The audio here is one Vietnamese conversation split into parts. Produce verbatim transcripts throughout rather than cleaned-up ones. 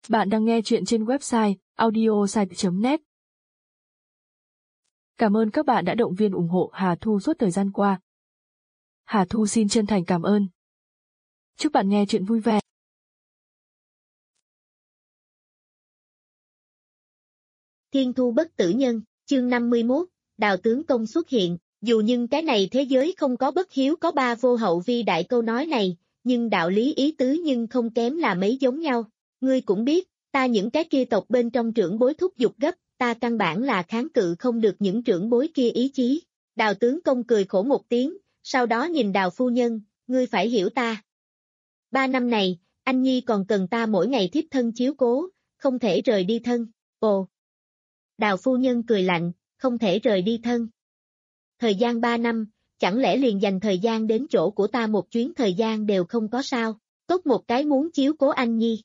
Bạn đang nghe chuyện trên website audiosite chấm net. Cảm ơn các bạn đã động viên ủng hộ Hà Thu suốt thời gian qua. Hà Thu xin chân thành cảm ơn. Chúc bạn nghe chuyện vui vẻ. Thiên thu bất tử nhân, chương năm mươi mốt, Đào tướng công xuất hiện. Dù nhưng cái này thế giới không có bất hiếu có ba vô hậu vi đại câu nói này, nhưng đạo lý ý tứ nhưng không kém là mấy giống nhau. Ngươi cũng biết, ta những cái kia tộc bên trong trưởng bối thúc giục gấp, ta căn bản là kháng cự không được những trưởng bối kia ý chí. Đào tướng công cười khổ một tiếng, sau đó nhìn Đào phu nhân, ngươi phải hiểu ta. Ba năm này, anh Nhi còn cần ta mỗi ngày thiếp thân chiếu cố, không thể rời đi thân. Ồ! Đào phu nhân cười lạnh, không thể rời đi thân. Thời gian ba năm, chẳng lẽ liền dành thời gian đến chỗ của ta một chuyến thời gian đều không có sao, tốt một cái muốn chiếu cố anh Nhi.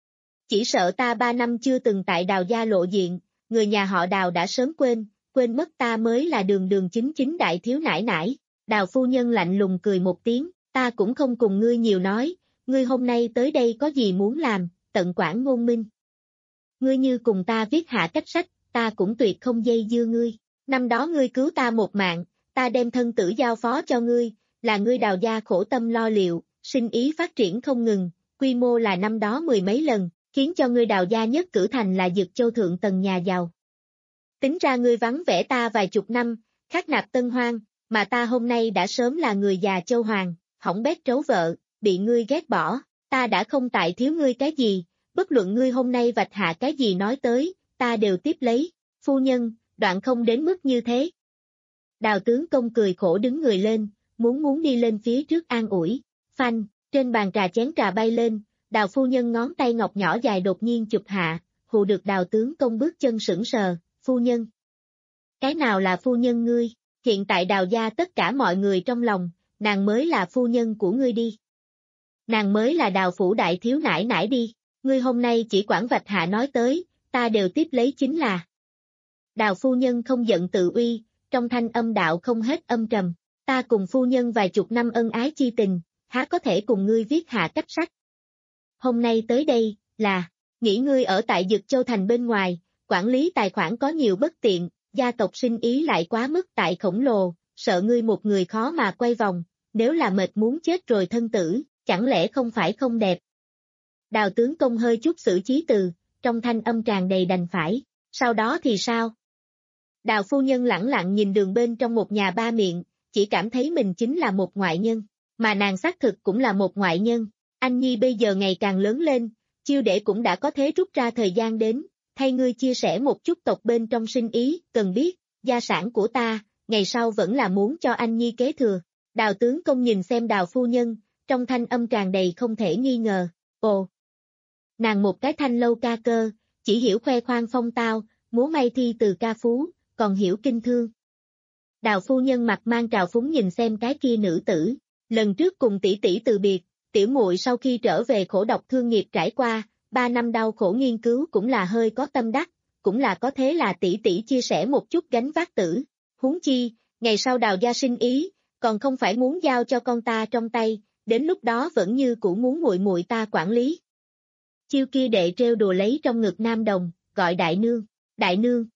Chỉ sợ ta ba năm chưa từng tại Đào gia lộ diện, người nhà họ Đào đã sớm quên, quên mất ta mới là đường đường chính chính đại thiếu nải nải. Đào phu nhân lạnh lùng cười một tiếng, ta cũng không cùng ngươi nhiều nói, ngươi hôm nay tới đây có gì muốn làm, tận quản ngôn minh. Ngươi như cùng ta viết hạ cách sách, ta cũng tuyệt không dây dưa ngươi. Năm đó ngươi cứu ta một mạng, ta đem thân tử giao phó cho ngươi, là ngươi Đào gia khổ tâm lo liệu, sinh ý phát triển không ngừng, quy mô là năm đó mười mấy lần, khiến cho ngươi Đào gia nhất cử thành là Dực Châu thượng tầng nhà giàu. Tính ra ngươi vắng vẻ ta vài chục năm, khắc nạp tân hoang, mà ta hôm nay đã sớm là người già châu hoàng, hỏng bét trấu vợ, bị ngươi ghét bỏ, ta đã không tại thiếu ngươi cái gì, bất luận ngươi hôm nay vạch hạ cái gì nói tới, ta đều tiếp lấy, phu nhân, đoạn không đến mức như thế. Đào tướng công cười khổ đứng người lên, muốn muốn đi lên phía trước an ủi, phanh, trên bàn trà chén trà bay lên, Đào phu nhân ngón tay ngọc nhỏ dài đột nhiên chụp hạ, hù được Đào tướng công bước chân sững sờ, phu nhân. Cái nào là phu nhân ngươi, hiện tại Đào gia tất cả mọi người trong lòng, nàng mới là phu nhân của ngươi đi. Nàng mới là Đào phủ đại thiếu nải nải đi, ngươi hôm nay chỉ quản vạch hạ nói tới, ta đều tiếp lấy chính là. Đào phu nhân không giận tự uy, trong thanh âm đạo không hết âm trầm, ta cùng phu nhân vài chục năm ân ái chi tình, há có thể cùng ngươi viết hạ cách sách. Hôm nay tới đây, là, nghĩ ngươi ở tại Dực Châu thành bên ngoài, quản lý tài khoản có nhiều bất tiện, gia tộc sinh ý lại quá mức tại khổng lồ, sợ ngươi một người khó mà quay vòng, nếu là mệt muốn chết rồi thân tử, chẳng lẽ không phải không đẹp. Đào tướng công hơi chút xử chí từ, trong thanh âm tràn đầy đành phải, sau đó thì sao? Đào phu nhân lẳng lặng nhìn đường bên trong một nhà ba miệng, chỉ cảm thấy mình chính là một ngoại nhân, mà nàng xác thực cũng là một ngoại nhân. Anh Nhi bây giờ ngày càng lớn lên, Chiêu Đệ cũng đã có thể rút ra thời gian đến, thay ngươi chia sẻ một chút tộc bên trong sinh ý, cần biết, gia sản của ta, ngày sau vẫn là muốn cho anh Nhi kế thừa. Đào tướng công nhìn xem Đào phu nhân, trong thanh âm tràn đầy không thể nghi ngờ, ồ. Nàng một cái thanh lâu ca cơ, chỉ hiểu khoe khoang phong tao, múa may thi từ ca phú, còn hiểu kinh thương. Đào phu nhân mặt mang trào phúng nhìn xem cái kia nữ tử, lần trước cùng tỷ tỷ từ biệt, tiểu muội sau khi trở về khổ độc thương nghiệp trải qua, ba năm đau khổ nghiên cứu cũng là hơi có tâm đắc, cũng là có thế là tỷ tỷ chia sẻ một chút gánh vác tử, huống chi, ngày sau Đào gia sinh ý, còn không phải muốn giao cho con ta trong tay, đến lúc đó vẫn như cũ muốn muội muội ta quản lý. Chiêu kia đệ trêu đùa lấy trong ngực nam đồng, gọi đại nương, đại nương.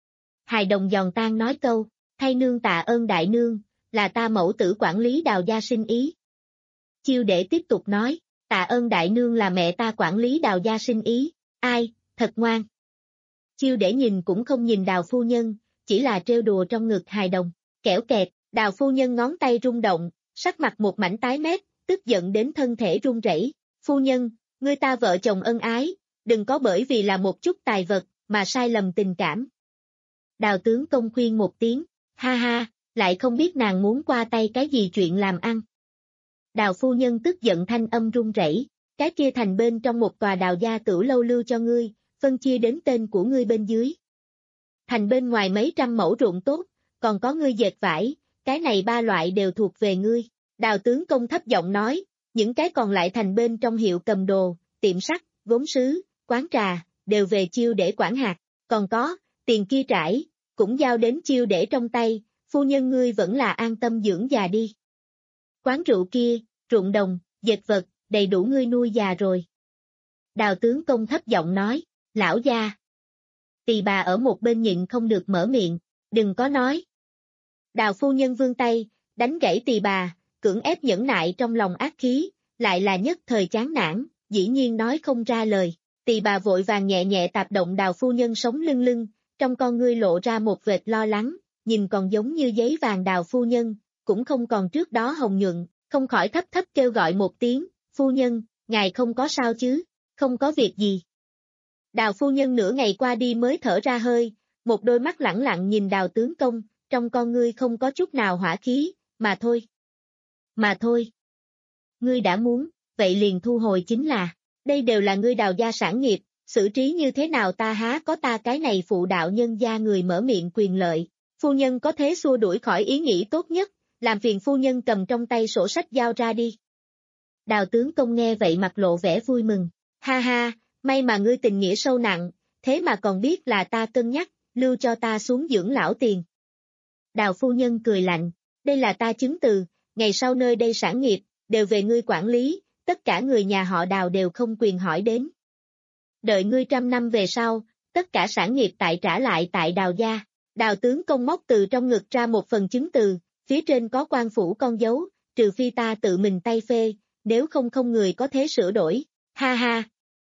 Hài đồng giòn tan nói câu, thay nương tạ ơn đại nương, là ta mẫu tử quản lý Đào gia sinh ý. Chiêu đệ tiếp tục nói, tạ ơn đại nương là mẹ ta quản lý Đào gia sinh ý, ai, thật ngoan. Chiêu đệ nhìn cũng không nhìn Đào phu nhân, chỉ là trêu đùa trong ngực hài đồng, kẻo kẹt, Đào phu nhân ngón tay rung động, sắc mặt một mảnh tái mét, tức giận đến thân thể run rẩy. Phu nhân, ngươi ta vợ chồng ân ái, đừng có bởi vì là một chút tài vật, mà sai lầm tình cảm. Đào tướng công khuyên một tiếng, ha ha, lại không biết nàng muốn qua tay cái gì chuyện làm ăn. Đào phu nhân tức giận thanh âm run rẩy, cái kia thành bên trong một tòa Đào gia tửu lâu lưu cho ngươi, phân chia đến tên của ngươi bên dưới. Thành bên ngoài mấy trăm mẫu ruộng tốt, còn có ngươi dệt vải, cái này ba loại đều thuộc về ngươi. Đào tướng công thấp giọng nói, những cái còn lại thành bên trong hiệu cầm đồ, tiệm sắt, gốm sứ, quán trà, đều về Chiêu để quản hạt, còn có, tiền kia trải, cũng giao đến Chiêu để trong tay, phu nhân ngươi vẫn là an tâm dưỡng già đi. Quán rượu kia, ruộng đồng, dệt vật, đầy đủ ngươi nuôi già rồi. Đào tướng công thấp giọng nói, lão gia. Tỳ bà ở một bên nhịn không được mở miệng, đừng có nói. Đào phu nhân vươn tay, đánh gãy tỳ bà, cưỡng ép nhẫn nại trong lòng ác khí, lại là nhất thời chán nản, dĩ nhiên nói không ra lời. Tỳ bà vội vàng nhẹ nhẹ tạp động đào phu nhân sống lưng lưng, trong con ngươi lộ ra một vệt lo lắng, nhìn còn giống như giấy vàng đào phu nhân, cũng không còn trước đó hồng nhuận, không khỏi thấp thấp kêu gọi một tiếng, phu nhân, ngài không có sao chứ, không có việc gì. Đào phu nhân nửa ngày qua đi mới thở ra hơi, một đôi mắt lẳng lặng nhìn đào tướng công, trong con ngươi không có chút nào hỏa khí, mà thôi. Mà thôi. Ngươi đã muốn, vậy liền thu hồi chính là, đây đều là ngươi đào gia sản nghiệp, xử trí như thế nào ta há có ta cái này phụ đạo nhân gia người mở miệng quyền lợi, phu nhân có thế xua đuổi khỏi ý nghĩ tốt nhất, làm phiền phu nhân cầm trong tay sổ sách giao ra đi. Đào tướng công nghe vậy mặt lộ vẻ vui mừng, ha ha, may mà ngươi tình nghĩa sâu nặng, thế mà còn biết là ta cân nhắc, lưu cho ta xuống dưỡng lão tiền. Đào phu nhân cười lạnh, đây là ta chứng từ, ngày sau nơi đây sản nghiệp, đều về ngươi quản lý, tất cả người nhà họ Đào đều không quyền hỏi đến. Đợi ngươi trăm năm về sau, tất cả sản nghiệp tại trả lại tại Đào gia. Đào tướng công móc từ trong ngực ra một phần chứng từ, phía trên có quan phủ con dấu, trừ phi ta tự mình tay phê, nếu không không người có thế sửa đổi, ha ha.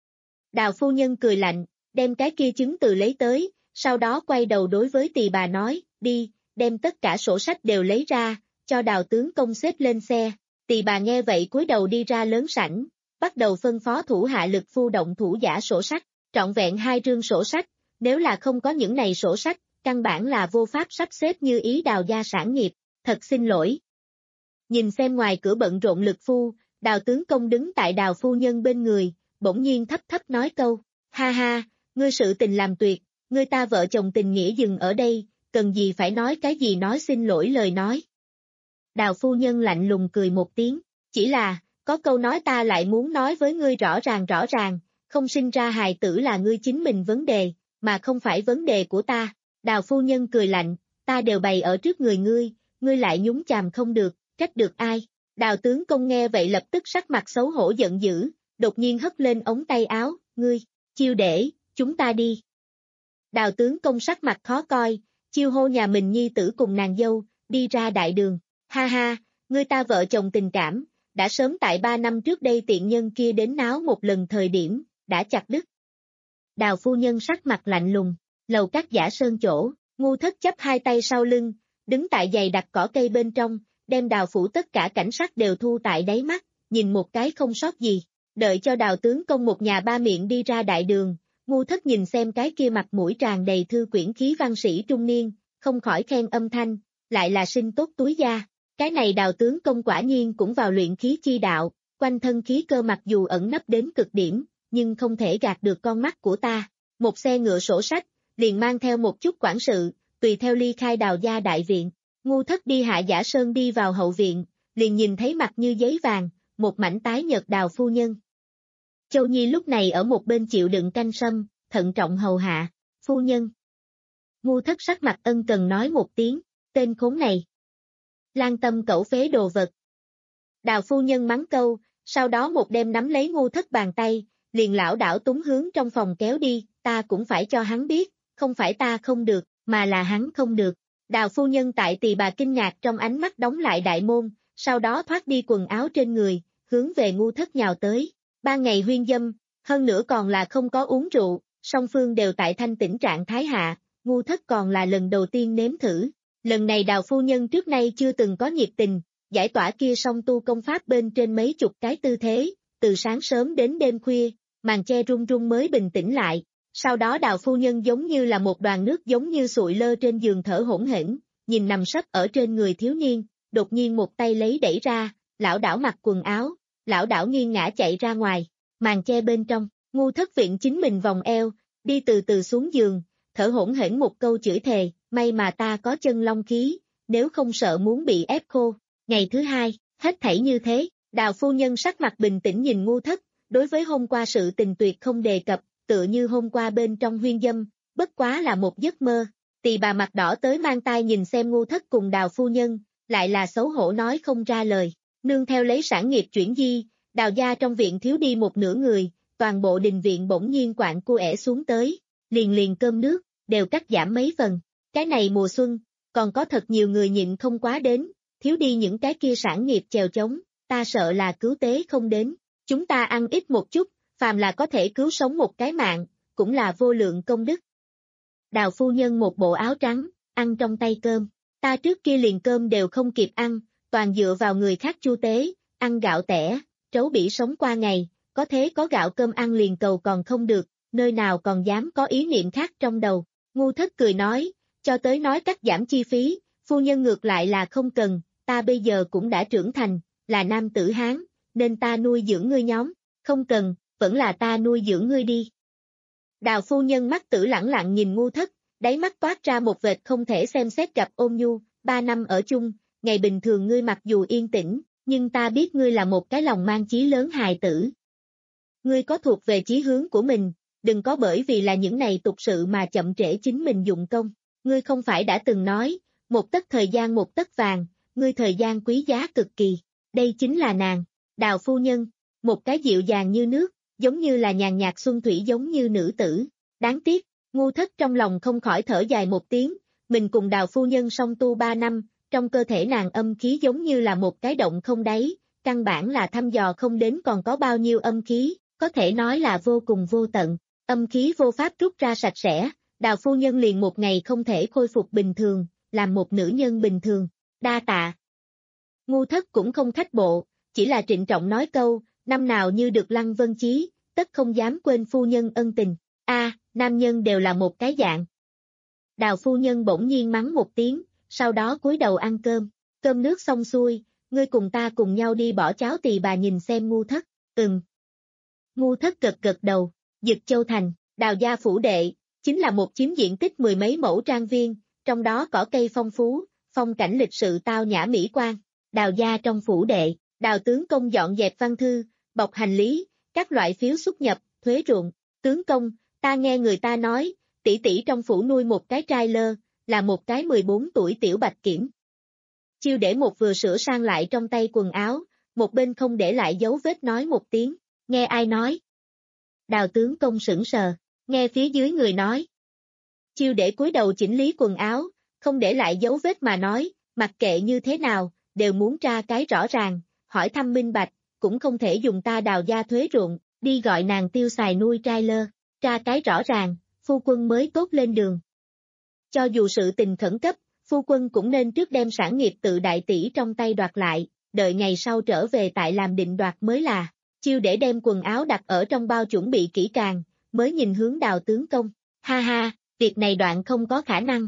Đào phu nhân cười lạnh, đem cái kia chứng từ lấy tới, sau đó quay đầu đối với tỳ bà nói, đi, đem tất cả sổ sách đều lấy ra, cho đào tướng công xếp lên xe. Tỳ bà nghe vậy cúi đầu đi ra lớn sảnh, bắt đầu phân phó thủ hạ lực phu động thủ giả sổ sách, trọn vẹn hai trương sổ sách, nếu là không có những này sổ sách, căn bản là vô pháp sắp xếp như ý đào gia sản nghiệp, thật xin lỗi. Nhìn xem ngoài cửa bận rộn lực phu, đào tướng công đứng tại đào phu nhân bên người, bỗng nhiên thấp thấp nói câu, ha ha, ngươi sự tình làm tuyệt, ngươi ta vợ chồng tình nghĩa dừng ở đây, cần gì phải nói cái gì nói xin lỗi lời nói. Đào phu nhân lạnh lùng cười một tiếng, chỉ là, có câu nói ta lại muốn nói với ngươi rõ ràng rõ ràng, không sinh ra hài tử là ngươi chính mình vấn đề, mà không phải vấn đề của ta. Đào phu nhân cười lạnh, ta đều bày ở trước người ngươi, ngươi lại nhúng chàm không được, trách được ai. Đào tướng công nghe vậy lập tức sắc mặt xấu hổ giận dữ, đột nhiên hất lên ống tay áo, ngươi, chiêu để, chúng ta đi. Đào tướng công sắc mặt khó coi, chiêu hô nhà mình nhi tử cùng nàng dâu, đi ra đại đường, ha ha, ngươi ta vợ chồng tình cảm, đã sớm tại ba năm trước đây tiện nhân kia đến náo một lần thời điểm, đã chặt đứt. Đào phu nhân sắc mặt lạnh lùng, lầu các giả sơn chỗ, ngu thất chấp hai tay sau lưng, đứng tại giày đặt cỏ cây bên trong, đem đào phủ tất cả cảnh sắc đều thu tại đáy mắt, nhìn một cái không sót gì, đợi cho đào tướng công một nhà ba miệng đi ra đại đường, ngu thất nhìn xem cái kia mặt mũi tràn đầy thư quyển khí văn sĩ trung niên, không khỏi khen âm thanh, lại là sinh tốt túi da, cái này đào tướng công quả nhiên cũng vào luyện khí chi đạo, quanh thân khí cơ mặc dù ẩn nấp đến cực điểm, nhưng không thể gạt được con mắt của ta, một xe ngựa sổ sách, liền mang theo một chút quản sự, tùy theo ly khai đào gia đại viện, ngu thất đi hạ giả sơn đi vào hậu viện, liền nhìn thấy mặt như giấy vàng, một mảnh tái nhợt đào phu nhân. Châu Nhi lúc này ở một bên chịu đựng canh sâm, thận trọng hầu hạ, phu nhân. Ngu thất sắc mặt ân cần nói một tiếng, tên khốn này. Lan tâm cẩu phế đồ vật. Đào phu nhân mắng câu, sau đó một đêm nắm lấy ngu thất bàn tay, liền lão đảo túng hướng trong phòng kéo đi, ta cũng phải cho hắn biết, không phải ta không được, mà là hắn không được. Đào phu nhân tại tỳ bà kinh ngạc trong ánh mắt đóng lại đại môn, sau đó thoát đi quần áo trên người, hướng về ngu thất nhào tới. Ba ngày huyên dâm, hơn nữa còn là không có uống rượu, song phương đều tại thanh tĩnh trạng thái hạ, ngu thất còn là lần đầu tiên nếm thử. Lần này đào phu nhân trước nay chưa từng có nhiệt tình, giải tỏa kia song tu công pháp bên trên mấy chục cái tư thế, từ sáng sớm đến đêm khuya, màn che rung rung mới bình tĩnh lại. Sau đó đào phu nhân giống như là một đoàn nước giống như sụi lơ trên giường thở hỗn hển, nhìn nằm sấp ở trên người thiếu niên, đột nhiên một tay lấy đẩy ra, lão đảo mặc quần áo, lão đảo nghiêng ngã chạy ra ngoài, màn che bên trong, ngu thất viện chính mình vòng eo, đi từ từ xuống giường, thở hỗn hển một câu chửi thề, may mà ta có chân long khí, nếu không sợ muốn bị ép khô. Ngày thứ hai, hết thảy như thế, đào phu nhân sắc mặt bình tĩnh nhìn ngu thất, đối với hôm qua sự tình tuyệt không đề cập, tựa như hôm qua bên trong huyên dâm, bất quá là một giấc mơ. Tỳ bà mặt đỏ tới mang tai nhìn xem ngu thất cùng đào phu nhân, lại là xấu hổ nói không ra lời. Nương theo lấy sản nghiệp chuyển di, đào gia trong viện thiếu đi một nửa người, toàn bộ đình viện bỗng nhiên quạng cu ẻ xuống tới, liền liền cơm nước, đều cắt giảm mấy phần. Cái này mùa xuân, còn có thật nhiều người nhịn không quá đến, thiếu đi những cái kia sản nghiệp chèo chống, ta sợ là cứu tế không đến. Chúng ta ăn ít một chút, phàm là có thể cứu sống một cái mạng, cũng là vô lượng công đức. Đào phu nhân một bộ áo trắng, ăn trong tay cơm. Ta trước kia liền cơm đều không kịp ăn, toàn dựa vào người khác chu tế, ăn gạo tẻ, trấu bỉ sống qua ngày, có thế có gạo cơm ăn liền cầu còn không được, nơi nào còn dám có ý niệm khác trong đầu. Ngu Thất cười nói, cho tới nói cắt giảm chi phí, phu nhân ngược lại là không cần, ta bây giờ cũng đã trưởng thành, là nam tử Hán, nên ta nuôi dưỡng ngươi nhóm, không cần, vẫn là ta nuôi dưỡng ngươi đi. Đào phu nhân mắt tử lẳng lặng nhìn Ngu Thất, đáy mắt toát ra một vệt không thể xem xét gặp ôn nhu, ba năm ở chung, ngày bình thường ngươi mặc dù yên tĩnh, nhưng ta biết ngươi là một cái lòng mang chí lớn hài tử. Ngươi có thuộc về chí hướng của mình, đừng có bởi vì là những này tục sự mà chậm trễ chính mình dụng công. Ngươi không phải đã từng nói, một tấc thời gian một tấc vàng, ngươi thời gian quý giá cực kỳ. Đây chính là nàng, Đào phu nhân, một cái dịu dàng như nước, giống như là nhàn nhạt xuân thủy giống như nữ tử. Đáng tiếc, Ngu Thất trong lòng không khỏi thở dài một tiếng, mình cùng Đào phu nhân song tu ba năm, trong cơ thể nàng âm khí giống như là một cái động không đáy, căn bản là thăm dò không đến còn có bao nhiêu âm khí, có thể nói là vô cùng vô tận. Âm khí vô pháp rút ra sạch sẽ, Đào phu nhân liền một ngày không thể khôi phục bình thường, làm một nữ nhân bình thường. Đa tạ. Ngu Thất cũng không khách bộ, chỉ là trịnh trọng nói câu, năm nào như được Lăng Vân Chí, tất không dám quên phu nhân ân tình. A, nam nhân đều là một cái dạng. Đào phu nhân bỗng nhiên mắng một tiếng, sau đó cúi đầu ăn cơm. Cơm nước xong xuôi, ngươi cùng ta cùng nhau đi bỏ cháo tỳ bà nhìn xem Ngu Thất. Ừm. Ngu Thất gật gật đầu. Dực Châu Thành, Đào gia phủ đệ, chính là một chiếm diện tích mười mấy mẫu trang viên, trong đó cỏ cây phong phú, phong cảnh lịch sự tao nhã mỹ quan. Đào gia trong phủ đệ, Đào tướng công dọn dẹp văn thư, bọc hành lý, các loại phiếu xuất nhập, thuế ruộng. Tướng công, ta nghe người ta nói, tỷ tỷ trong phủ nuôi một cái trai lơ, là một cái mười bốn tuổi tiểu bạch kiểm. Chiêu để một vừa sửa sang lại trong tay quần áo, một bên không để lại dấu vết nói một tiếng, nghe ai nói? Đào tướng công sững sờ, nghe phía dưới người nói. Chiêu để cúi đầu chỉnh lý quần áo, không để lại dấu vết mà nói, mặc kệ như thế nào, đều muốn tra cái rõ ràng, hỏi thăm minh bạch, cũng không thể dùng ta Đào gia thuế ruộng, đi gọi nàng tiêu xài nuôi trai lơ, tra cái rõ ràng, phu quân mới tốt lên đường. Cho dù sự tình khẩn cấp, phu quân cũng nên trước đem sản nghiệp tự đại tỷ trong tay đoạt lại, đợi ngày sau trở về tại làm định đoạt mới là. Chiêu để đem quần áo đặt ở trong bao chuẩn bị kỹ càng, mới nhìn hướng Đào tướng công. Ha ha, việc này đoạn không có khả năng.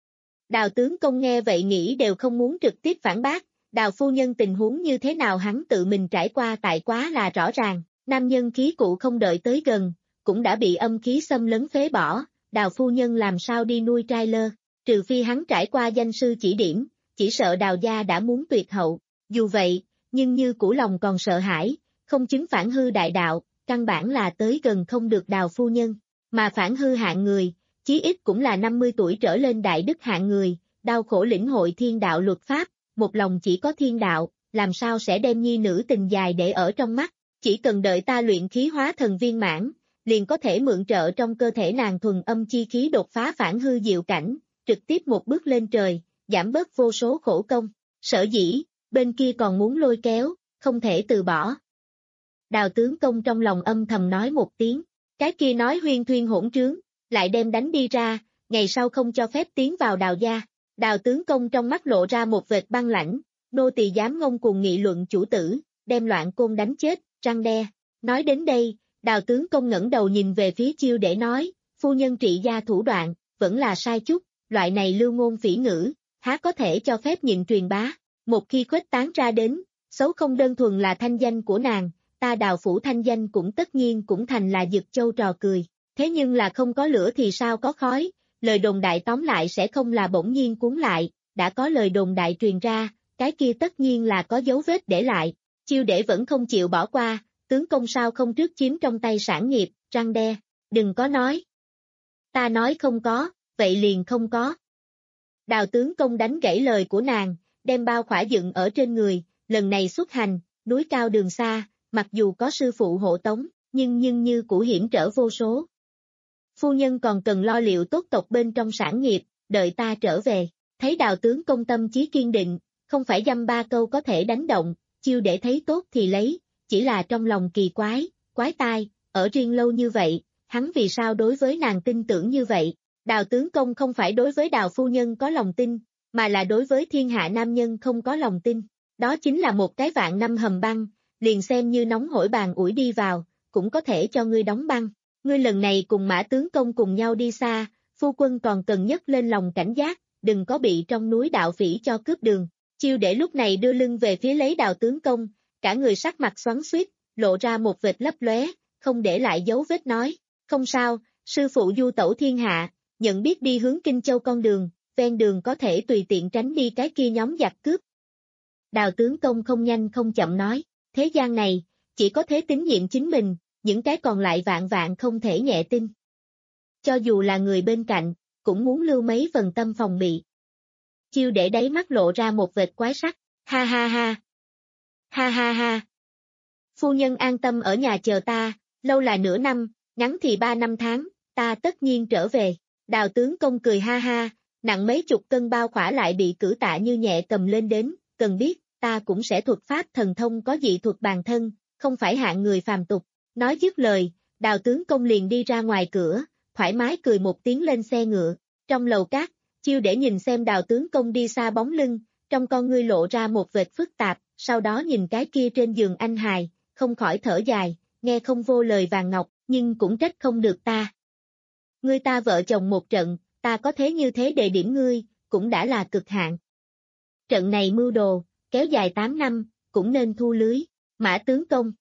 Đào tướng công nghe vậy nghĩ đều không muốn trực tiếp phản bác, Đào phu nhân tình huống như thế nào hắn tự mình trải qua tại quá là rõ ràng, nam nhân khí cụ không đợi tới gần, cũng đã bị âm khí xâm lấn phế bỏ, Đào phu nhân làm sao đi nuôi trai lơ, trừ phi hắn trải qua danh sư chỉ điểm, chỉ sợ Đào gia đã muốn tuyệt hậu. Dù vậy, nhưng như củ lòng còn sợ hãi, không chứng phản hư đại đạo, căn bản là tới gần không được Đào phu nhân, mà phản hư hạng người, chí ít cũng là năm mươi tuổi trở lên đại đức hạng người, đau khổ lĩnh hội thiên đạo luật pháp, một lòng chỉ có thiên đạo, làm sao sẽ đem nhi nữ tình dài để ở trong mắt, chỉ cần đợi ta luyện khí hóa thần viên mãn, liền có thể mượn trợ trong cơ thể nàng thuần âm chi khí đột phá phản hư diệu cảnh, trực tiếp một bước lên trời, giảm bớt vô số khổ công, sở dĩ, bên kia còn muốn lôi kéo, không thể từ bỏ. Đào tướng công trong lòng âm thầm nói một tiếng, cái kia nói huyên thuyên hỗn trướng, lại đem đánh đi ra, ngày sau không cho phép tiến vào Đào gia. Đào tướng công trong mắt lộ ra một vệt băng lãnh, nô tỳ dám ngông cuồng nghị luận chủ tử, đem loạn côn đánh chết, răng đe. Nói đến đây, Đào tướng công ngẩng đầu nhìn về phía Chiêu để nói, phu nhân trị gia thủ đoạn, vẫn là sai chút, loại này lưu ngôn phỉ ngữ, há có thể cho phép nhịn truyền bá. Một khi khuếch tán ra đến, xấu không đơn thuần là thanh danh của nàng, ta Đào phủ thanh danh cũng tất nhiên cũng thành là Dực Châu trò cười. Thế nhưng là không có lửa thì sao có khói, lời đồn đại tóm lại sẽ không là bỗng nhiên cuốn lại, đã có lời đồn đại truyền ra, cái kia tất nhiên là có dấu vết để lại. Chiêu để vẫn không chịu bỏ qua, tướng công sao không trước chiếm trong tay sản nghiệp, răng đe, đừng có nói. Ta nói không có, vậy liền không có. Đào tướng công đánh gãy lời của nàng, đem bao khỏa dựng ở trên người, lần này xuất hành, núi cao đường xa, mặc dù có sư phụ hộ tống, nhưng nhưng như cũ hiểm trở vô số. Phu nhân còn cần lo liệu tốt tộc bên trong sản nghiệp, đợi ta trở về. Thấy Đào tướng công tâm chí kiên định, không phải dăm ba câu có thể đánh động, chiêu để thấy tốt thì lấy, chỉ là trong lòng kỳ quái, quái tai, ở riêng lâu như vậy, hắn vì sao đối với nàng tin tưởng như vậy. Đào tướng công không phải đối với Đào phu nhân có lòng tin, mà là đối với thiên hạ nam nhân không có lòng tin. Đó chính là một cái vạn năm hầm băng, liền xem như nóng hổi bàn ủi đi vào, cũng có thể cho ngươi đóng băng. Ngươi lần này cùng Mã tướng công cùng nhau đi xa, phu quân còn cần nhất lên lòng cảnh giác, đừng có bị trong núi đạo phỉ cho cướp đường. Chiêu để lúc này đưa lưng về phía lấy Đào tướng công, cả người sắc mặt xoắn xuýt, lộ ra một vệt lấp lóe, không để lại dấu vết nói, không sao, sư phụ du tẩu thiên hạ, nhận biết đi hướng Kinh Châu con đường, ven đường có thể tùy tiện tránh đi cái kia nhóm giặc cướp. Đào tướng công không nhanh không chậm nói, thế gian này, chỉ có thế tín nhiệm chính mình, những cái còn lại vạn vạn không thể nhẹ tin. Cho dù là người bên cạnh, cũng muốn lưu mấy phần tâm phòng bị. Chiêu để đáy mắt lộ ra một vệt quái sắc, ha ha ha. Ha ha ha. Phu nhân an tâm ở nhà chờ ta, lâu là nửa năm, ngắn thì ba năm tháng, ta tất nhiên trở về. Đào tướng công cười ha ha, nặng mấy chục cân bao khỏa lại bị cử tạ như nhẹ cầm lên đến, cần biết, ta cũng sẽ thuật pháp thần thông có dị thuật bàn thân, không phải hạng người phàm tục. Nói dứt lời, Đào tướng công liền đi ra ngoài cửa, thoải mái cười một tiếng lên xe ngựa. Trong lầu cát, chiêu để nhìn xem Đào tướng công đi xa bóng lưng, trong con ngươi lộ ra một vệt phức tạp, sau đó nhìn cái kia trên giường anh hài, không khỏi thở dài, nghe không vô lời vàng ngọc, nhưng cũng trách không được ta. Ngươi ta vợ chồng một trận, ta có thế như thế đề điểm ngươi, cũng đã là cực hạn. Trận này mưu đồ, kéo dài tám năm, cũng nên thu lưới. Mã tướng công.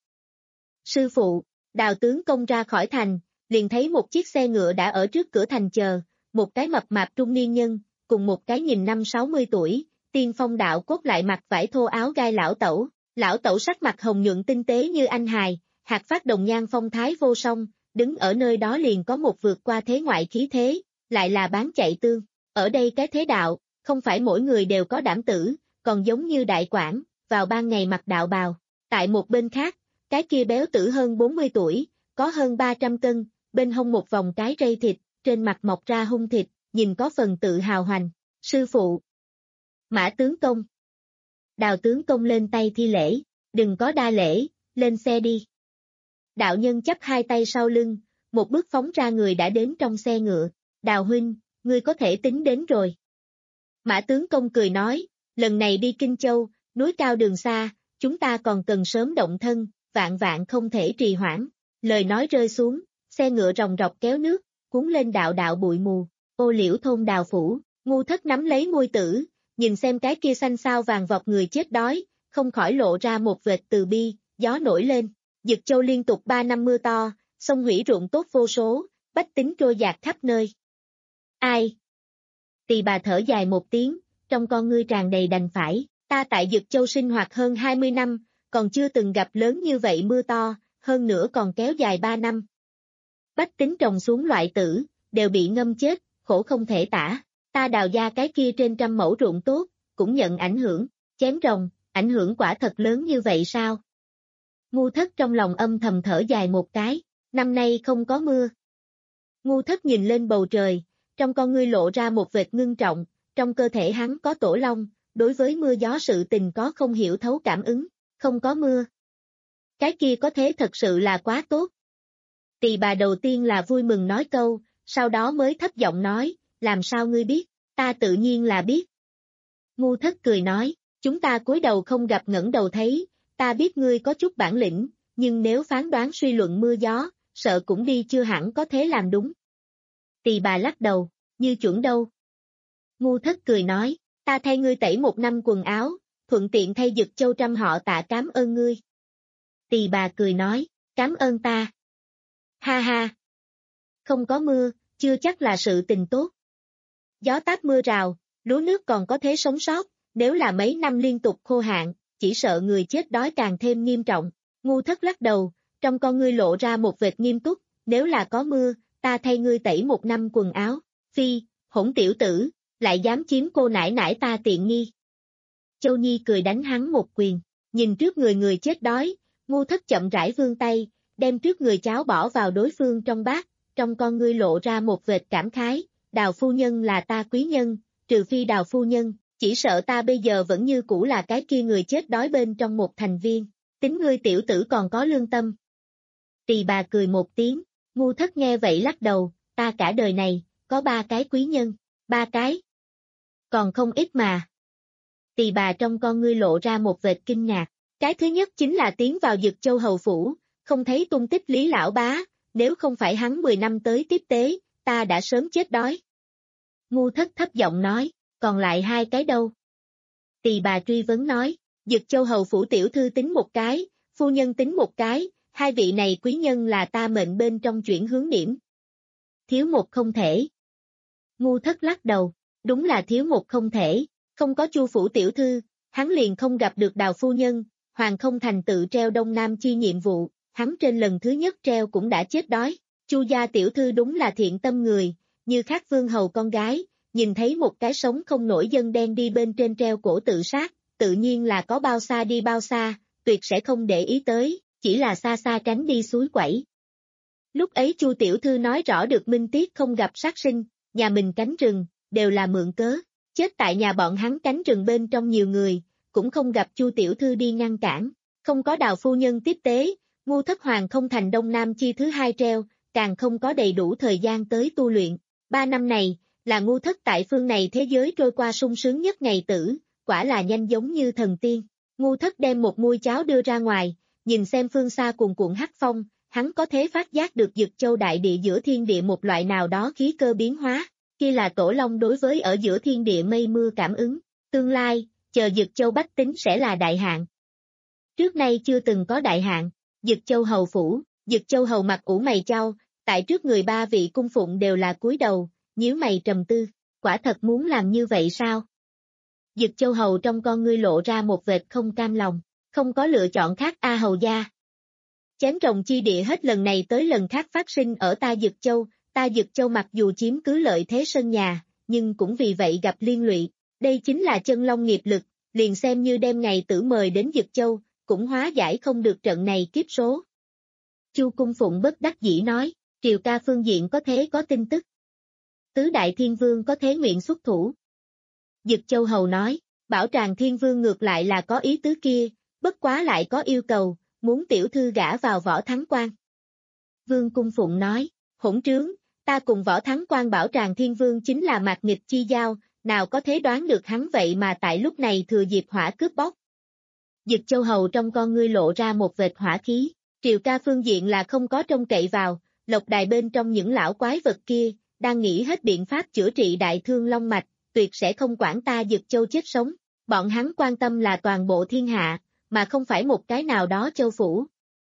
Sư phụ, Đào tướng công ra khỏi thành, liền thấy một chiếc xe ngựa đã ở trước cửa thành chờ, một cái mập mạp trung niên nhân, cùng một cái nhìn năm sáu mươi tuổi, tiên phong đạo cốt lại mặc vải thô áo gai lão tẩu. Lão tẩu sắc mặt hồng nhuận tinh tế như anh hài, hạt phát đồng nhan phong thái vô song, đứng ở nơi đó liền có một vượt qua thế ngoại khí thế, lại là bán chạy tương. Ở đây cái thế đạo, không phải mỗi người đều có đảm tử, còn giống như đại quản, vào ban ngày mặc đạo bào. Tại một bên khác, cái kia béo tử hơn bốn mươi tuổi, có hơn ba trăm cân, bên hông một vòng cái rây thịt, trên mặt mọc ra hung thịt, nhìn có phần tự hào hoành. Sư phụ. Mã tướng công. Đào tướng công lên tay thi lễ, đừng có đa lễ, lên xe đi. Đạo nhân chắp hai tay sau lưng, một bước phóng ra người đã đến trong xe ngựa. Đào huynh, ngươi có thể tính đến rồi. Mã tướng công cười nói, lần này đi Kinh Châu, núi cao đường xa, chúng ta còn cần sớm động thân, vạn vạn không thể trì hoãn. Lời nói rơi xuống, xe ngựa ròng rọc kéo nước, cuốn lên đạo đạo bụi mù. Ô liễu thôn Đào phủ, Ngu Thất nắm lấy môi tử, nhìn xem cái kia xanh xao vàng vọt người chết đói, không khỏi lộ ra một vệt từ bi. Gió nổi lên, Dực Châu liên tục ba năm mưa to, sông hủy ruộng tốt vô số, bách tính trôi dạt khắp nơi. Ai? Tỳ bà thở dài một tiếng, trong con ngươi tràn đầy đành phải, ta tại Dực Châu sinh hoạt hơn hai mươi năm, còn chưa từng gặp lớn như vậy mưa to, hơn nữa còn kéo dài ba năm. Bách tính trồng xuống loại tử, đều bị ngâm chết, khổ không thể tả. Ta đào ra cái kia trên trăm mẫu ruộng tốt, cũng nhận ảnh hưởng, chém rồng, ảnh hưởng quả thật lớn như vậy sao? Ngu Thất trong lòng âm thầm thở dài một cái, năm nay không có mưa. Ngu Thất nhìn lên bầu trời, trong con ngươi lộ ra một vệt ngưng trọng, trong cơ thể hắn có tổ long, đối với mưa gió sự tình có không hiểu thấu cảm ứng, không có mưa. Cái kia có thế thật sự là quá tốt. Tỳ bà đầu tiên là vui mừng nói câu, sau đó mới thấp giọng nói, làm sao ngươi biết, ta tự nhiên là biết. Ngu Thất cười nói, chúng ta cúi đầu không gặp ngẩng đầu thấy, ta biết ngươi có chút bản lĩnh, nhưng nếu phán đoán suy luận mưa gió, sợ cũng đi chưa hẳn có thế làm đúng. Tỳ bà lắc đầu, như chuẩn đâu. Ngu Thất cười nói, ta thay ngươi tẩy một năm quần áo, thuận tiện thay Dực Châu trăm họ tạ cám ơn ngươi. Tỳ bà cười nói, cám ơn ta. Ha ha. Không có mưa, chưa chắc là sự tình tốt. Gió táp mưa rào, lúa nước còn có thế sống sót, nếu là mấy năm liên tục khô hạn, chỉ sợ người chết đói càng thêm nghiêm trọng. Ngu Thất lắc đầu, trong con ngươi lộ ra một vệt nghiêm túc, nếu là có mưa, ta thay ngươi tẩy một năm quần áo. Phi, hỗn tiểu tử, lại dám chiếm cô nải nải ta tiện nghi. Châu Nhi cười đánh hắn một quyền, nhìn trước người người chết đói, Ngu Thất chậm rãi vươn tay, đem trước người cháo bỏ vào đối phương trong bát, trong con ngươi lộ ra một vệt cảm khái, Đào phu nhân là ta quý nhân, trừ phi Đào phu nhân, chỉ sợ ta bây giờ vẫn như cũ là cái kia người chết đói bên trong một thành viên, tính ngươi tiểu tử còn có lương tâm. Tỳ bà cười một tiếng, ngu thất nghe vậy lắc đầu, ta cả đời này, có ba cái quý nhân, ba cái. Còn không ít mà. Tỳ bà trong con ngươi lộ ra một vệt kinh ngạc, cái thứ nhất chính là tiến vào Dực Châu hầu phủ, không thấy tung tích Lý lão bá, nếu không phải hắn mười năm tới tiếp tế, ta đã sớm chết đói. Ngu thất thấp giọng nói, còn lại hai cái đâu? Tỳ bà truy vấn nói, Dực Châu hầu phủ tiểu thư tính một cái, phu nhân tính một cái, hai vị này quý nhân là ta mệnh bên trong chuyển hướng điểm. Thiếu một không thể. Ngu thất lắc đầu, đúng là thiếu một không thể, không có Chu phủ tiểu thư, hắn liền không gặp được Đào phu nhân, Hoàng không thành tự treo Đông Nam chi nhiệm vụ, hắn trên lần thứ nhất treo cũng đã chết đói. Chu gia tiểu thư đúng là thiện tâm người, như khác vương hầu con gái, nhìn thấy một cái sống không nổi dân đen đi bên trên treo cổ tự sát, tự nhiên là có bao xa đi bao xa, tuyệt sẽ không để ý tới, chỉ là xa xa tránh đi suối quẩy. Lúc ấy Chu tiểu thư nói rõ được minh tiết không gặp sát sinh, nhà mình cánh rừng, đều là mượn cớ, chết tại nhà bọn hắn cánh rừng bên trong nhiều người, cũng không gặp Chu tiểu thư đi ngăn cản, không có Đào phu nhân tiếp tế, ngu thất Hoàng không thành Đông Nam chi thứ hai treo, càng không có đầy đủ thời gian tới tu luyện. Ba năm này, là ngu thất tại phương này thế giới trôi qua sung sướng nhất ngày tử, quả là nhanh giống như thần tiên. Ngu thất đem một muôi cháo đưa ra ngoài, nhìn xem phương xa cuồn cuộn hắc phong, hắn có thể phát giác được Dực Châu đại địa giữa thiên địa một loại nào đó khí cơ biến hóa, kia là Tổ Long đối với ở giữa thiên địa mây mưa cảm ứng, tương lai, chờ Dực Châu bách tính sẽ là đại hạn. Trước nay chưa từng có đại hạn, Dực Châu hầu phủ, Dực Châu hầu mặt ủ mày chau, tại trước người ba vị cung phụng đều là cúi đầu, nhíu mày trầm tư, quả thật muốn làm như vậy sao? Dực Châu hầu trong con ngươi lộ ra một vệt không cam lòng, không có lựa chọn khác a hầu gia. Chém rồng chi địa hết lần này tới lần khác phát sinh ở ta Dực Châu, ta Dực Châu mặc dù chiếm cứ lợi thế sân nhà, nhưng cũng vì vậy gặp liên lụy, đây chính là chân long nghiệp lực, liền xem như đem ngày tử mời đến Dực Châu, cũng hóa giải không được trận này kiếp số. Chu cung phụng bất đắc dĩ nói, triều ca phương diện có thế có tin tức. Tứ đại thiên vương có thế nguyện xuất thủ. Dực Châu hầu nói, Bảo Tràng thiên vương ngược lại là có ý tứ kia, bất quá lại có yêu cầu, muốn tiểu thư gả vào Võ Thắng Quan. Vương cung phụng nói, hỗn trướng, ta cùng Võ Thắng Quan Bảo Tràng thiên vương chính là mạt nghịch chi giao, nào có thế đoán được hắn vậy mà tại lúc này thừa dịp hỏa cướp bóc. Dực Châu hầu trong con ngươi lộ ra một vệt hỏa khí, triều ca phương diện là không có trông cậy vào, lộc đài bên trong những lão quái vật kia, đang nghĩ hết biện pháp chữa trị đại thương long mạch, tuyệt sẽ không quản ta Dực Châu chết sống, bọn hắn quan tâm là toàn bộ thiên hạ, mà không phải một cái nào đó châu phủ.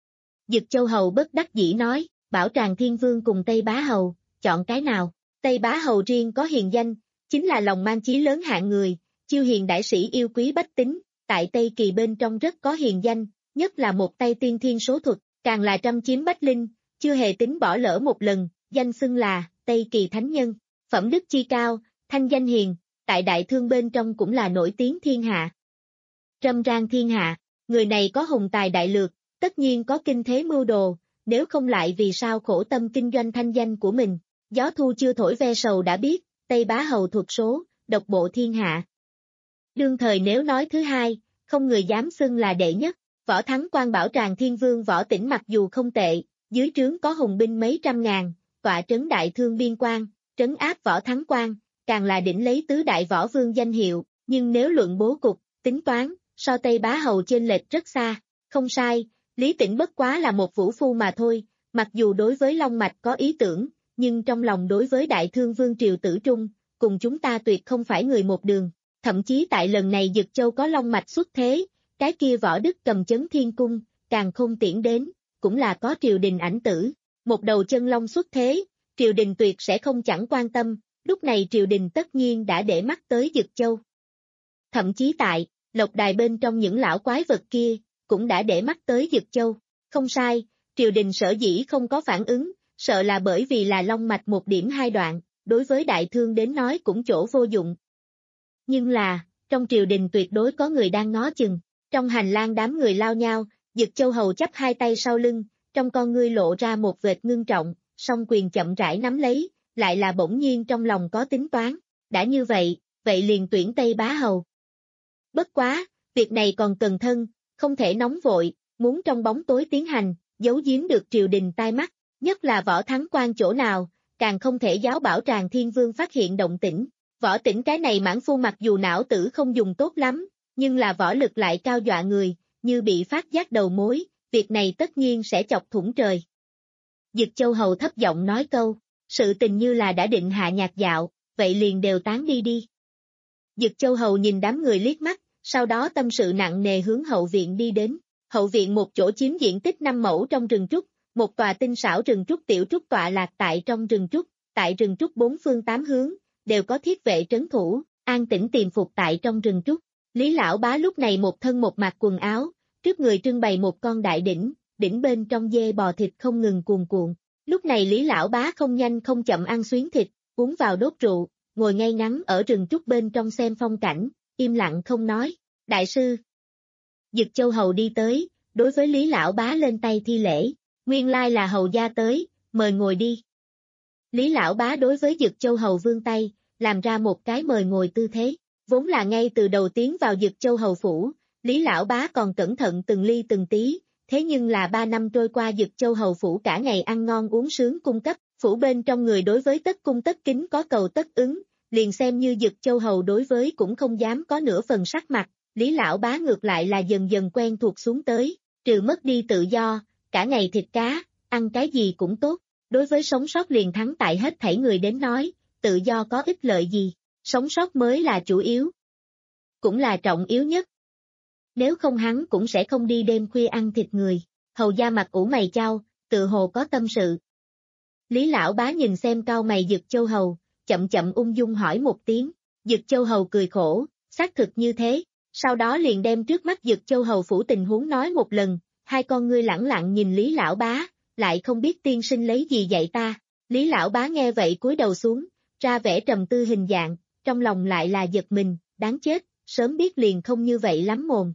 Dực Châu hầu bất đắc dĩ nói, Bảo Tràng thiên vương cùng Tây Bá hầu, chọn cái nào? Tây Bá hầu riêng có hiền danh, chính là lòng mang chí lớn hạng người, chiêu hiền đại sĩ yêu quý bách tính, tại Tây Kỳ bên trong rất có hiền danh, nhất là một tay tiên thiên số thuật, càng là trăm chiếm bách linh, chưa hề tính bỏ lỡ một lần, danh xưng là Tây Kỳ thánh nhân, phẩm đức chi cao, thanh danh hiền, tại đại thương bên trong cũng là nổi tiếng thiên hạ. Trâm ran thiên hạ, người này có hùng tài đại lược, tất nhiên có kinh thế mưu đồ, nếu không lại vì sao khổ tâm kinh doanh thanh danh của mình, gió thu chưa thổi ve sầu đã biết, Tây Bá hầu thuật số, độc bộ thiên hạ. Đương thời nếu nói thứ hai, không người dám xưng là đệ nhất, Võ Thắng Quan Bảo Tràng thiên vương Võ Tĩnh mặc dù không tệ, dưới trướng có hùng binh mấy trăm ngàn, tọa trấn đại thương biên quan, trấn áp Võ Thắng Quan, càng là đỉnh lấy tứ đại võ vương danh hiệu, nhưng nếu luận bố cục, tính toán, so Tây Bá hầu chênh lệch rất xa, không sai, Lý Tĩnh bất quá là một vũ phu mà thôi, mặc dù đối với Long Mạch có ý tưởng, nhưng trong lòng đối với đại thương vương triều tử trung, cùng chúng ta tuyệt không phải người một đường, thậm chí tại lần này Dực Châu có Long Mạch xuất thế, cái kia Võ Đức cầm chấn thiên cung, càng không tiễn đến, cũng là có triều đình ảnh tử, một đầu chân long xuất thế, triều đình tuyệt sẽ không chẳng quan tâm, lúc này triều đình tất nhiên đã để mắt tới Dực Châu. Thậm chí tại, lộc đài bên trong những lão quái vật kia, cũng đã để mắt tới Dực Châu, không sai, triều đình sở dĩ không có phản ứng, sợ là bởi vì là long mạch một điểm hai đoạn, đối với đại thương đến nói cũng chỗ vô dụng. Nhưng là, trong triều đình tuyệt đối có người đang ngó chừng, trong hành lang đám người lao nhau, Dực Châu hầu chắp hai tay sau lưng, trong con ngươi lộ ra một vệt ngưng trọng, song quyền chậm rãi nắm lấy, lại là bỗng nhiên trong lòng có tính toán, đã như vậy, vậy liền tuyển Tây Bá Hầu. Bất quá, việc này còn cần thân, không thể nóng vội, muốn trong bóng tối tiến hành, giấu giếm được triều đình tai mắt, nhất là Võ Thắng Quan chỗ nào, càng không thể giáo bảo Tràng Thiên Vương phát hiện động tĩnh. Võ Tĩnh cái này mãn phu mặc dù não tử không dùng tốt lắm, nhưng là võ lực lại cao dọa người, như bị phát giác đầu mối, việc này tất nhiên sẽ chọc thủng trời. Dực Châu Hầu thấp giọng nói câu, sự tình như là đã định hạ nhạc dạo, vậy liền đều tán đi đi. Dực Châu Hầu nhìn đám người liếc mắt, sau đó tâm sự nặng nề hướng hậu viện đi đến. Hậu viện một chỗ chiếm diện tích năm mẫu trong rừng trúc, một tòa tinh xảo rừng trúc tiểu trúc tọa lạc tại trong rừng trúc, tại rừng trúc bốn phương tám hướng, đều có thiết vệ trấn thủ, an tĩnh tiềm phục tại trong rừng trúc. Lý Lão Bá lúc này một thân một mặc quần áo, trước người trưng bày một con đại đỉnh, đỉnh bên trong dê bò thịt không ngừng cuồn cuộn. Lúc này Lý Lão Bá không nhanh không chậm ăn xuyến thịt, uống vào đốt rượu, ngồi ngay ngắn ở rừng trúc bên trong xem phong cảnh, im lặng không nói. Đại sư Dực Châu Hầu đi tới, đối với Lý Lão Bá lên tay thi lễ, nguyên lai là hầu gia tới, mời ngồi đi. Lý Lão Bá đối với Dực Châu Hầu vươn tay, làm ra một cái mời ngồi tư thế, vốn là ngay từ đầu tiến vào Dực Châu Hầu phủ, Lý Lão Bá còn cẩn thận từng ly từng tí, thế nhưng là ba năm trôi qua Dực Châu Hầu phủ cả ngày ăn ngon uống sướng cung cấp, phủ bên trong người đối với tất cung tất kính có cầu tất ứng, liền xem như Dực Châu Hầu đối với cũng không dám có nửa phần sắc mặt, Lý Lão Bá ngược lại là dần dần quen thuộc xuống tới, trừ mất đi tự do, cả ngày thịt cá, ăn cái gì cũng tốt, đối với sống sót liền thắng tại hết thảy người đến nói, tự do có ích lợi gì, sống sót mới là chủ yếu, cũng là trọng yếu nhất. Nếu không hắn cũng sẽ không đi đêm khuya ăn thịt người, hầu gia mặt ủ mày chau, tự hồ có tâm sự. Lý Lão Bá nhìn xem cao mày Dực Châu Hầu, chậm chậm ung dung hỏi một tiếng, Dực Châu Hầu cười khổ, xác thực như thế, sau đó liền đem trước mắt Dực Châu Hầu phủ tình huống nói một lần, hai con ngươi lẳng lặng nhìn Lý Lão Bá, lại không biết tiên sinh lấy gì dạy ta. Lý Lão Bá nghe vậy cúi đầu xuống, ra vẻ trầm tư hình dạng, trong lòng lại là giật mình, đáng chết, sớm biết liền không như vậy lắm mồm.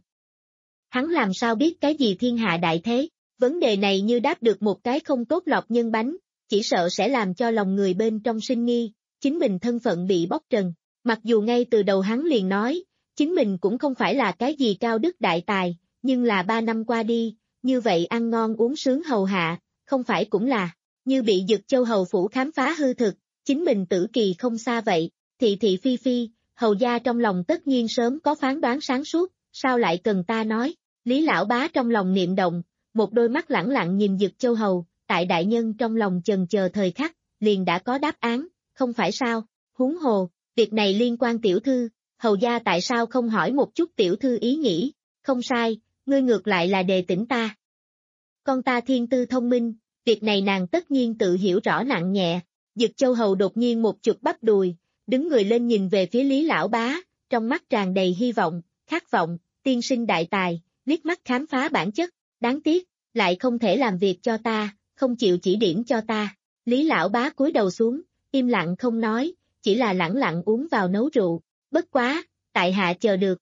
Hắn làm sao biết cái gì thiên hạ đại thế, vấn đề này như đáp được một cái không tốt lọc nhân bánh, chỉ sợ sẽ làm cho lòng người bên trong sinh nghi, chính mình thân phận bị bóc trần, mặc dù ngay từ đầu hắn liền nói, chính mình cũng không phải là cái gì cao đức đại tài, nhưng là ba năm qua đi, như vậy ăn ngon uống sướng hầu hạ, không phải cũng là, như bị Dực Châu Hầu phủ khám phá hư thực, chính mình tử kỳ không xa vậy, thị thị phi phi, hầu gia trong lòng tất nhiên sớm có phán đoán sáng suốt, sao lại cần ta nói, Lý Lão Bá trong lòng niệm động, một đôi mắt lẳng lặng nhìn Dực Châu Hầu, tại đại nhân trong lòng chần chờ thời khắc, liền đã có đáp án, không phải sao, huống hồ, việc này liên quan tiểu thư, hầu gia tại sao không hỏi một chút tiểu thư ý nghĩ, không sai, ngươi ngược lại là đề tỉnh ta. Con ta thiên tư thông minh, việc này nàng tất nhiên tự hiểu rõ nặng nhẹ, Dực Châu Hầu đột nhiên một chụp bắp đùi, đứng người lên nhìn về phía Lý Lão Bá, trong mắt tràn đầy hy vọng, khát vọng, tiên sinh đại tài, liếc mắt khám phá bản chất, đáng tiếc, lại không thể làm việc cho ta, không chịu chỉ điểm cho ta. Lý Lão Bá cúi đầu xuống, im lặng không nói, chỉ là lẳng lặng uống vào nấu rượu, bất quá, tại hạ chờ được.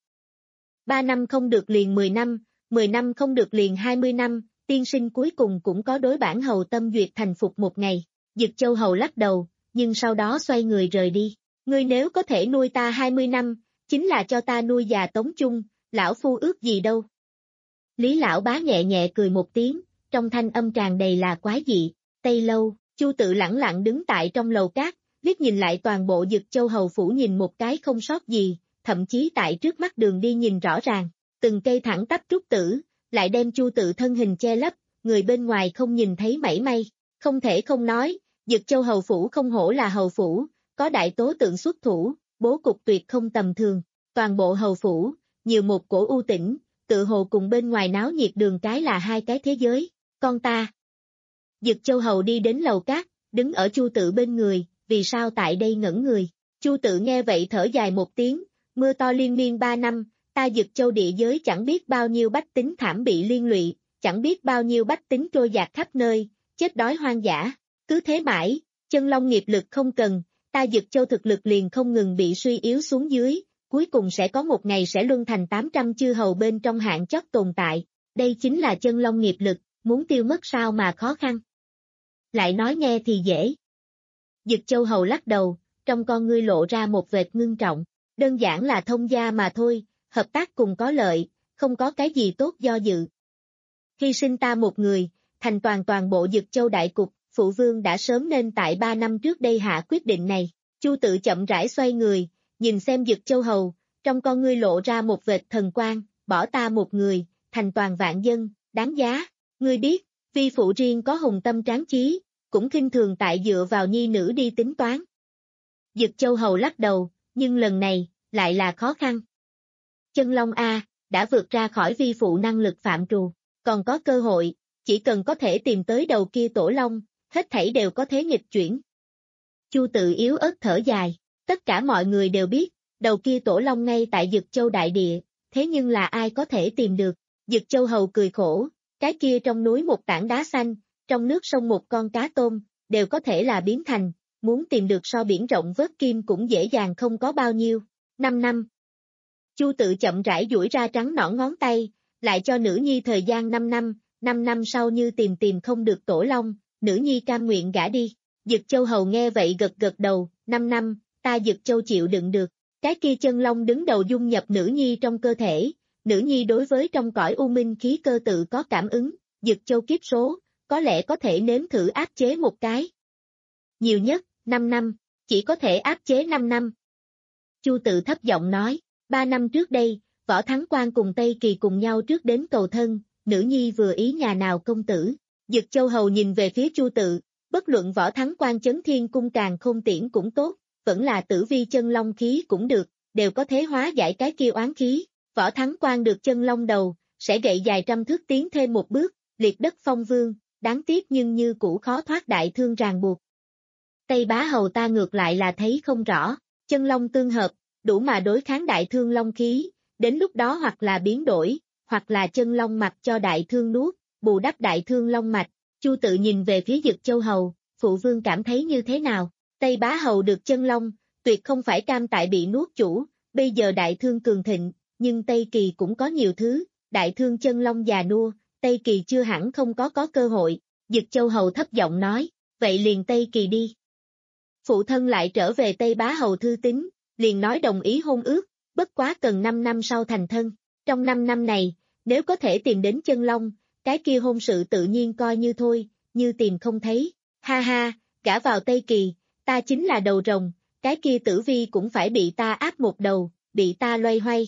Ba năm không được liền mười năm, mười năm không được liền hai mươi năm, tiên sinh cuối cùng cũng có đối bản hầu tâm duyệt thành phục một ngày. Dực Châu Hầu lắc đầu, nhưng sau đó xoay người rời đi. Ngươi nếu có thể nuôi ta hai mươi năm, chính là cho ta nuôi già tống chung, lão phu ước gì đâu. Lý Lão Bá nhẹ nhẹ cười một tiếng, trong thanh âm tràn đầy là quái dị. Tây lâu, Chu Tự lẳng lặng đứng tại trong lầu cát, liếc nhìn lại toàn bộ Dực Châu Hầu phủ nhìn một cái không sót gì, thậm chí tại trước mắt đường đi nhìn rõ ràng, từng cây thẳng tắp trúc tử, lại đem Chu Tự thân hình che lấp, người bên ngoài không nhìn thấy mảy may, không thể không nói, Dực Châu Hầu phủ không hổ là hầu phủ, có đại tố tượng xuất thủ, bố cục tuyệt không tầm thường, toàn bộ hầu phủ, nhiều một cổ u tĩnh, tự hồ cùng bên ngoài náo nhiệt đường cái là hai cái thế giới, con ta. Dực Châu Hầu đi đến lầu cát, đứng ở Chu Tự bên người, vì sao tại đây ngẩn người, Chu Tự nghe vậy thở dài một tiếng, mưa to liên miên ba năm, ta Dực Châu địa giới chẳng biết bao nhiêu bách tính thảm bị liên lụy, chẳng biết bao nhiêu bách tính trôi dạt khắp nơi, chết đói hoang dã, cứ thế mãi, chân long nghiệp lực không cần, ta Dực Châu thực lực liền không ngừng bị suy yếu xuống dưới, cuối cùng sẽ có một ngày sẽ luân thành tám trăm chư hầu bên trong hạng chót tồn tại, đây chính là chân long nghiệp lực, muốn tiêu mất sao mà khó khăn. Lại nói nghe thì dễ. Dực Châu Hầu lắc đầu, trong con ngươi lộ ra một vệt ngưng trọng, đơn giản là thông gia mà thôi, hợp tác cùng có lợi, không có cái gì tốt do dự. Hy sinh ta một người, thành toàn toàn bộ Dực Châu đại cục, phụ vương đã sớm nên tại ba năm trước đây hạ quyết định này. Chu Tự chậm rãi xoay người, nhìn xem Dực Châu Hầu, trong con ngươi lộ ra một vệt thần quang, bỏ ta một người, thành toàn vạn dân, đáng giá. Ngươi biết, vi phụ riêng có hùng tâm tráng chí, cũng khinh thường tại dựa vào nhi nữ đi tính toán. Dực Châu Hầu lắc đầu, nhưng lần này, lại là khó khăn. Chân Long A, đã vượt ra khỏi vi phụ năng lực phạm trù, còn có cơ hội, chỉ cần có thể tìm tới đầu kia tổ long, hết thảy đều có thế nghịch chuyển. Chu Tự yếu ớt thở dài, tất cả mọi người đều biết, đầu kia tổ long ngay tại Dực Châu đại địa, thế nhưng là ai có thể tìm được. Dực Châu Hầu cười khổ, cái kia trong núi một tảng đá xanh, trong nước sông một con cá tôm, đều có thể là biến thành, muốn tìm được so biển rộng vớt kim cũng dễ dàng không có bao nhiêu. Năm năm. Chu Tự chậm rãi duỗi ra trắng nõn ngón tay, lại cho nữ nhi thời gian năm năm, năm năm sau như tìm tìm không được tổ long, nữ nhi cam nguyện gả đi. Dực Châu Hầu nghe vậy gật gật đầu, năm năm, ta Dực Châu chịu đựng được. Cái kia chân long đứng đầu dung nhập nữ nhi trong cơ thể, nữ nhi đối với trong cõi u minh khí cơ tự có cảm ứng, Dực Châu kiếp số, có lẽ có thể nếm thử áp chế một cái. Nhiều nhất, năm năm, chỉ có thể áp chế năm năm. Chu Tự thấp giọng nói, ba năm trước đây, Võ Thắng Quan cùng Tây Kỳ cùng nhau trước đến cầu thân, nữ nhi vừa ý nhà nào công tử. Dực Châu Hầu nhìn về phía Chu Tự, bất luận Võ Thắng Quan chấn thiên cung càng không tiễn cũng tốt, vẫn là tử vi chân long khí cũng được, đều có thể hóa giải cái kia oán khí. Võ Thắng Quan được chân long đầu, sẽ gậy dài trăm thước tiến thêm một bước, liệt đất phong vương, đáng tiếc nhưng như cũ khó thoát đại thương ràng buộc. Tây Bá Hầu ta ngược lại là thấy không rõ, chân long tương hợp, đủ mà đối kháng đại thương long khí, đến lúc đó hoặc là biến đổi, hoặc là chân long mạch cho đại thương nuốt, bù đắp đại thương long mạch. Chu Tự nhìn về phía Dực Châu Hầu, phụ vương cảm thấy như thế nào? Tây Bá Hầu được chân long, tuyệt không phải cam tại bị nuốt chủ, bây giờ đại thương cường thịnh, nhưng Tây Kỳ cũng có nhiều thứ, đại thương chân long già nua, Tây Kỳ chưa hẳn không có có cơ hội. Dực Châu Hầu thấp giọng nói, vậy liền Tây Kỳ đi. Phụ thân lại trở về Tây Bá Hầu thư tín, liền nói đồng ý hôn ước, bất quá cần năm năm sau thành thân. Trong năm năm này, nếu có thể tìm đến chân long, cái kia hôn sự tự nhiên coi như thôi, như tìm không thấy. Ha ha, gả vào Tây Kỳ, ta chính là đầu rồng, cái kia tử vi cũng phải bị ta áp một đầu, bị ta loay hoay.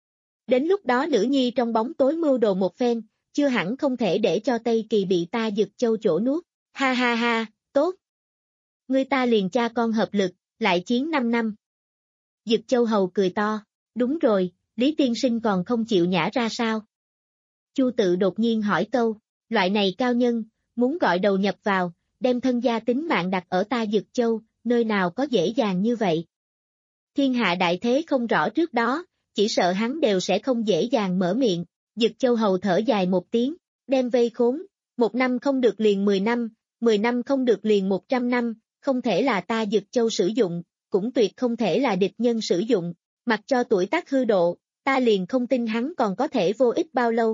Đến lúc đó nữ nhi trong bóng tối mưu đồ một phen, chưa hẳn không thể để cho Tây Kỳ bị ta Dực Châu chỗ nuốt. Ha ha ha, tốt. Ngươi ta liền cha con hợp lực, lại chiến năm năm. Dực Châu Hầu cười to, đúng rồi, Lý Tiên Sinh còn không chịu nhả ra sao? Chu Tự đột nhiên hỏi câu, loại này cao nhân, muốn gọi đầu nhập vào, đem thân gia tính mạng đặt ở ta Dực Châu, nơi nào có dễ dàng như vậy. Thiên hạ đại thế không rõ trước đó, chỉ sợ hắn đều sẽ không dễ dàng mở miệng. Dực Châu Hầu thở dài một tiếng, đem vây khốn, một năm không được liền mười năm, mười năm không được liền một trăm năm, không thể là ta Dực Châu sử dụng, cũng tuyệt không thể là địch nhân sử dụng, mặc cho tuổi tác hư độ, ta liền không tin hắn còn có thể vô ích bao lâu.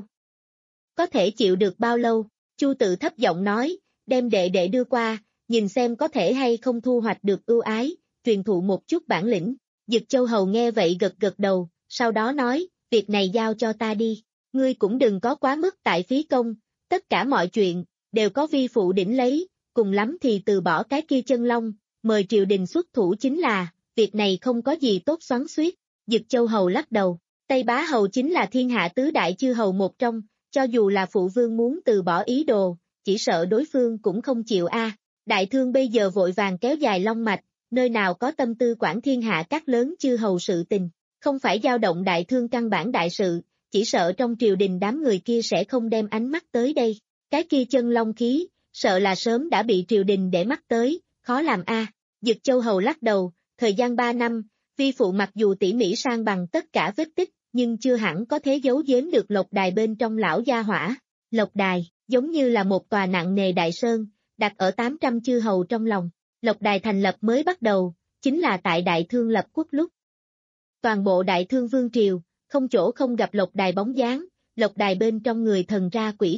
Có thể chịu được bao lâu? Chu Tự thấp giọng nói, đem đệ đệ đưa qua, nhìn xem có thể hay không thu hoạch được ưu ái, truyền thụ một chút bản lĩnh. Dực Châu Hầu nghe vậy gật gật đầu, sau đó nói, việc này giao cho ta đi, ngươi cũng đừng có quá mức tại phí công, tất cả mọi chuyện, đều có vi phụ đỉnh lấy, cùng lắm thì từ bỏ cái kia chân long, mời triều đình xuất thủ chính là, việc này không có gì tốt xoắn xuýt. Dực Châu Hầu lắc đầu, Tây Bá Hầu chính là thiên hạ tứ đại chư hầu một trong, cho dù là phụ vương muốn từ bỏ ý đồ, chỉ sợ đối phương cũng không chịu a. Đại thương bây giờ vội vàng kéo dài long mạch, nơi nào có tâm tư quản thiên hạ các lớn chư hầu sự tình, không phải dao động đại thương căn bản đại sự, chỉ sợ trong triều đình đám người kia sẽ không đem ánh mắt tới đây. Cái kia chân long khí, sợ là sớm đã bị triều đình để mắt tới, khó làm a. À. Dực Châu Hầu lắc đầu, thời gian ba năm, vi phụ mặc dù tỉ mỉ sang bằng tất cả vết tích, nhưng chưa hẳn có thể giấu giếm được lộc đài bên trong lão gia hỏa. Lộc đài, giống như là một tòa nặng nề đại sơn, đặt ở tám trăm chư hầu trong lòng. Lộc đài thành lập mới bắt đầu, chính là tại Đại Thương lập quốc lúc. Toàn bộ Đại Thương Vương Triều, không chỗ không gặp lộc đài bóng dáng, lộc đài bên trong người thần ra quỷ không,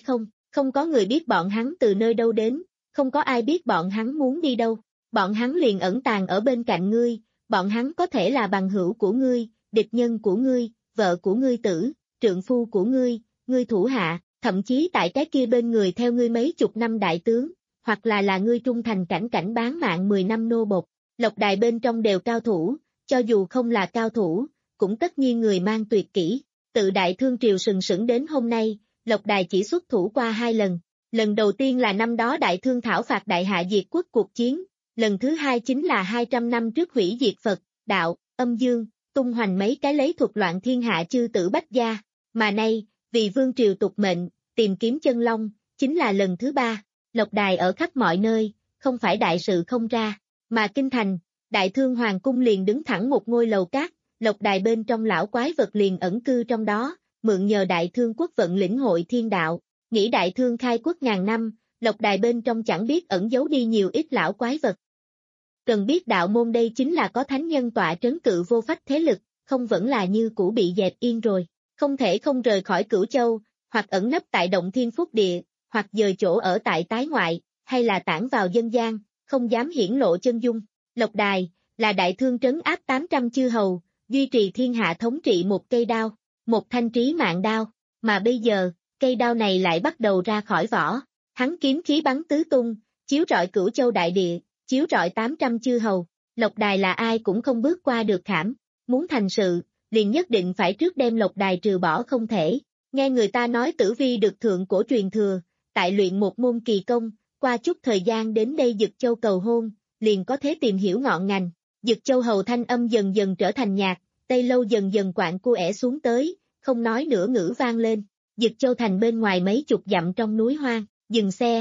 Không có người biết bọn hắn từ nơi đâu đến, không có ai biết bọn hắn muốn đi đâu. Bọn hắn liền ẩn tàng ở bên cạnh ngươi, bọn hắn có thể là bằng hữu của ngươi, địch nhân của ngươi, vợ của ngươi tử, trượng phu của ngươi, ngươi thủ hạ, thậm chí tại cái kia bên người theo ngươi mấy chục năm đại tướng, hoặc là là ngươi trung thành cảnh cảnh bán mạng mười năm nô bộc. Lộc đài bên trong đều cao thủ, cho dù không là cao thủ, cũng tất nhiên người mang tuyệt kỹ. Tự Đại Thương triều sừng sững đến hôm nay, Lộc đài chỉ xuất thủ qua hai lần. Lần đầu tiên là năm đó Đại Thương thảo phạt Đại Hạ diệt quốc cuộc chiến, lần thứ hai chính là hai trăm năm trước hủy diệt Phật, đạo, âm dương, tung hoành mấy cái lấy thuật loạn thiên hạ chư tử bách gia, mà nay, vì vương triều tục mệnh, tìm kiếm chân long, chính là lần thứ ba. Lộc đài ở khắp mọi nơi, không phải đại sự không ra, mà kinh thành, Đại Thương hoàng cung liền đứng thẳng một ngôi lầu cát, Lộc đài bên trong lão quái vật liền ẩn cư trong đó, mượn nhờ Đại Thương quốc vận lĩnh hội thiên đạo, nghĩ Đại Thương khai quốc ngàn năm, Lộc đài bên trong chẳng biết ẩn giấu đi nhiều ít lão quái vật. Cần biết đạo môn đây chính là có thánh nhân tọa trấn cự vô phách thế lực, không vẫn là như cũ bị dẹp yên rồi, không thể không rời khỏi Cửu Châu, hoặc ẩn nấp tại động thiên phúc địa, hoặc dời chỗ ở tại tái ngoại, hay là tản vào dân gian, không dám hiển lộ chân dung. Lộc đài, là Đại Thương trấn áp tám trăm chư hầu, duy trì thiên hạ thống trị một cây đao, một thanh trí mạng đao, mà bây giờ, cây đao này lại bắt đầu ra khỏi vỏ, hắn kiếm khí bắn tứ tung, chiếu rọi Cửu Châu đại địa, chiếu rọi tám trăm chư hầu. Lộc đài là ai cũng không bước qua được khảm, muốn thành sự, liền nhất định phải trước đem Lộc đài trừ bỏ không thể. Nghe người ta nói Tử Vi được thượng cổ truyền thừa, tại luyện một môn kỳ công, qua chút thời gian đến đây Dực Châu cầu hôn, liền có thể tìm hiểu ngọn ngành. Dực Châu hầu thanh âm dần dần trở thành nhạc, Tây Lâu dần dần quạng cu ẻ xuống tới, không nói nửa ngữ vang lên. Dực Châu thành bên ngoài mấy chục dặm trong núi hoang, dừng xe.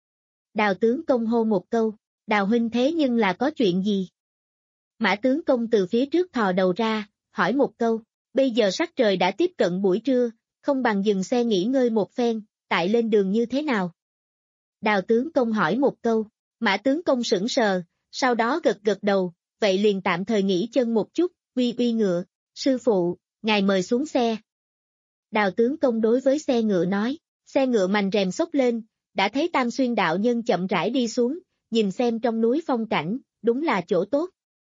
Đào tướng công hô một câu, Đào huynh thế nhưng là có chuyện gì? Mã tướng công từ phía trước thò đầu ra, hỏi một câu, bây giờ sắc trời đã tiếp cận buổi trưa, không bằng dừng xe nghỉ ngơi một phen, tại lên đường như thế nào? Đào tướng công hỏi một câu, Mã tướng công sững sờ, sau đó gật gật đầu, vậy liền tạm thời nghỉ chân một chút, uy uy ngựa, sư phụ, ngài mời xuống xe. Đào tướng công đối với xe ngựa nói, xe ngựa mành rèm xốc lên, đã thấy Tam Xuyên đạo nhân chậm rãi đi xuống, nhìn xem trong núi phong cảnh, đúng là chỗ tốt.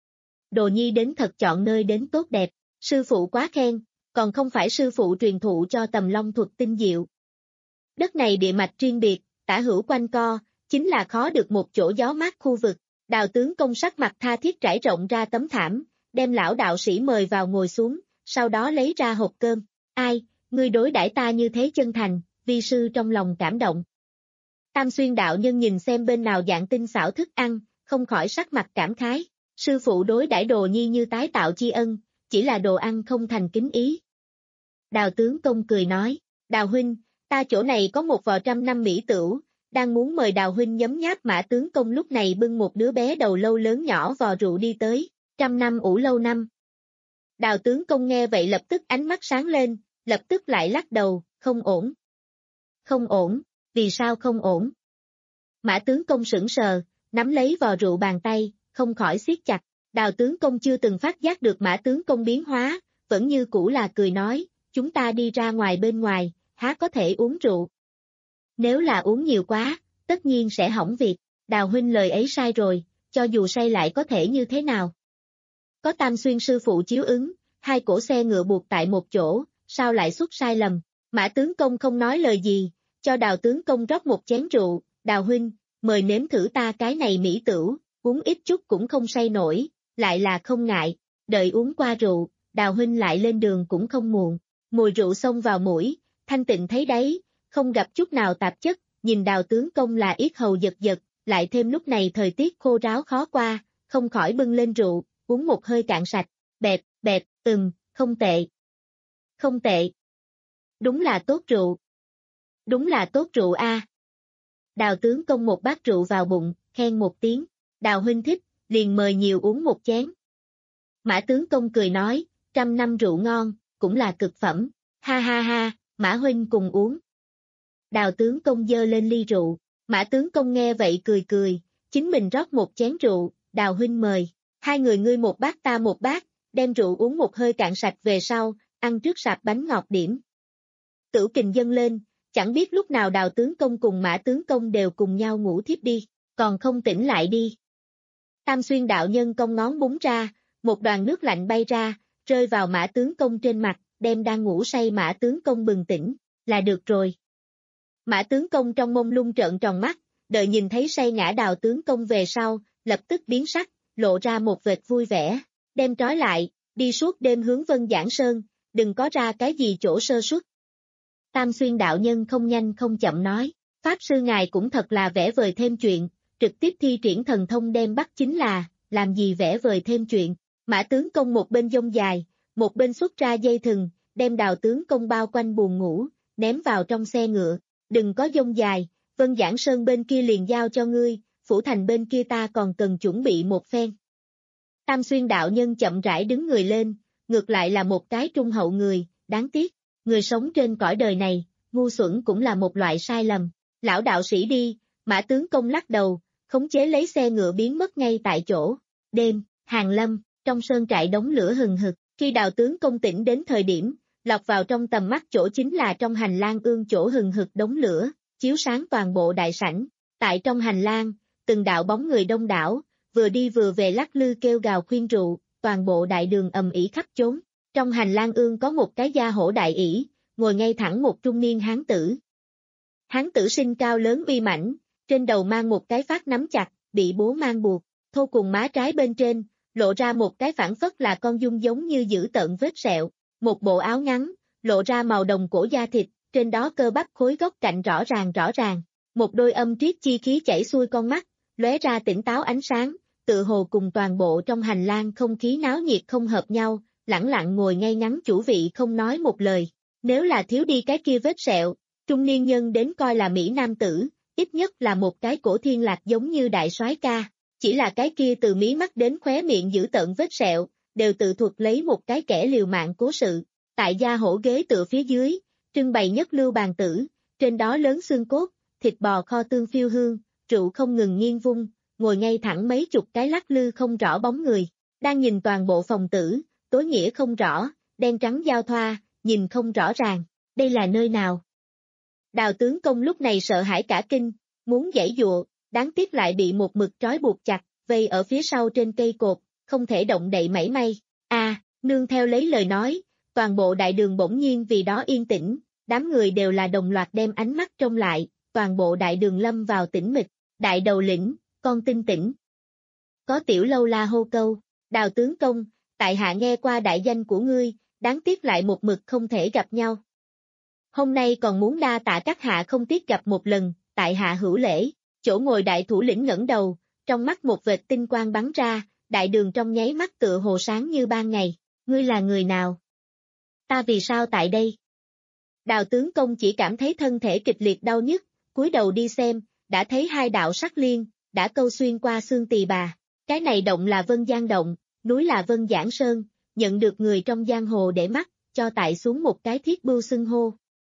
Đồ nhi đến thật chọn nơi đến tốt đẹp, sư phụ quá khen, còn không phải sư phụ truyền thụ cho Tầm Long thuật tinh diệu. Đất này địa mạch riêng biệt, tả hữu quanh co, chính là khó được một chỗ gió mát khu vực. Đào tướng công sắc mặt tha thiết trải rộng ra tấm thảm, đem lão đạo sĩ mời vào ngồi xuống, sau đó lấy ra hộp cơm. Ai, ngươi đối đãi ta như thế chân thành, vi sư trong lòng cảm động. Tam Xuyên đạo nhân nhìn xem bên nào dạng tinh xảo thức ăn, không khỏi sắc mặt cảm khái. Sư phụ đối đãi đồ nhi như tái tạo tri ân, chỉ là đồ ăn không thành kính ý. Đào tướng công cười nói, Đào huynh, ta chỗ này có một vò trăm năm mỹ tửu, đang muốn mời Đào huynh nhấm nháp. Mã tướng công lúc này bưng một đứa bé đầu lâu lớn nhỏ vò rượu đi tới, trăm năm ủ lâu năm. Đào tướng công nghe vậy lập tức ánh mắt sáng lên, lập tức lại lắc đầu, không ổn. Không ổn, vì sao không ổn? Mã tướng công sững sờ, nắm lấy vò rượu bàn tay, không khỏi siết chặt. Đào tướng công chưa từng phát giác được Mã tướng công biến hóa, vẫn như cũ là cười nói, chúng ta đi ra ngoài bên ngoài, há có thể uống rượu. Nếu là uống nhiều quá, tất nhiên sẽ hỏng việc. Đào huynh lời ấy sai rồi, cho dù say lại có thể như thế nào? Có Tam Xuyên sư phụ chiếu ứng, hai cổ xe ngựa buộc tại một chỗ, sao lại xuất sai lầm? Mã tướng công không nói lời gì, cho Đào tướng công rót một chén rượu. Đào huynh, mời nếm thử ta cái này mỹ tửu, uống ít chút cũng không say nổi, lại là không ngại. Đợi uống qua rượu, Đào huynh lại lên đường cũng không muộn. Mùi rượu xông vào mũi, thanh tịnh thấy đấy, không gặp chút nào tạp chất. Nhìn Đào tướng công là yết hầu giật giật, lại thêm lúc này thời tiết khô ráo khó qua, không khỏi bưng lên rượu, uống một hơi cạn sạch. Bẹp, bẹp, ừm, không tệ. Không tệ. Đúng là tốt rượu. Đúng là tốt rượu a. À. Đào tướng công một bát rượu vào bụng, khen một tiếng. Đào huynh thích, liền mời nhiều uống một chén. Mã tướng công cười nói, trăm năm rượu ngon, cũng là cực phẩm. Ha ha ha, Mã huynh cùng uống. Đào tướng công dơ lên ly rượu. Mã tướng công nghe vậy cười cười, chính mình rót một chén rượu. Đào huynh mời. Hai người ngươi một bát ta một bát, đem rượu uống một hơi cạn sạch về sau, ăn trước sạp bánh ngọt điểm. Tửu kình dâng lên, chẳng biết lúc nào Đào tướng công cùng Mã tướng công đều cùng nhau ngủ thiếp đi, còn không tỉnh lại đi. Tam Xuyên đạo nhân cong ngón búng ra, một đoàn nước lạnh bay ra, rơi vào Mã tướng công trên mặt, đem đang ngủ say Mã tướng công bừng tỉnh, là được rồi. Mã tướng công trong mông lung trợn tròn mắt, đợi nhìn thấy say ngã Đào tướng công về sau, lập tức biến sắc, lộ ra một vệt vui vẻ, đem trói lại, đi suốt đêm hướng Vân Giảng Sơn, đừng có ra cái gì chỗ sơ suất. Tam Xuyên đạo nhân không nhanh không chậm nói, Pháp sư ngài cũng thật là vẽ vời thêm chuyện, trực tiếp thi triển thần thông đem bắt chính là, làm gì vẽ vời thêm chuyện. Mã tướng công một bên dông dài, một bên xuất ra dây thừng, đem Đào tướng công bao quanh buồng ngủ, ném vào trong xe ngựa, đừng có dông dài, Vân Giảng Sơn bên kia liền giao cho ngươi, Phủ Thành bên kia ta còn cần chuẩn bị một phen. Tam Xuyên đạo nhân chậm rãi đứng người lên, ngược lại là một cái trung hậu người, đáng tiếc, người sống trên cõi đời này, ngu xuẩn cũng là một loại sai lầm. Lão đạo sĩ đi, Mã tướng công lắc đầu, khống chế lấy xe ngựa biến mất ngay tại chỗ. Đêm, Hàng Lâm, trong sơn trại đống lửa hừng hực, khi Đào tướng công tỉnh đến thời điểm, lọt vào trong tầm mắt chỗ chính là trong hành lang ương chỗ hừng hực đống lửa, chiếu sáng toàn bộ đại sảnh. Tại trong hành lang, từng đạo bóng người đông đảo, vừa đi vừa về lắc lư kêu gào khuyên rượu, toàn bộ đại đường ầm ĩ khắp chốn. Trong hành lang ương có một cái gia hổ đại ỷ, ngồi ngay thẳng một trung niên hán tử. Hán tử sinh cao lớn uy mãnh, trên đầu mang một cái phát nắm chặt, bị bố mang buộc, thô cùng má trái bên trên, lộ ra một cái phản phất là con dung giống như giữ tợn vết sẹo, một bộ áo ngắn, lộ ra màu đồng cổ da thịt, trên đó cơ bắp khối góc cạnh rõ ràng rõ ràng, một đôi âm triết chi khí chảy xuôi con mắt, lóe ra tỉnh táo ánh sáng, tự hồ cùng toàn bộ trong hành lang không khí náo nhiệt không hợp nhau, lẳng lặng ngồi ngay ngắn chủ vị không nói một lời. Nếu là thiếu đi cái kia vết sẹo, trung niên nhân đến coi là Mỹ nam tử, ít nhất là một cái cổ thiên lạc giống như đại soái ca, chỉ là cái kia từ mí mắt đến khóe miệng giữ tợn vết sẹo, đều tự thuật lấy một cái kẻ liều mạng cố sự. Tại gia hổ ghế tựa phía dưới, trưng bày nhất lưu bàn tử, trên đó lớn xương cốt, thịt bò kho tương phiêu hương, rượu không ngừng nghiêng vung, ngồi ngay thẳng mấy chục cái lắc lư không rõ bóng người, đang nhìn toàn bộ phòng tử, tối nghĩa không rõ, đen trắng giao thoa, nhìn không rõ ràng, đây là nơi nào? Đào tướng công lúc này sợ hãi cả kinh, muốn giãy dụa, đáng tiếc lại bị một mực trói buộc chặt, vây ở phía sau trên cây cột, không thể động đậy mảy may. A, à, nương theo lấy lời nói, toàn bộ đại đường bỗng nhiên vì đó yên tĩnh, đám người đều là đồng loạt đem ánh mắt trông lại, toàn bộ đại đường lâm vào tĩnh mịch, đại đầu lĩnh, con tin tỉnh. Có tiểu lâu la hô câu, Đào tướng công, tại hạ nghe qua đại danh của ngươi, đáng tiếc lại một mực không thể gặp nhau. Hôm nay còn muốn đa tạ các hạ không tiếc gặp một lần, tại hạ hữu lễ, chỗ ngồi đại thủ lĩnh ngẩng đầu, trong mắt một vệt tinh quang bắn ra, đại đường trong nháy mắt tựa hồ sáng như ban ngày, ngươi là người nào? Ta vì sao tại đây? Đào tướng công chỉ cảm thấy thân thể kịch liệt đau nhức, cúi đầu đi xem, đã thấy hai đạo sắc liên, đã câu xuyên qua xương tỳ bà, cái này động là Vân Giang Động, núi là Vân Giảng Sơn, nhận được người trong giang hồ để mắt, cho tại xuống một cái thiết bưu xưng hô.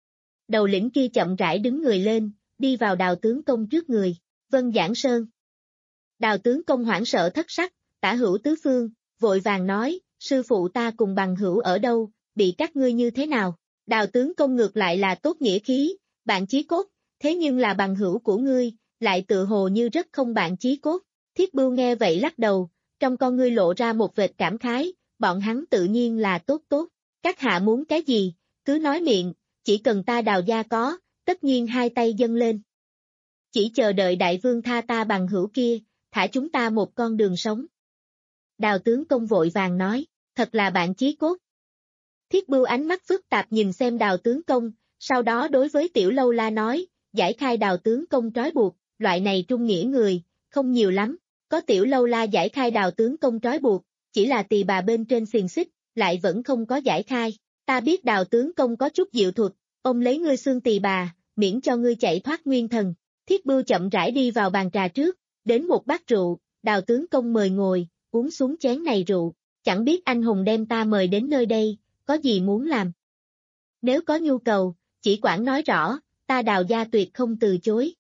Đầu lĩnh kia chậm rãi đứng người lên, đi vào Đào tướng công trước người, Vân Giảng Sơn. Đào tướng công hoảng sợ thất sắc, tả hữu tứ phương, vội vàng nói, sư phụ ta cùng bằng hữu ở đâu, bị các ngươi như thế nào? Đào tướng công ngược lại là tốt nghĩa khí, bạn chí cốt, thế nhưng là bằng hữu của ngươi, lại tự hồ như rất không bạn chí cốt. Thiết bưu nghe vậy lắc đầu, trong con ngươi lộ ra một vệt cảm khái, bọn hắn tự nhiên là tốt tốt, các hạ muốn cái gì, cứ nói miệng, chỉ cần ta Đào gia có, tất nhiên hai tay dâng lên. Chỉ chờ đợi đại vương tha ta bằng hữu kia, thả chúng ta một con đường sống. Đào tướng công vội vàng nói, thật là bạn chí cốt. Thiết bưu ánh mắt phức tạp nhìn xem Đào tướng công, sau đó đối với tiểu lâu la nói, giải khai Đào tướng công trói buộc, loại này trung nghĩa người, không nhiều lắm, có tiểu lâu la giải khai Đào tướng công trói buộc, chỉ là tỳ bà bên trên xiềng xích, lại vẫn không có giải khai, ta biết Đào tướng công có chút diệu thuật, ông lấy ngươi xương tỳ bà, miễn cho ngươi chạy thoát nguyên thần. Thiết bưu chậm rãi đi vào bàn trà trước, đến một bát rượu, Đào tướng công mời ngồi, uống xuống chén này rượu, chẳng biết anh hùng đem ta mời đến nơi đây, có gì muốn làm. Nếu có nhu cầu, chỉ quản nói rõ, ta Đào gia tuyệt không từ chối.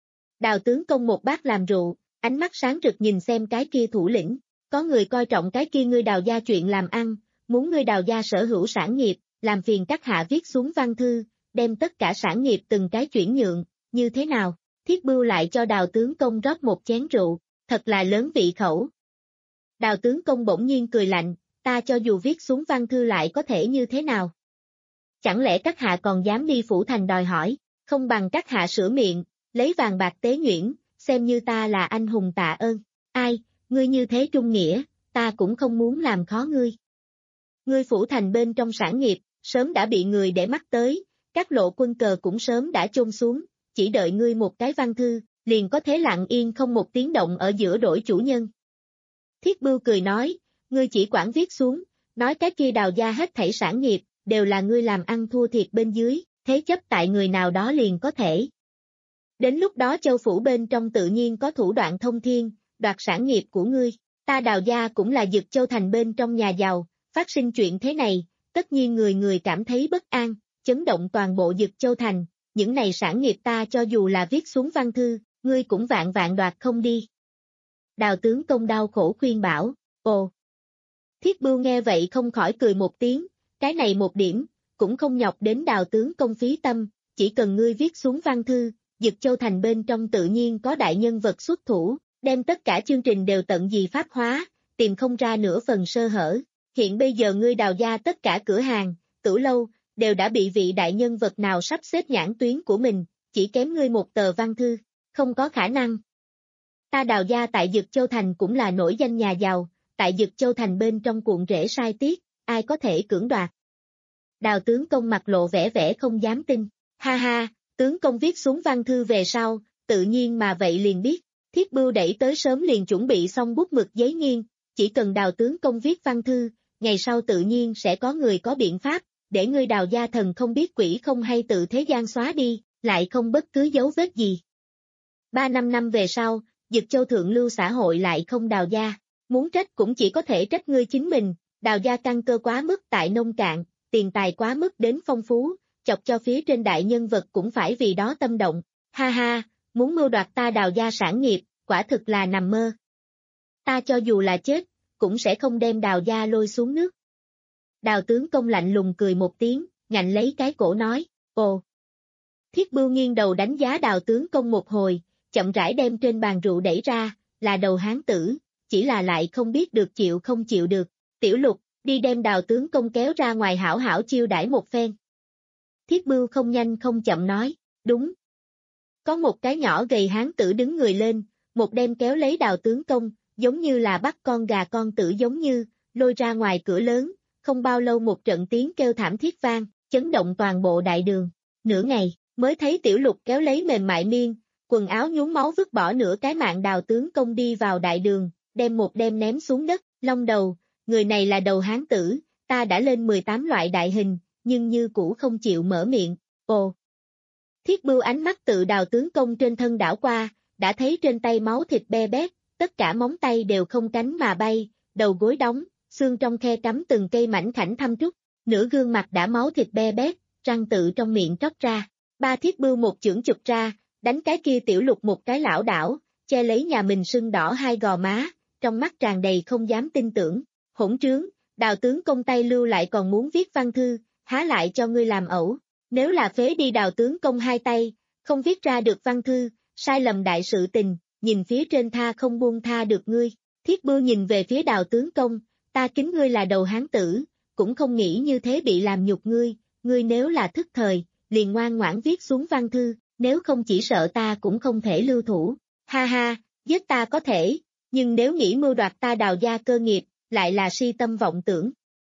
Đào tướng công một bát làm rượu, ánh mắt sáng rực nhìn xem cái kia thủ lĩnh, có người coi trọng cái kia ngươi Đào gia chuyện làm ăn, muốn ngươi Đào gia sở hữu sản nghiệp, làm phiền các hạ viết xuống văn thư, đem tất cả sản nghiệp từng cái chuyển nhượng, như thế nào? Thiết Bưu lại cho Đào tướng công rót một chén rượu, thật là lớn vị khẩu. Đào tướng công bỗng nhiên cười lạnh, ta cho dù viết xuống văn thư lại có thể như thế nào? Chẳng lẽ các hạ còn dám đi phủ thành đòi hỏi, không bằng các hạ sửa miệng, lấy vàng bạc tế nhuyễn, xem như ta là anh hùng tạ ơn. Ai, ngươi như thế trung nghĩa, ta cũng không muốn làm khó ngươi. Ngươi phủ thành bên trong sản nghiệp, sớm đã bị người để mắt tới, các lộ quân cờ cũng sớm đã chôn xuống, chỉ đợi ngươi một cái văn thư, liền có thế lặng yên không một tiếng động ở giữa đổi chủ nhân. Thiết Bưu cười nói, ngươi chỉ quản viết xuống, nói cái kia Đào gia hết thảy sản nghiệp, đều là ngươi làm ăn thua thiệt bên dưới, thế chấp tại người nào đó liền có thể. Đến lúc đó châu phủ bên trong tự nhiên có thủ đoạn thông thiên, đoạt sản nghiệp của ngươi, ta Đào gia cũng là Dực Châu thành bên trong nhà giàu, phát sinh chuyện thế này, tất nhiên người người cảm thấy bất an, chấn động toàn bộ Dực Châu thành, những này sản nghiệp ta cho dù là viết xuống văn thư, ngươi cũng vạn vạn đoạt không đi. Đào tướng công đau khổ khuyên bảo, ồ. Thiết Bưu nghe vậy không khỏi cười một tiếng, cái này một điểm, cũng không nhọc đến Đào tướng công phí tâm, chỉ cần ngươi viết xuống văn thư, Dực Châu thành bên trong tự nhiên có đại nhân vật xuất thủ, đem tất cả chương trình đều tận gì pháp hóa, tìm không ra nửa phần sơ hở. Hiện bây giờ ngươi Đào gia tất cả cửa hàng, tửu lâu, đều đã bị vị đại nhân vật nào sắp xếp nhãn tuyến của mình, chỉ kém ngươi một tờ văn thư, không có khả năng. Ta Đào gia tại Dực Châu thành cũng là nổi danh nhà giàu, tại Dực Châu thành bên trong cuộn rễ sai tiết, ai có thể cưỡng đoạt. Đào tướng công mặt lộ vẻ vẻ không dám tin, ha ha, tướng công viết xuống văn thư về sau, tự nhiên mà vậy liền biết, Thiết Bưu đẩy tới sớm liền chuẩn bị xong bút mực giấy nghiên, chỉ cần Đào tướng công viết văn thư, ngày sau tự nhiên sẽ có người có biện pháp, để ngươi Đào gia thần không biết quỷ không hay tự thế gian xóa đi, lại không bất cứ dấu vết gì. Ba năm năm về sau, Dực Châu thượng lưu xã hội lại không Đào gia, muốn trách cũng chỉ có thể trách ngươi chính mình, Đào gia căn cơ quá mức tại nông cạn, tiền tài quá mức đến phong phú, chọc cho phía trên đại nhân vật cũng phải vì đó tâm động, ha ha, muốn mưu đoạt ta Đào gia sản nghiệp, quả thực là nằm mơ. Ta cho dù là chết, cũng sẽ không đem Đào gia lôi xuống nước. Đào tướng công lạnh lùng cười một tiếng, ngạnh lấy cái cổ nói, ồ. Thiết Bưu nghiêng đầu đánh giá Đào tướng công một hồi, chậm rãi đem trên bàn rượu đẩy ra, là đầu hán tử, chỉ là lại không biết được chịu không chịu được. Tiểu Lục, đi đem Đào tướng công kéo ra ngoài hảo hảo chiêu đãi một phen. Thiết Bưu không nhanh không chậm nói, đúng. Có một cái nhỏ gầy hán tử đứng người lên, một đem kéo lấy Đào tướng công, giống như là bắt con gà con tử giống như, lôi ra ngoài cửa lớn, không bao lâu một trận tiếng kêu thảm thiết vang, chấn động toàn bộ đại đường. Nửa ngày, mới thấy Tiểu Lục kéo lấy mềm mại miên, quần áo nhuốm máu vứt bỏ nửa cái mạng Đào tướng công đi vào đại đường, đem một đem ném xuống đất, long đầu, người này là đầu hán tử, ta đã lên mười tám loại đại hình, nhưng như cũ không chịu mở miệng, ồ. Thiết Bưu ánh mắt tự Đào tướng công trên thân đảo qua, đã thấy trên tay máu thịt be bét, tất cả móng tay đều không cánh mà bay, đầu gối đóng, xương trong khe cắm từng cây mảnh khảnh thăm trúc, nửa gương mặt đã máu thịt be bét, răng tự trong miệng tróc ra. Ba Thiết Bưu một chưởng chụp ra, đánh cái kia Tiểu Lục một cái lảo đảo, che lấy nhà mình sưng đỏ hai gò má, trong mắt tràn đầy không dám tin tưởng. Hỗn trướng, Đào tướng công tay lưu lại còn muốn viết văn thư, há lại cho ngươi làm ẩu. Nếu là phế đi Đào tướng công hai tay, không viết ra được văn thư, sai lầm đại sự tình, nhìn phía trên tha không buông tha được ngươi. Thiết Bưu nhìn về phía Đào tướng công, ta kính ngươi là đầu hán tử, cũng không nghĩ như thế bị làm nhục ngươi, ngươi nếu là thức thời, liền ngoan ngoãn viết xuống văn thư, nếu không chỉ sợ ta cũng không thể lưu thủ. Ha ha, giết ta có thể, nhưng nếu nghĩ mưu đoạt ta Đào gia cơ nghiệp, lại là si tâm vọng tưởng.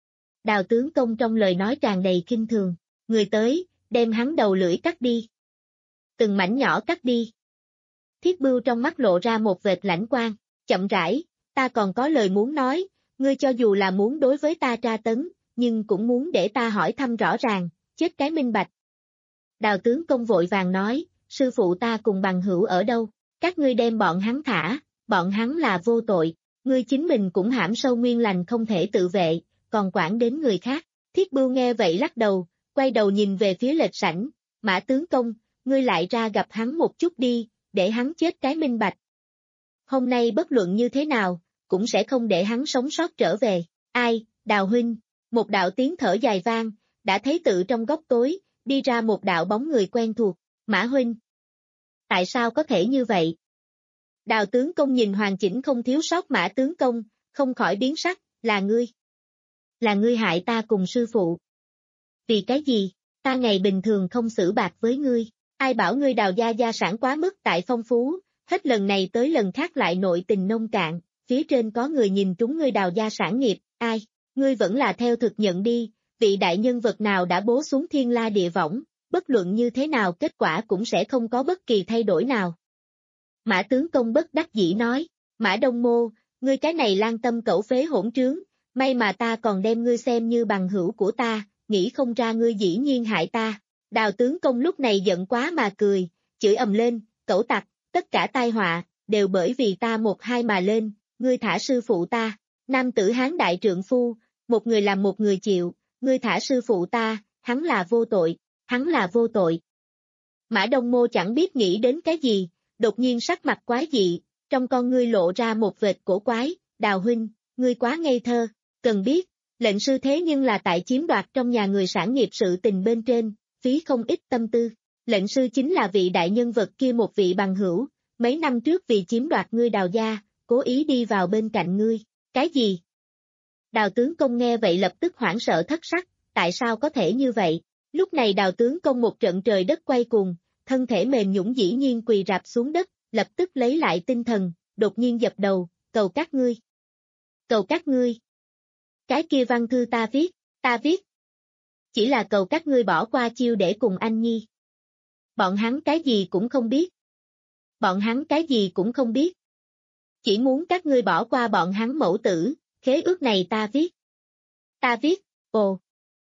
Đào tướng công trong lời nói tràn đầy khinh thường, người tới, đem hắn đầu lưỡi cắt đi. Từng mảnh nhỏ cắt đi. Thiết Bưu trong mắt lộ ra một vệt lãnh quang, chậm rãi, ta còn có lời muốn nói, ngươi cho dù là muốn đối với ta tra tấn, nhưng cũng muốn để ta hỏi thăm rõ ràng, chết cái minh bạch. Đào tướng công vội vàng nói, sư phụ ta cùng bằng hữu ở đâu, các ngươi đem bọn hắn thả, bọn hắn là vô tội, ngươi chính mình cũng hãm sâu nguyên lành không thể tự vệ, còn quản đến người khác. Thiết Bưu nghe vậy lắc đầu, quay đầu nhìn về phía lệch sảnh, Mã tướng công, ngươi lại ra gặp hắn một chút đi, để hắn chết cái minh bạch. Hôm nay bất luận như thế nào, cũng sẽ không để hắn sống sót trở về. Ai, Đào huynh, một đạo tiếng thở dài vang, đã thấy tự trong góc tối, đi ra một đạo bóng người quen thuộc, Mã huynh. Tại sao có thể như vậy? Đào tướng công nhìn hoàn chỉnh không thiếu sót Mã tướng công, không khỏi biến sắc, là ngươi. Là ngươi hại ta cùng sư phụ. Vì cái gì? Ta ngày bình thường không xử bạc với ngươi, ai bảo ngươi Đào gia gia sản quá mức tại phong phú, hết lần này tới lần khác lại nội tình nông cạn, phía trên có người nhìn trúng ngươi Đào gia sản nghiệp, ai? Ngươi vẫn là theo thực nhận đi, vị đại nhân vật nào đã bố xuống thiên la địa võng, bất luận như thế nào kết quả cũng sẽ không có bất kỳ thay đổi nào. Mã tướng công bất đắc dĩ nói, Mã Đông Mô, ngươi cái này lan tâm cẩu phế hỗn trướng, may mà ta còn đem ngươi xem như bằng hữu của ta, nghĩ không ra ngươi dĩ nhiên hại ta. Đào tướng công lúc này giận quá mà cười, chửi ầm lên, cẩu tặc, tất cả tai họa, đều bởi vì ta một hai mà lên, ngươi thả sư phụ ta, nam tử hán đại trượng phu, một người làm một người chịu, ngươi thả sư phụ ta, hắn là vô tội, hắn là vô tội. Mã Đông Mô chẳng biết nghĩ đến cái gì, đột nhiên sắc mặt quái dị, trong con ngươi lộ ra một vệt cổ quái, Đào huynh, ngươi quá ngây thơ, cần biết, lệnh sư thế nhưng là tại chiếm đoạt trong nhà người sản nghiệp sự tình bên trên, phí không ít tâm tư, lệnh sư chính là vị đại nhân vật kia một vị bằng hữu, mấy năm trước vì chiếm đoạt ngươi Đào gia, cố ý đi vào bên cạnh ngươi, cái gì? Đào tướng công nghe vậy lập tức hoảng sợ thất sắc, tại sao có thể như vậy? Lúc này Đào tướng công một trận trời đất quay cuồng, thân thể mềm nhũn dĩ nhiên quỳ rạp xuống đất, lập tức lấy lại tinh thần, đột nhiên dập đầu, cầu các ngươi. Cầu các ngươi. Cái kia văn thư ta viết, ta viết. Chỉ là cầu các ngươi bỏ qua chiêu để cùng anh nhi. Bọn hắn cái gì cũng không biết. Bọn hắn cái gì cũng không biết. Chỉ muốn các ngươi bỏ qua bọn hắn mẫu tử, khế ước này ta viết. Ta viết, ồ.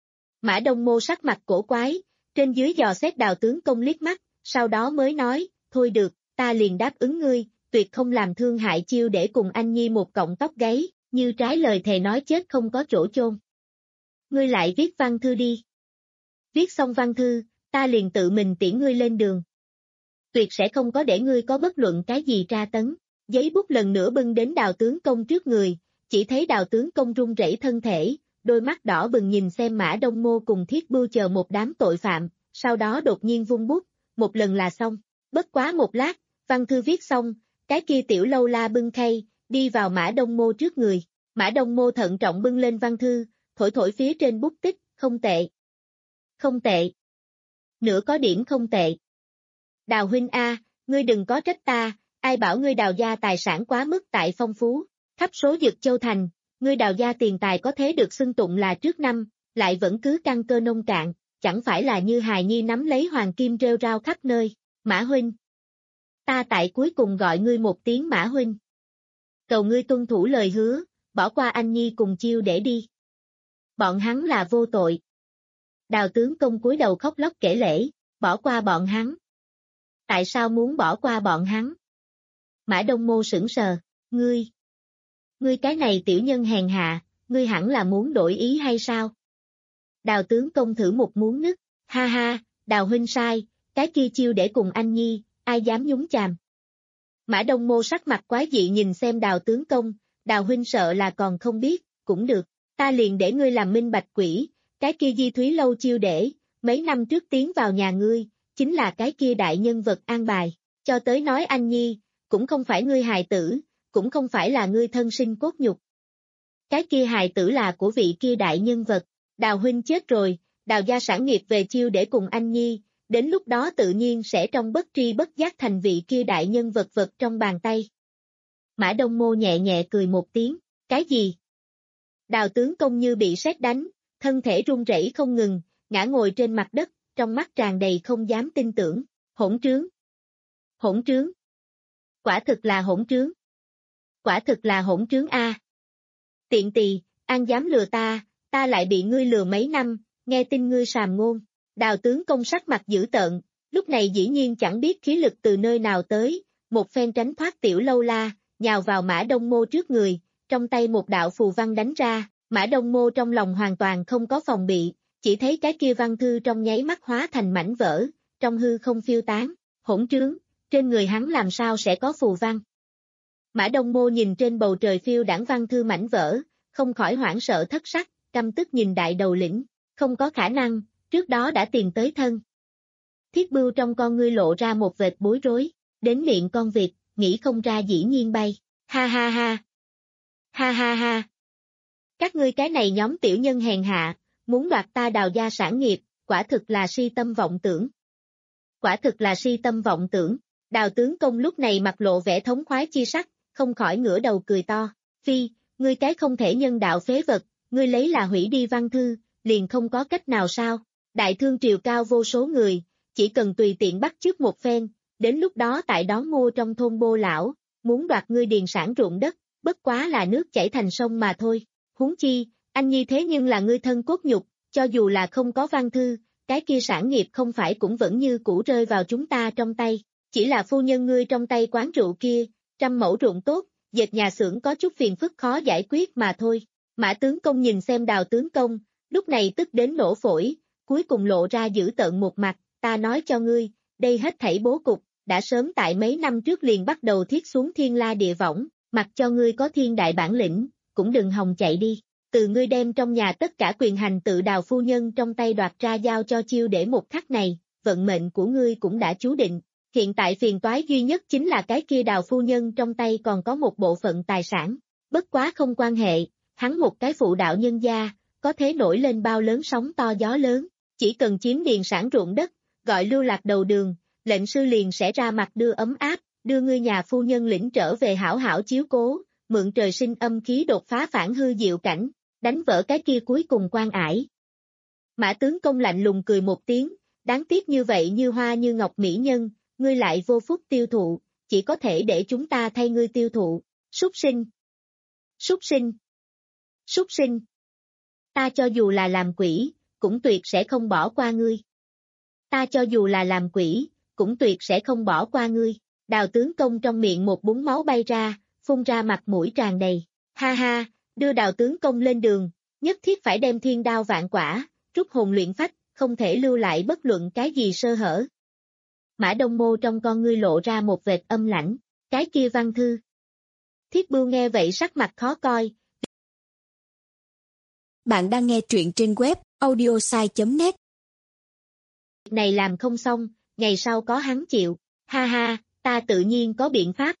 Mã Đông Mô sắc mặt cổ quái, trên dưới dò xét Đào tướng công liếc mắt, sau đó mới nói, thôi được, ta liền đáp ứng ngươi, tuyệt không làm thương hại chiêu để cùng anh nhi một cọng tóc gáy, như trái lời thề nói chết không có chỗ chôn. Ngươi lại viết văn thư đi. Viết xong văn thư, ta liền tự mình tiễn ngươi lên đường. Tuyệt sẽ không có để ngươi có bất luận cái gì tra tấn. Giấy bút lần nữa bưng đến Đào tướng công trước người, chỉ thấy Đào tướng công run rẩy thân thể, đôi mắt đỏ bừng nhìn xem Mã Đông Mô cùng Thiết Bưu chờ một đám tội phạm, sau đó đột nhiên vung bút, một lần là xong. Bất quá một lát, văn thư viết xong, cái kia tiểu lâu la bưng khay, đi vào Mã Đông Mô trước người. Mã Đông Mô thận trọng bưng lên văn thư, thổi thổi phía trên bút tích, không tệ. Không tệ. Nửa có điểm không tệ. Đào huynh A, ngươi đừng có trách ta, ai bảo ngươi Đào gia tài sản quá mức tại phong phú, khắp số Dực Châu thành, ngươi Đào gia tiền tài có thế được xưng tụng là trước năm, lại vẫn cứ căn cơ nông cạn, chẳng phải là như hài nhi nắm lấy hoàng kim rêu rao khắp nơi, Mã huynh. Ta tại cuối cùng gọi ngươi một tiếng Mã huynh. Cầu ngươi tuân thủ lời hứa, bỏ qua anh nhi cùng chiêu để đi. Bọn hắn là vô tội. Đào tướng công cúi đầu khóc lóc kể lể, bỏ qua bọn hắn. Tại sao muốn bỏ qua bọn hắn? Mã Đông Mô sững sờ, ngươi. Ngươi cái này tiểu nhân hèn hạ, ngươi hẳn là muốn đổi ý hay sao? Đào tướng công thử một muốn nức, ha ha, Đào huynh sai, cái kia chiêu để cùng anh nhi, ai dám nhúng chàm. Mã Đông Mô sắc mặt quái dị nhìn xem Đào tướng công, Đào huynh sợ là còn không biết, cũng được, ta liền để ngươi làm minh bạch quỷ, cái kia Di Thúy lâu chiêu để, mấy năm trước tiến vào nhà ngươi, chính là cái kia đại nhân vật an bài, cho tới nói anh nhi, cũng không phải ngươi hài tử, cũng không phải là ngươi thân sinh cốt nhục. Cái kia hài tử là của vị kia đại nhân vật, Đào huynh chết rồi, Đào gia sản nghiệp về chiêu để cùng anh nhi, đến lúc đó tự nhiên sẽ trong bất tri bất giác thành vị kia đại nhân vật vật trong bàn tay. Mã Đông Mô nhẹ nhẹ cười một tiếng, cái gì? Đào tướng công như bị sét đánh, thân thể run rẩy không ngừng, ngã ngồi trên mặt đất, trong mắt tràn đầy không dám tin tưởng, hỗn trướng. Hỗn trướng. Quả thực là hỗn trướng. Quả thực là hỗn trướng a. Tiện tỳ, an dám lừa ta, ta lại bị ngươi lừa mấy năm, nghe tin ngươi sàm ngôn. Đào tướng công sắc mặt dữ tợn, lúc này dĩ nhiên chẳng biết khí lực từ nơi nào tới, một phen tránh thoát tiểu lâu la, nhào vào Mã Đông Mô trước người, trong tay một đạo phù văn đánh ra, Mã Đông Mô trong lòng hoàn toàn không có phòng bị, chỉ thấy cái kia văn thư trong nháy mắt hóa thành mảnh vỡ, trong hư không phiêu tán, hỗn trướng, trên người hắn làm sao sẽ có phù văn. Mã Đông Mô nhìn trên bầu trời phiêu đãng văn thư mảnh vỡ, không khỏi hoảng sợ thất sắc, căm tức nhìn đại đầu lĩnh, không có khả năng, trước đó đã tìm tới thân. Thiết Bưu trong con ngươi lộ ra một vệt bối rối, đến miệng con vịt, nghĩ không ra dĩ nhiên bay, ha ha ha. Ha ha ha. Các ngươi cái này nhóm tiểu nhân hèn hạ, muốn đoạt ta Đào gia sản nghiệp, quả thực là si tâm vọng tưởng. Quả thực là si tâm vọng tưởng, Đào tướng công lúc này mặt lộ vẻ thống khoái chi sắc, không khỏi ngửa đầu cười to, phi, ngươi cái không thể nhân đạo phế vật, ngươi lấy là hủy đi văn thư, liền không có cách nào sao, đại thương triều cao vô số người, chỉ cần tùy tiện bắt chước một phen, đến lúc đó tại đó ngô trong thôn bô lão, muốn đoạt ngươi điền sản ruộng đất, bất quá là nước chảy thành sông mà thôi, huống chi, anh nhi thế nhưng là ngươi thân cốt nhục, cho dù là không có văn thư, cái kia sản nghiệp không phải cũng vẫn như cũ rơi vào chúng ta trong tay, chỉ là phu nhân ngươi trong tay quán rượu kia, trăm mẫu ruộng tốt, dệt nhà xưởng có chút phiền phức khó giải quyết mà thôi. Mã tướng công nhìn xem Đào tướng công, lúc này tức đến nổ phổi, cuối cùng lộ ra dữ tợn một mặt, ta nói cho ngươi, đây hết thảy bố cục, đã sớm tại mấy năm trước liền bắt đầu thiết xuống thiên la địa võng, mặc cho ngươi có thiên đại bản lĩnh, cũng đừng hòng chạy đi. Từ ngươi đem trong nhà tất cả quyền hành tự Đào phu nhân trong tay đoạt ra giao cho chiêu để một khắc này, vận mệnh của ngươi cũng đã chú định. Hiện tại phiền toái duy nhất chính là cái kia Đào phu nhân trong tay còn có một bộ phận tài sản, bất quá không quan hệ, hắn một cái phụ đạo nhân gia, có thể nổi lên bao lớn sóng to gió lớn, chỉ cần chiếm điền sản ruộng đất, gọi lưu lạc đầu đường, lệnh sư liền sẽ ra mặt đưa ấm áp, đưa ngươi nhà phu nhân lĩnh trở về hảo hảo chiếu cố, mượn trời sinh âm khí đột phá phản hư diệu cảnh, đánh vỡ cái kia cuối cùng quan ải. Mã tướng công lạnh lùng cười một tiếng, đáng tiếc như vậy như hoa như ngọc mỹ nhân, ngươi lại vô phúc tiêu thụ, chỉ có thể để chúng ta thay ngươi tiêu thụ, súc sinh. Súc sinh. Súc sinh. Ta cho dù là làm quỷ, cũng tuyệt sẽ không bỏ qua ngươi. Ta cho dù là làm quỷ, cũng tuyệt sẽ không bỏ qua ngươi. Đào tướng công trong miệng một búng máu bay ra, phun ra mặt mũi tràn đầy. Ha ha, đưa Đào tướng công lên đường, nhất thiết phải đem thiên đao vạn quả, rút hồn luyện phách, không thể lưu lại bất luận cái gì sơ hở. Mã Đông Mô trong con ngươi lộ ra một vệt âm lãnh, cái kia văn thư. Thiết Bưu nghe vậy sắc mặt khó coi. Bạn đang nghe truyện trên web audiosai chấm net. Này làm không xong, ngày sau có hắn chịu, ha ha, ta tự nhiên có biện pháp.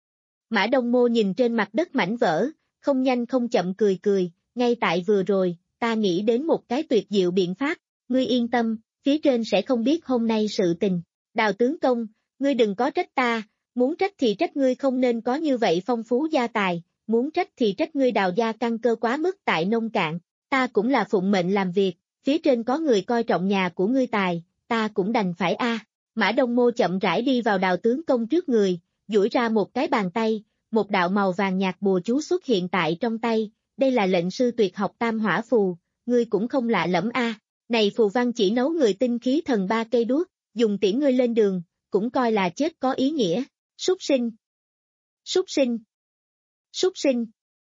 Mã Đông Mô nhìn trên mặt đất mảnh vỡ, không nhanh không chậm cười cười, ngay tại vừa rồi, ta nghĩ đến một cái tuyệt diệu biện pháp, ngươi yên tâm, phía trên sẽ không biết hôm nay sự tình. Đào tướng công, ngươi đừng có trách ta, muốn trách thì trách ngươi không nên có như vậy phong phú gia tài, muốn trách thì trách ngươi Đào gia căn cơ quá mức tại nông cạn, ta cũng là phụng mệnh làm việc, phía trên có người coi trọng nhà của ngươi tài, ta cũng đành phải a. Mã Đông Mô chậm rãi đi vào Đào tướng công trước người, duỗi ra một cái bàn tay, một đạo màu vàng nhạt bùa chú xuất hiện tại trong tay, đây là lệnh sư tuyệt học tam hỏa phù, ngươi cũng không lạ lẫm a. Này phù văn chỉ nấu người tinh khí thần ba cây đuốc, dùng tiễn ngươi lên đường, cũng coi là chết có ý nghĩa. Súc sinh. Súc sinh. Súc sinh.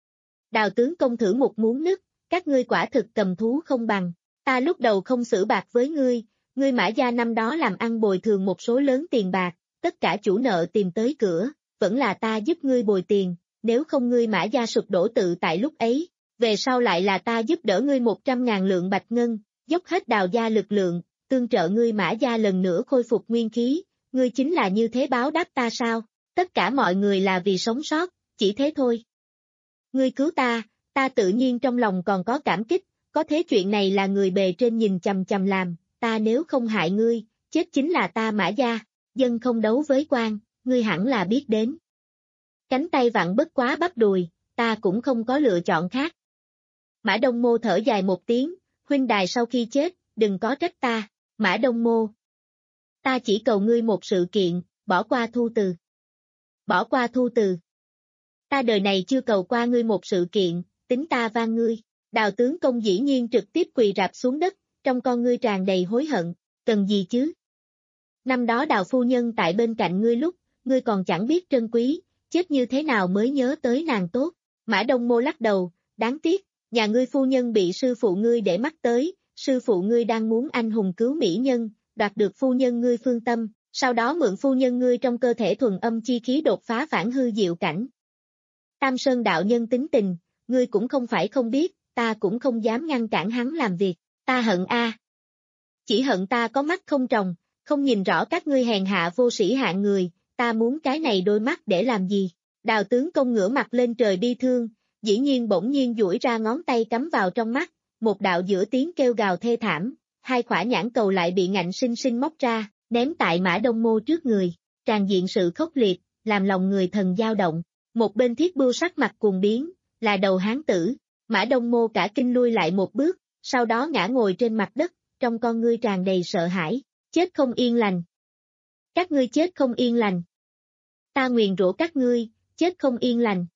Đào tướng công thử một muỗng nước, các ngươi quả thực cầm thú không bằng, ta lúc đầu không xử bạc với ngươi, ngươi Mã gia năm đó làm ăn bồi thường một số lớn tiền bạc, tất cả chủ nợ tìm tới cửa, vẫn là ta giúp ngươi bồi tiền, nếu không ngươi Mã gia sụp đổ tự tại lúc ấy, về sau lại là ta giúp đỡ ngươi một trăm ngàn lượng bạch ngân, dốc hết Đào gia lực lượng, tương trợ ngươi Mã gia lần nữa khôi phục nguyên khí, ngươi chính là như thế báo đáp ta sao, tất cả mọi người là vì sống sót, chỉ thế thôi. Ngươi cứu ta, ta tự nhiên trong lòng còn có cảm kích, có thế chuyện này là người bề trên nhìn chằm chằm làm, ta nếu không hại ngươi, chết chính là ta Mã gia, dân không đấu với quan, ngươi hẳn là biết đến. Cánh tay vặn bất quá bắp đùi, ta cũng không có lựa chọn khác. Mã Đông Mô thở dài một tiếng, huynh đài sau khi chết, đừng có trách ta, Mã Đông Mô. Ta chỉ cầu ngươi một sự kiện, bỏ qua thu từ. Bỏ qua thu từ. Ta đời này chưa cầu qua ngươi một sự kiện, tính ta van ngươi. Đào tướng công dĩ nhiên trực tiếp quỳ rạp xuống đất, trong con ngươi tràn đầy hối hận, cần gì chứ? Năm đó Đào phu nhân tại bên cạnh ngươi lúc, ngươi còn chẳng biết trân quý, chết như thế nào mới nhớ tới nàng tốt. Mã Đông Mô lắc đầu, đáng tiếc, nhà ngươi phu nhân bị sư phụ ngươi để mắt tới, sư phụ ngươi đang muốn anh hùng cứu mỹ nhân, đoạt được phu nhân ngươi phương tâm, sau đó mượn phu nhân ngươi trong cơ thể thuần âm chi khí đột phá phản hư diệu cảnh. Tam Sơn đạo nhân tính tình, ngươi cũng không phải không biết, ta cũng không dám ngăn cản hắn làm việc, ta hận a. chỉ hận ta có mắt không tròng, không nhìn rõ các ngươi hèn hạ vô sĩ hạng người, ta muốn cái này đôi mắt để làm gì? Đào tướng công ngửa mặt lên trời bi thương, dĩ nhiên bỗng nhiên duỗi ra ngón tay cắm vào trong mắt, một đạo giữa tiếng kêu gào thê thảm, hai khỏa nhãn cầu lại bị ngạnh sinh sinh móc ra, ném tại Mã Đông Mô trước người, tràn diện sự khốc liệt, làm lòng người thần dao động. Một bên Thiết Bưu sắc mặt cuồng biến, là đầu hán tử, Mã Đông Mô cả kinh lui lại một bước, sau đó ngã ngồi trên mặt đất, trong con ngươi tràn đầy sợ hãi, chết không yên lành. Các ngươi chết không yên lành. Ta nguyền rủa các ngươi, chết không yên lành.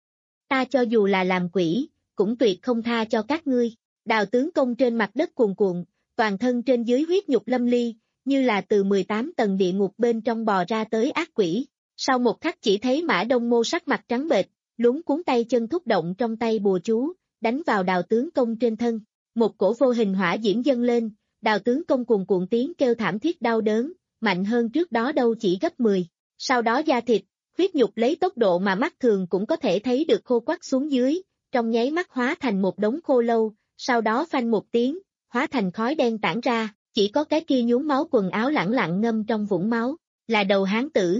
Ta cho dù là làm quỷ, cũng tuyệt không tha cho các ngươi. Đào tướng công trên mặt đất cuồn cuộn, toàn thân trên dưới huyết nhục lâm ly, như là từ mười tám tầng địa ngục bên trong bò ra tới ác quỷ. Sau một khắc chỉ thấy Mã Đông Mô sắc mặt trắng bệch, luống cuốn tay chân thúc động trong tay bùa chú, đánh vào đào tướng công trên thân. Một cổ vô hình hỏa diễm dâng lên, đào tướng công cuồn cuộn tiếng kêu thảm thiết đau đớn, mạnh hơn trước đó đâu chỉ gấp mười. Sau đó da thịt, huyết nhục lấy tốc độ mà mắt thường cũng có thể thấy được khô quắt xuống dưới, trong nháy mắt hóa thành một đống khô lâu, sau đó phanh một tiếng, hóa thành khói đen tản ra, chỉ có cái kia nhuốm máu quần áo lẳng lặng ngâm trong vũng máu, là đầu hán tử.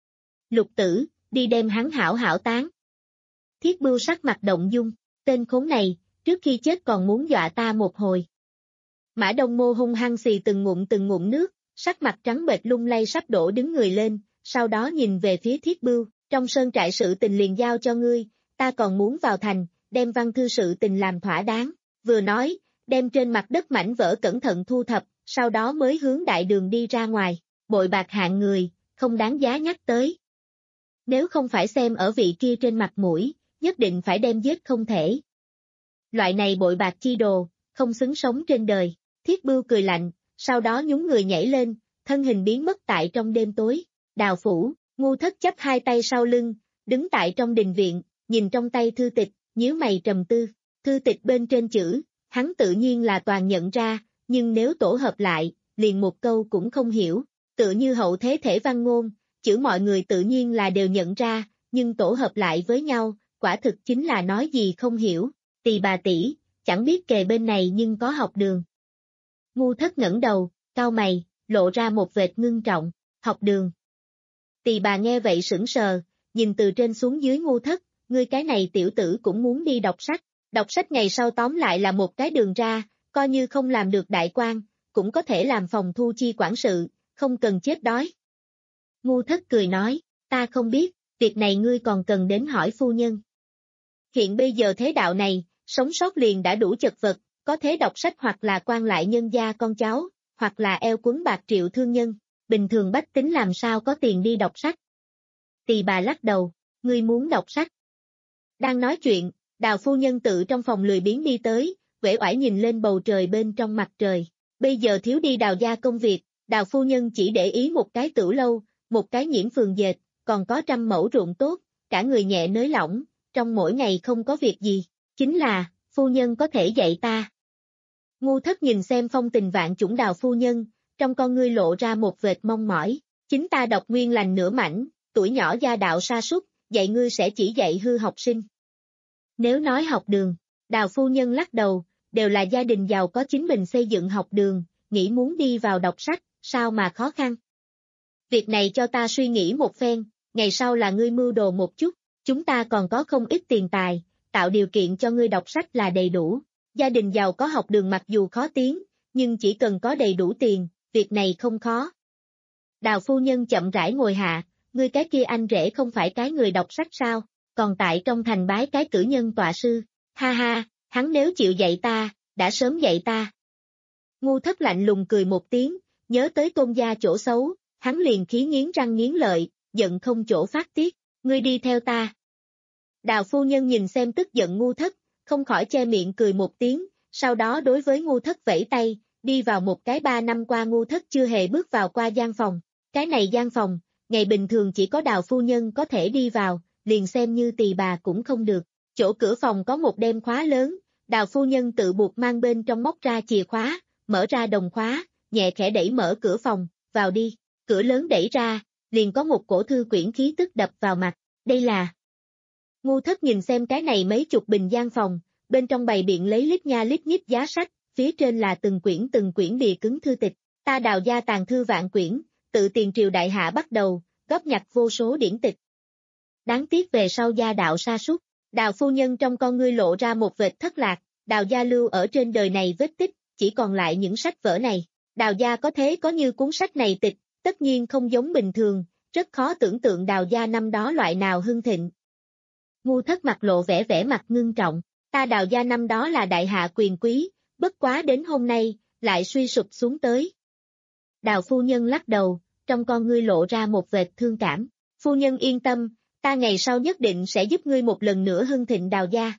Lục tử, đi đem hắn hảo hảo tán. Thiết Bưu sắc mặt động dung, tên khốn này, trước khi chết còn muốn dọa ta một hồi. Mã Đông Mô hung hăng xì từng ngụm từng ngụm nước, sắc mặt trắng bệch lung lay sắp đổ đứng người lên, sau đó nhìn về phía Thiết Bưu, trong sơn trại sự tình liền giao cho ngươi, ta còn muốn vào thành, đem văn thư sự tình làm thỏa đáng, vừa nói, đem trên mặt đất mảnh vỡ cẩn thận thu thập, sau đó mới hướng đại đường đi ra ngoài, bội bạc hạng người, không đáng giá nhắc tới. Nếu không phải xem ở vị kia trên mặt mũi, nhất định phải đem giết không thể. Loại này bội bạc chi đồ, không xứng sống trên đời. Thiết Bưu cười lạnh, sau đó nhún người nhảy lên, thân hình biến mất tại trong đêm tối. Đào phủ, Ngu Thất chắp hai tay sau lưng, đứng tại trong đình viện, nhìn trong tay thư tịch, nhíu mày trầm tư. Thư tịch bên trên chữ, hắn tự nhiên là toàn nhận ra, nhưng nếu tổ hợp lại, liền một câu cũng không hiểu. Tự như hậu thế thể văn ngôn, chữ mọi người tự nhiên là đều nhận ra, nhưng tổ hợp lại với nhau, quả thực chính là nói gì không hiểu. Tỳ bà tỷ, chẳng biết kề bên này nhưng có học đường. Ngu Thất ngẩng đầu, cau mày, lộ ra một vệt ngưng trọng, học đường. Tỳ bà nghe vậy sững sờ, nhìn từ trên xuống dưới Ngu Thất, ngươi cái này tiểu tử cũng muốn đi đọc sách, đọc sách ngày sau tóm lại là một cái đường ra, coi như không làm được đại quan, cũng có thể làm phòng thu chi quản sự, không cần chết đói. Ngu Thất cười nói, ta không biết, việc này ngươi còn cần đến hỏi phu nhân. Hiện bây giờ thế đạo này, sống sót liền đã đủ chật vật, có thế đọc sách hoặc là quan lại nhân gia con cháu, hoặc là eo quấn bạc triệu thương nhân, bình thường bách tính làm sao có tiền đi đọc sách. Tỳ bà lắc đầu, ngươi muốn đọc sách. Đang nói chuyện, Đào phu nhân tự trong phòng lười biếng đi tới, uể oải nhìn lên bầu trời bên trong mặt trời. Bây giờ thiếu đi Đào gia công việc, Đào phu nhân chỉ để ý một cái tửu lâu, một cái nhiễm phường dệt, còn có trăm mẫu ruộng tốt, cả người nhẹ nới lỏng, trong mỗi ngày không có việc gì, chính là, phu nhân có thể dạy ta. Ngu Thất nhìn xem phong tình vạn chủng Đào phu nhân, trong con ngươi lộ ra một vệt mong mỏi, chính ta đọc nguyên lành nửa mảnh, tuổi nhỏ gia đạo sa sút, dạy ngươi sẽ chỉ dạy hư học sinh. Nếu nói học đường, Đào phu nhân lắc đầu, đều là gia đình giàu có chính mình xây dựng học đường, nghĩ muốn đi vào đọc sách, sao mà khó khăn. Việc này cho ta suy nghĩ một phen, ngày sau là ngươi mưu đồ một chút, chúng ta còn có không ít tiền tài, tạo điều kiện cho ngươi đọc sách là đầy đủ. Gia đình giàu có học đường mặc dù khó tiến, nhưng chỉ cần có đầy đủ tiền, việc này không khó. Đào phu nhân chậm rãi ngồi hạ, ngươi cái kia anh rể không phải cái người đọc sách sao, còn tại trong thành bái cái cử nhân tọa sư, ha ha, hắn nếu chịu dạy ta, đã sớm dạy ta. Ngu Thất lạnh lùng cười một tiếng, nhớ tới Tôn gia chỗ xấu, hắn liền khí nghiến răng nghiến lợi, giận không chỗ phát tiết, ngươi đi theo ta. Đào phu nhân nhìn xem tức giận Ngu Thất, không khỏi che miệng cười một tiếng, sau đó đối với Ngu Thất vẫy tay, đi vào một cái ba năm qua Ngu Thất chưa hề bước vào qua gian phòng. Cái này gian phòng, ngày bình thường chỉ có Đào phu nhân có thể đi vào, liền xem như tỳ bà cũng không được. Chỗ cửa phòng có một đêm khóa lớn, Đào phu nhân tự buộc mang bên trong móc ra chìa khóa, mở ra đồng khóa, nhẹ khẽ đẩy mở cửa phòng, vào đi. Cửa lớn đẩy ra, liền có một cổ thư quyển khí tức đập vào mặt, đây là... Ngu Thất nhìn xem cái này mấy chục bình gian phòng, bên trong bày biện lấy lít nha lít nhít giá sách, phía trên là từng quyển từng quyển bìa cứng thư tịch, ta Đào gia tàng thư vạn quyển, tự tiền triều đại hạ bắt đầu, góp nhặt vô số điển tịch. Đáng tiếc về sau gia đạo sa sút, Đào phu nhân trong con ngươi lộ ra một vệt thất lạc, Đào gia lưu ở trên đời này vết tích, chỉ còn lại những sách vở này. Đào gia có thế có như cuốn sách này tịch, tất nhiên không giống bình thường, rất khó tưởng tượng Đào gia năm đó loại nào hưng thịnh. Ngu Thất mặt lộ vẻ vẻ mặt ngưng trọng, ta Đào gia năm đó là đại hạ quyền quý, bất quá đến hôm nay, lại suy sụp xuống tới. Đào phu nhân lắc đầu, trong con ngươi lộ ra một vệt thương cảm, phu nhân yên tâm, ta ngày sau nhất định sẽ giúp ngươi một lần nữa hưng thịnh Đào gia.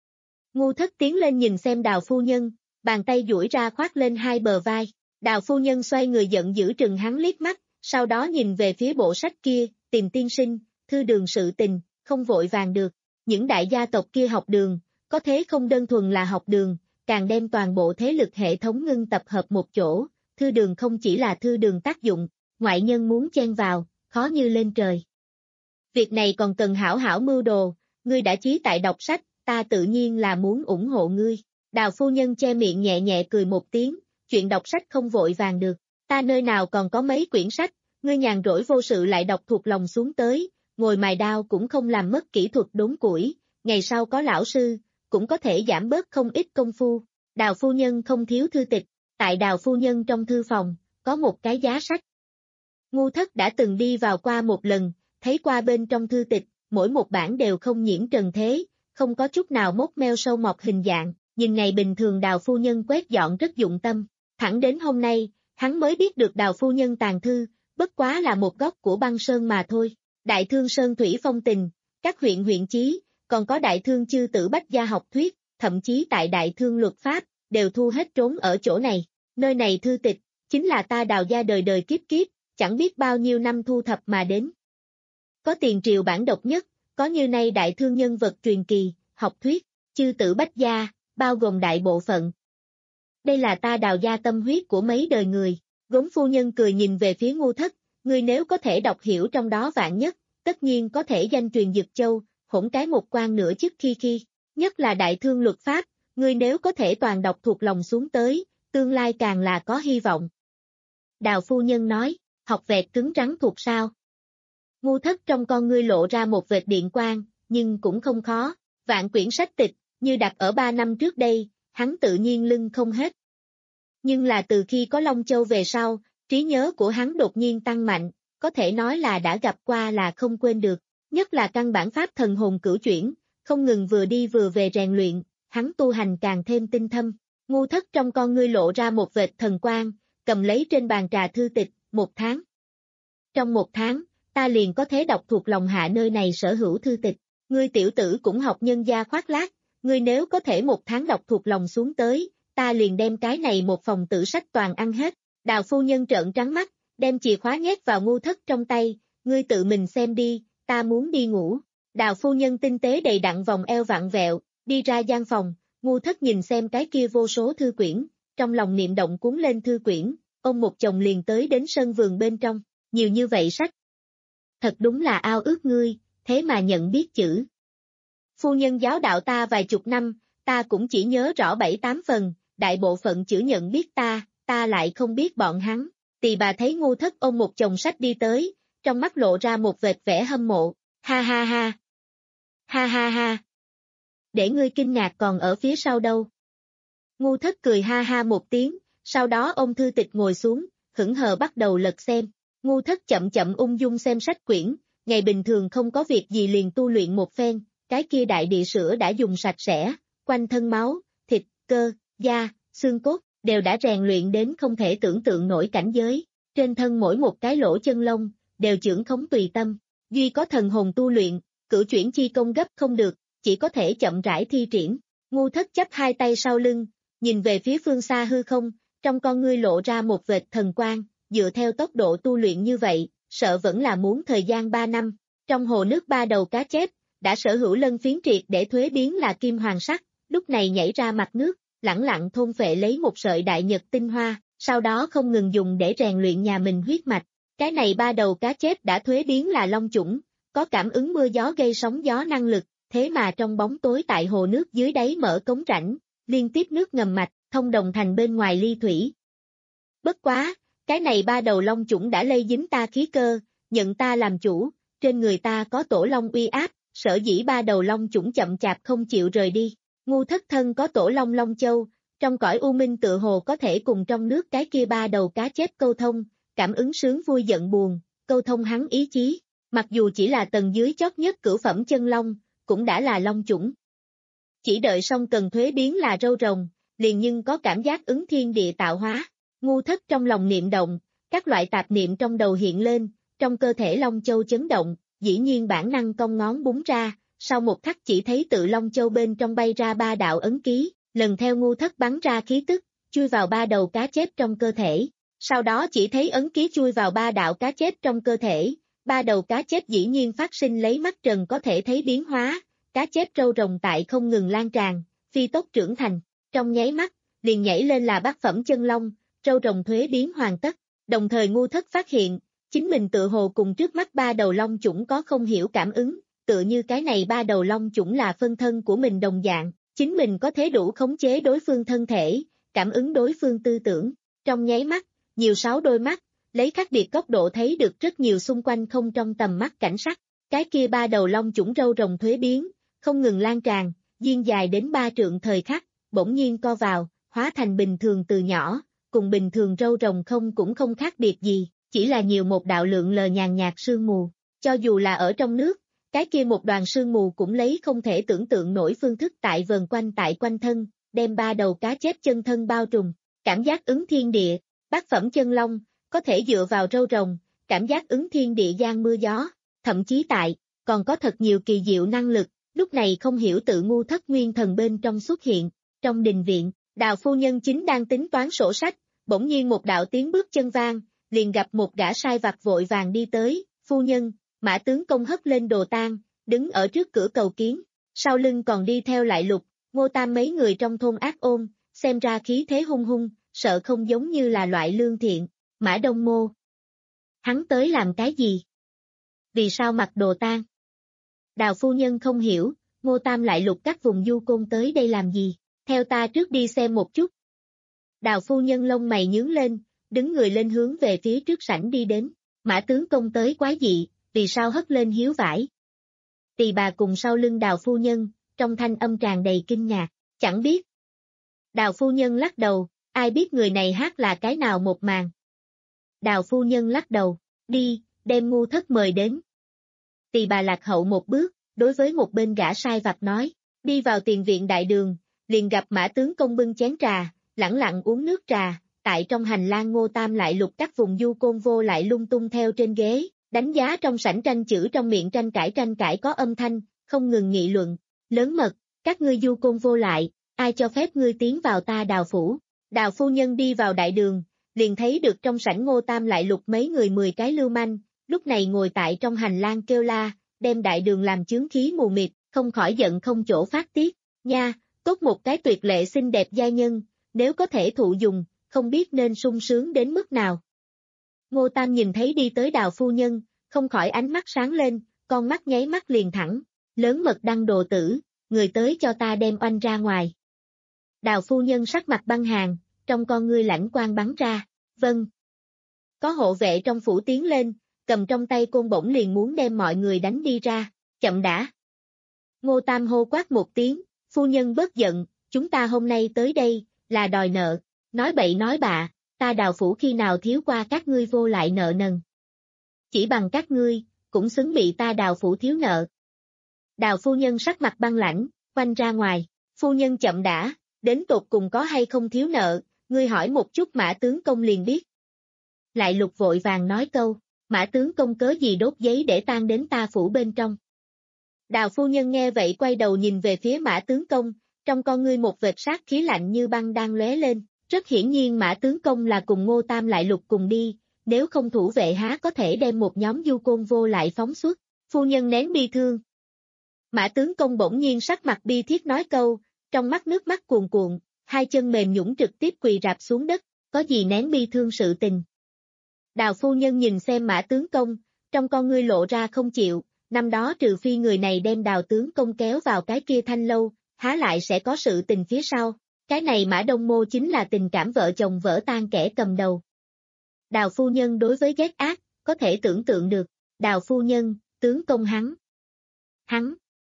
Ngu Thất tiến lên nhìn xem Đào phu nhân, bàn tay duỗi ra khoác lên hai bờ vai, Đào phu nhân xoay người giận dữ trừng hắn liếc mắt, sau đó nhìn về phía bộ sách kia, Tìm tiên sinh, thư đường sự tình, không vội vàng được, những đại gia tộc kia học đường, có thế không đơn thuần là học đường, càng đem toàn bộ thế lực hệ thống ngưng tập hợp một chỗ, thư đường không chỉ là thư đường tác dụng, ngoại nhân muốn chen vào, khó như lên trời. Việc này còn cần hảo hảo mưu đồ, ngươi đã chí tại đọc sách, ta tự nhiên là muốn ủng hộ ngươi. Đào phu nhân che miệng nhẹ nhẹ cười một tiếng, chuyện đọc sách không vội vàng được, ta nơi nào còn có mấy quyển sách, ngươi nhàn rỗi vô sự lại đọc thuộc lòng xuống tới, ngồi mài đao cũng không làm mất kỹ thuật đốn củi, ngày sau có lão sư, cũng có thể giảm bớt không ít công phu. Đào phu nhân không thiếu thư tịch, tại Đào phu nhân trong thư phòng, có một cái giá sách. Ngu Thất đã từng đi vào qua một lần, thấy qua bên trong thư tịch, mỗi một bản đều không nhiễm trần thế, không có chút nào mốc meo sâu mọt hình dạng, nhìn ngày bình thường Đào phu nhân quét dọn rất dụng tâm, thẳng đến hôm nay, hắn mới biết được Đào phu nhân tàng thư, bất quá là một góc của băng sơn mà thôi. Đại thương sơn thủy phong tình, các huyện huyện chí, còn có đại thương chư tử bách gia học thuyết, thậm chí tại đại thương luật pháp, đều thu hết trốn ở chỗ này. Nơi này thư tịch, chính là ta Đào gia đời đời kiếp kiếp, chẳng biết bao nhiêu năm thu thập mà đến. Có tiền triều bản độc nhất, có như nay đại thương nhân vật truyền kỳ, học thuyết, chư tử bách gia, bao gồm đại bộ phận. Đây là ta Đào gia tâm huyết của mấy đời người. Gốm phu nhân cười nhìn về phía Ngu Thất, ngươi nếu có thể đọc hiểu trong đó vạn nhất, tất nhiên có thể danh truyền Dực Châu, hỗn cái một quan nửa chức khi khi, nhất là đại thương luật pháp, ngươi nếu có thể toàn đọc thuộc lòng xuống tới, tương lai càng là có hy vọng. Đào phu nhân nói, học vẹt cứng rắn thuộc sao. Ngu Thất trong con ngươi lộ ra một vệt điện quang, nhưng cũng không khó, vạn quyển sách tịch, như đặt ở ba năm trước đây, hắn tự nhiên lưng không hết. Nhưng là từ khi có Long Châu về sau, trí nhớ của hắn đột nhiên tăng mạnh, có thể nói là đã gặp qua là không quên được, nhất là căn bản pháp thần hồn cửu chuyển, không ngừng vừa đi vừa về rèn luyện, hắn tu hành càng thêm tinh thâm. Ngu Thất trong con ngươi lộ ra một vệt thần quang, cầm lấy trên bàn trà thư tịch, một tháng. Trong một tháng, ta liền có thể đọc thuộc lòng hạ nơi này sở hữu thư tịch, ngươi tiểu tử cũng học nhân gia khoác lác, ngươi nếu có thể một tháng đọc thuộc lòng xuống tới, ta liền đem cái này một phòng tử sách toàn ăn hết. Đào phu nhân trợn trắng mắt, đem chìa khóa nhét vào Ngu Thất trong tay, ngươi tự mình xem đi, ta muốn đi ngủ. Đào phu nhân tinh tế đầy đặn vòng eo vặn vẹo, đi ra gian phòng, Ngu Thất nhìn xem cái kia vô số thư quyển, trong lòng niệm động cuốn lên thư quyển, ông một chồng liền tới đến sân vườn bên trong, nhiều như vậy sách. Thật đúng là ao ước ngươi, thế mà nhận biết chữ. Phu nhân giáo đạo ta vài chục năm, ta cũng chỉ nhớ rõ bảy tám phần, đại bộ phận chữ nhận biết ta, ta lại không biết bọn hắn. Tỳ bà thấy Ngu Thất ôm một chồng sách đi tới, trong mắt lộ ra một vệt vẻ hâm mộ, ha ha ha. Ha ha ha. Để ngươi kinh ngạc còn ở phía sau đâu. Ngu Thất cười ha ha một tiếng, sau đó ôm thư tịch ngồi xuống, hững hờ bắt đầu lật xem. Ngu Thất chậm chậm ung dung xem sách quyển, ngày bình thường không có việc gì liền tu luyện một phen, cái kia đại địa sữa đã dùng sạch sẽ, quanh thân máu, thịt, cơ, da, xương cốt, đều đã rèn luyện đến không thể tưởng tượng nổi cảnh giới, trên thân mỗi một cái lỗ chân lông, đều chưởng khống tùy tâm, duy có thần hồn tu luyện, cửu chuyển chi công gấp không được, chỉ có thể chậm rãi thi triển. Ngu Thất chắp hai tay sau lưng, nhìn về phía phương xa hư không, trong con ngươi lộ ra một vệt thần quang, dựa theo tốc độ tu luyện như vậy, sợ vẫn là muốn thời gian ba năm. Trong hồ nước ba đầu cá chép, đã sở hữu lân phiến triệt để thuế biến là kim hoàng sắc, lúc này nhảy ra mặt nước, lẳng lặng thôn phệ lấy một sợi đại nhật tinh hoa, sau đó không ngừng dùng để rèn luyện nhà mình huyết mạch. Cái này ba đầu cá chép đã thuế biến là long chủng, có cảm ứng mưa gió gây sóng gió năng lực, thế mà trong bóng tối tại hồ nước dưới đáy mở cống rãnh, liên tiếp nước ngầm mạch, thông đồng thành bên ngoài ly thủy. Bất quá, cái này ba đầu long chủng đã lây dính ta khí cơ, nhận ta làm chủ, trên người ta có tổ long uy áp, sở dĩ ba đầu long chủng chậm chạp không chịu rời đi. Ngu thất thân có tổ long long châu, trong cõi u minh tự hồ có thể cùng trong nước cái kia ba đầu cá chép câu thông, cảm ứng sướng vui giận buồn, câu thông hắn ý chí, mặc dù chỉ là tầng dưới chót nhất cửu phẩm chân long, cũng đã là long chủng. Chỉ đợi xong cần thuế biến là râu rồng, liền nhưng có cảm giác ứng thiên địa tạo hóa. Ngu thất trong lòng niệm động, các loại tạp niệm trong đầu hiện lên, trong cơ thể long châu chấn động, dĩ nhiên bản năng cong ngón búng ra, sau một khắc chỉ thấy tự long châu bên trong bay ra ba đạo ấn ký, lần theo ngu thất bắn ra khí tức, chui vào ba đầu cá chép trong cơ thể. Sau đó chỉ thấy ấn ký chui vào ba đạo cá chép trong cơ thể, ba đầu cá chép dĩ nhiên phát sinh lấy mắt trần có thể thấy biến hóa, cá chép râu rồng tại không ngừng lan tràn, phi tốc trưởng thành, trong nháy mắt, liền nhảy lên là bát phẩm chân long, râu rồng thuế biến hoàn tất, đồng thời ngu thất phát hiện, chính mình tự hồ cùng trước mắt ba đầu long chủng có không hiểu cảm ứng, tựa như cái này ba đầu long chủng là phân thân của mình đồng dạng, chính mình có thể đủ khống chế đối phương thân thể, cảm ứng đối phương tư tưởng, trong nháy mắt, nhiều sáu đôi mắt, lấy khác biệt góc độ thấy được rất nhiều xung quanh không trong tầm mắt cảnh sắc, cái kia ba đầu long chủng râu rồng thuế biến, không ngừng lan tràn, duyên dài đến ba trượng thời khắc, bỗng nhiên co vào, hóa thành bình thường từ nhỏ, cùng bình thường râu rồng không cũng không khác biệt gì, chỉ là nhiều một đạo lượng lờ nhàn nhạt sương mù, cho dù là ở trong nước, cái kia một đoàn sương mù cũng lấy không thể tưởng tượng nổi phương thức tại vờn quanh tại quanh thân, đem ba đầu cá chép chân thân bao trùm, cảm giác ứng thiên địa, bát phẩm chân long, có thể dựa vào râu rồng, cảm giác ứng thiên địa giang mưa gió, thậm chí tại, còn có thật nhiều kỳ diệu năng lực, lúc này không hiểu tự ngu thất nguyên thần bên trong xuất hiện, trong đình viện, Đào phu nhân chính đang tính toán sổ sách, bỗng nhiên một đạo tiếng bước chân vang, liền gặp một gã sai vặt vội vàng đi tới, phu nhân, Mã tướng công hất lên đồ tang, đứng ở trước cửa cầu kiến, sau lưng còn đi theo lại Lục, Ngô Tam mấy người trong thôn ác ôn, xem ra khí thế hung hung, sợ không giống như là loại lương thiện, Mã Đông Mô. Hắn tới làm cái gì? Vì sao mặc đồ tang? Đào phu nhân không hiểu, Ngô Tam lại Lục các vùng du côn tới đây làm gì, theo ta trước đi xem một chút. Đào phu nhân lông mày nhướng lên, đứng người lên hướng về phía trước sảnh đi đến, Mã tướng công tới quái dị, vì sao hất lên hiếu vải. Tỳ bà cùng sau lưng Đào phu nhân, trong thanh âm tràn đầy kinh ngạc, chẳng biết. Đào phu nhân lắc đầu, ai biết người này hát là cái nào một màn. Đào phu nhân lắc đầu, đi, đem ngu thất mời đến. Tỳ bà lạc hậu một bước, đối với một bên gã sai vặt nói, đi vào tiền viện đại đường, liền gặp Mã tướng công bưng chén trà, lẳng lặng uống nước trà, tại trong hành lang Ngô Tam lại Lục các vùng du côn vô lại lung tung theo trên ghế, đánh giá trong sảnh tranh chữ trong miệng tranh cãi tranh cãi có âm thanh, không ngừng nghị luận, lớn mật, các ngươi du côn vô lại, ai cho phép ngươi tiến vào ta Đào phủ. Đào phu nhân đi vào đại đường, liền thấy được trong sảnh Ngô Tam lại Lục mấy người mười cái lưu manh, lúc này ngồi tại trong hành lang kêu la, đem đại đường làm chướng khí mù mịt, không khỏi giận không chỗ phát tiết, nha, tốt một cái tuyệt lệ xinh đẹp giai nhân, nếu có thể thụ dùng, không biết nên sung sướng đến mức nào. Ngô Tam nhìn thấy đi tới Đào phu nhân, không khỏi ánh mắt sáng lên, con mắt nháy mắt liền thẳng, lớn mật đăng đồ tử, người tới cho ta đem oanh ra ngoài. Đào phu nhân sắc mặt băng hàng, trong con ngươi lãnh quang bắn ra, vâng. Có hộ vệ trong phủ tiến lên, cầm trong tay côn bổng liền muốn đem mọi người đánh đi ra, chậm đã. Ngô Tam hô quát một tiếng, phu nhân bớt giận, chúng ta hôm nay tới đây, là đòi nợ, nói bậy nói bạ, ta Đào phủ khi nào thiếu qua các ngươi vô lại nợ nần. Chỉ bằng các ngươi, cũng xứng bị ta Đào phủ thiếu nợ. Đào phu nhân sắc mặt băng lãnh, quanh ra ngoài, phu nhân chậm đã, đến tột cùng có hay không thiếu nợ, ngươi hỏi một chút Mã tướng công liền biết. Lại Lục vội vàng nói câu, Mã tướng công cớ gì đốt giấy để tan đến ta phủ bên trong. Đào phu nhân nghe vậy quay đầu nhìn về phía Mã tướng công, trong con ngươi một vệt sát khí lạnh như băng đang lóe lên, rất hiển nhiên Mã tướng công là cùng Ngô Tam lại Lục cùng đi, nếu không thủ vệ há có thể đem một nhóm du côn vô lại phóng xuất, phu nhân nén bi thương. Mã tướng công bỗng nhiên sắc mặt bi thiết nói câu, trong mắt nước mắt cuồn cuộn, hai chân mềm nhũn trực tiếp quỳ rạp xuống đất, có gì nén bi thương sự tình. Đào phu nhân nhìn xem Mã tướng công, trong con ngươi lộ ra không chịu, năm đó trừ phi người này đem Đào tướng công kéo vào cái kia thanh lâu, há lại sẽ có sự tình phía sau. Cái này Mã Đông Mô chính là tình cảm vợ chồng vỡ tan kẻ cầm đầu. Đào phu nhân đối với ghét ác, có thể tưởng tượng được. Đào phu nhân, tướng công hắn. Hắn.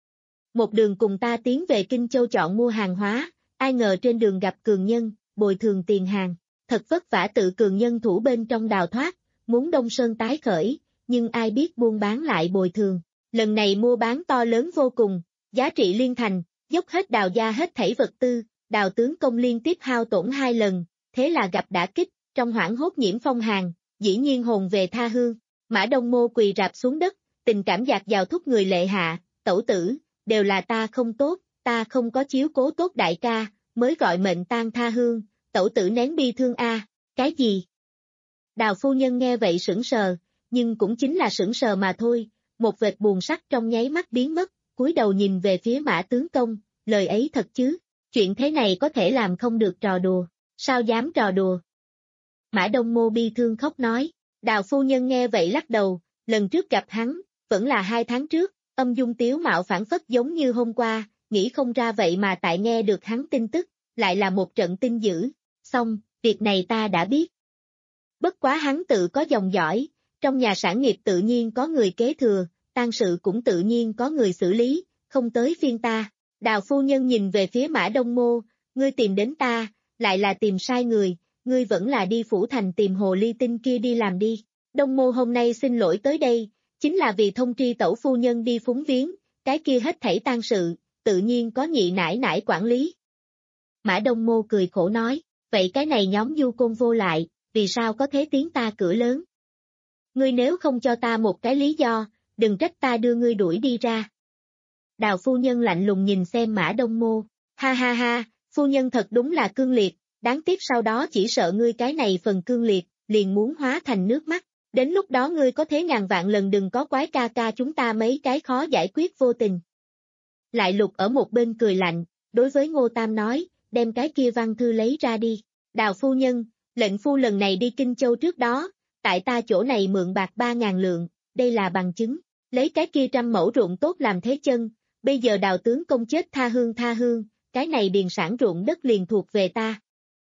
Một đường cùng ta tiến về Kinh Châu chọn mua hàng hóa, ai ngờ trên đường gặp cường nhân, bồi thường tiền hàng. Thật vất vả tự cường nhân thủ bên trong đào thoát, muốn Đông Sơn tái khởi, nhưng ai biết buôn bán lại bồi thường. Lần này mua bán to lớn vô cùng, giá trị liên thành, dốc hết đào gia hết thảy vật tư, đào tướng công liên tiếp hao tổn hai lần, thế là gặp đả kích, trong hoảng hốt nhiễm phong hàn, dĩ nhiên hồn về tha hương. Mã Đông Mô quỳ rạp xuống đất, tình cảm dạt dào thúc người lệ hạ, tẩu tử, đều là ta không tốt, ta không có chiếu cố tốt đại ca, mới gọi mệnh tang tha hương, tẩu tử nén bi thương a. Cái gì? Đào phu nhân nghe vậy sững sờ, nhưng cũng chính là sững sờ mà thôi, một vệt buồn sắc trong nháy mắt biến mất, cúi đầu nhìn về phía Mã tướng công, lời ấy thật chứ, chuyện thế này có thể làm không được trò đùa, sao dám trò đùa? Mã Đông Mô bi thương khóc nói, đào phu nhân nghe vậy lắc đầu, lần trước gặp hắn, vẫn là hai tháng trước, âm dung tiếu mạo phản phất giống như hôm qua, nghĩ không ra vậy mà tại nghe được hắn tin tức, lại là một trận tin dữ, xong, việc này ta đã biết. Bất quá hắn tự có dòng dõi, trong nhà sản nghiệp tự nhiên có người kế thừa, tang sự cũng tự nhiên có người xử lý, không tới phiên ta. Đào phu nhân nhìn về phía Mã Đông Mô, ngươi tìm đến ta, lại là tìm sai người, ngươi vẫn là đi phủ thành tìm hồ ly tinh kia đi làm đi. Đông Mô hôm nay xin lỗi tới đây, chính là vì thông tri tẩu phu nhân đi phúng viếng, cái kia hết thảy tang sự, tự nhiên có nhị nải nải quản lý. Mã Đông Mô cười khổ nói, vậy cái này nhóm du côn vô lại, vì sao có thế tiếng ta cửa lớn? Ngươi nếu không cho ta một cái lý do, đừng trách ta đưa ngươi đuổi đi ra. Đào phu nhân lạnh lùng nhìn xem Mã Đông Mô, ha ha ha, phu nhân thật đúng là cương liệt, đáng tiếc sau đó chỉ sợ ngươi cái này phần cương liệt, liền muốn hóa thành nước mắt, đến lúc đó ngươi có thế ngàn vạn lần đừng có quái ca ca chúng ta mấy cái khó giải quyết vô tình. Lại Lục ở một bên cười lạnh, đối với Ngô Tam nói, đem cái kia văn thư lấy ra đi, đào phu nhân, lệnh phu lần này đi Kinh Châu trước đó, tại ta chỗ này mượn bạc ba ngàn lượng, đây là bằng chứng, lấy cái kia trăm mẫu ruộng tốt làm thế chân, bây giờ đào tướng công chết tha hương tha hương, cái này điền sản ruộng đất liền thuộc về ta.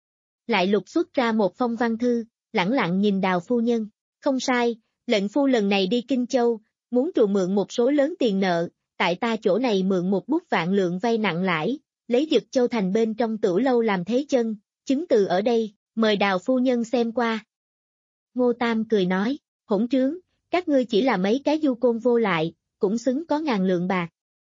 Lại Lục xuất ra một phong văn thư, lẳng lặng nhìn đào phu nhân, không sai, lệnh phu lần này đi Kinh Châu, muốn trụ mượn một số lớn tiền nợ, tại ta chỗ này mượn một bút vạn lượng vay nặng lãi, lấy Dực Châu thành bên trong tửu lâu làm thế chân, chứng từ ở đây, mời đào phu nhân xem qua. Ngô Tam cười nói, hỗn trướng, các ngươi chỉ là mấy cái du côn vô lại, cũng xứng có ngàn lượng bạc.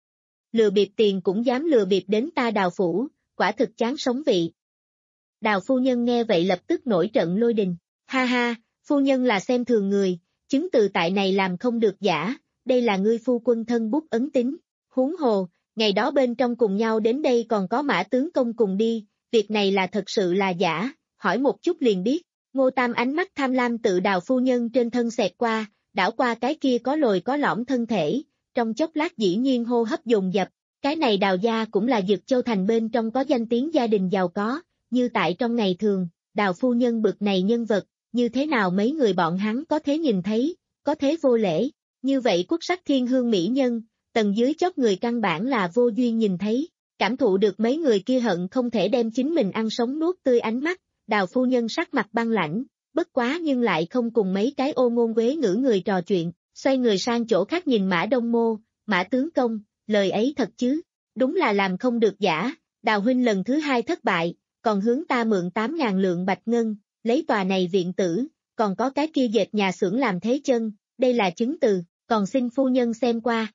Lừa bịp tiền cũng dám lừa bịp đến ta đào phủ, quả thực chán sống vị. Đào phu nhân nghe vậy lập tức nổi trận lôi đình, ha ha, phu nhân là xem thường người, chứng từ tại này làm không được giả, đây là ngươi phu quân thân bút ấn tín, huống hồ, ngày đó bên trong cùng nhau đến đây còn có Mã tướng công cùng đi, việc này là thật sự là giả, hỏi một chút liền biết. Ngô Tam ánh mắt tham lam tự đào phu nhân trên thân xẹt qua, đảo qua cái kia có lồi có lõm thân thể, trong chốc lát dĩ nhiên hô hấp dồn dập, cái này đào gia cũng là Dực Châu thành bên trong có danh tiếng gia đình giàu có, như tại trong ngày thường, đào phu nhân bực này nhân vật, như thế nào mấy người bọn hắn có thế nhìn thấy, có thế vô lễ, như vậy quốc sắc thiên hương mỹ nhân, tầng dưới chót người căn bản là vô duyên nhìn thấy, cảm thụ được mấy người kia hận không thể đem chính mình ăn sống nuốt tươi ánh mắt. Đào phu nhân sắc mặt băng lãnh, bất quá nhưng lại không cùng mấy cái ô ngôn quế ngữ người trò chuyện, xoay người sang chỗ khác nhìn Mã Đông Mô, Mã tướng công, lời ấy thật chứ, đúng là làm không được giả, đào huynh lần thứ hai thất bại, còn hướng ta mượn tám ngàn lượng bạch ngân, lấy tòa này viện tử, còn có cái kia dệt nhà xưởng làm thế chân, đây là chứng từ, còn xin phu nhân xem qua.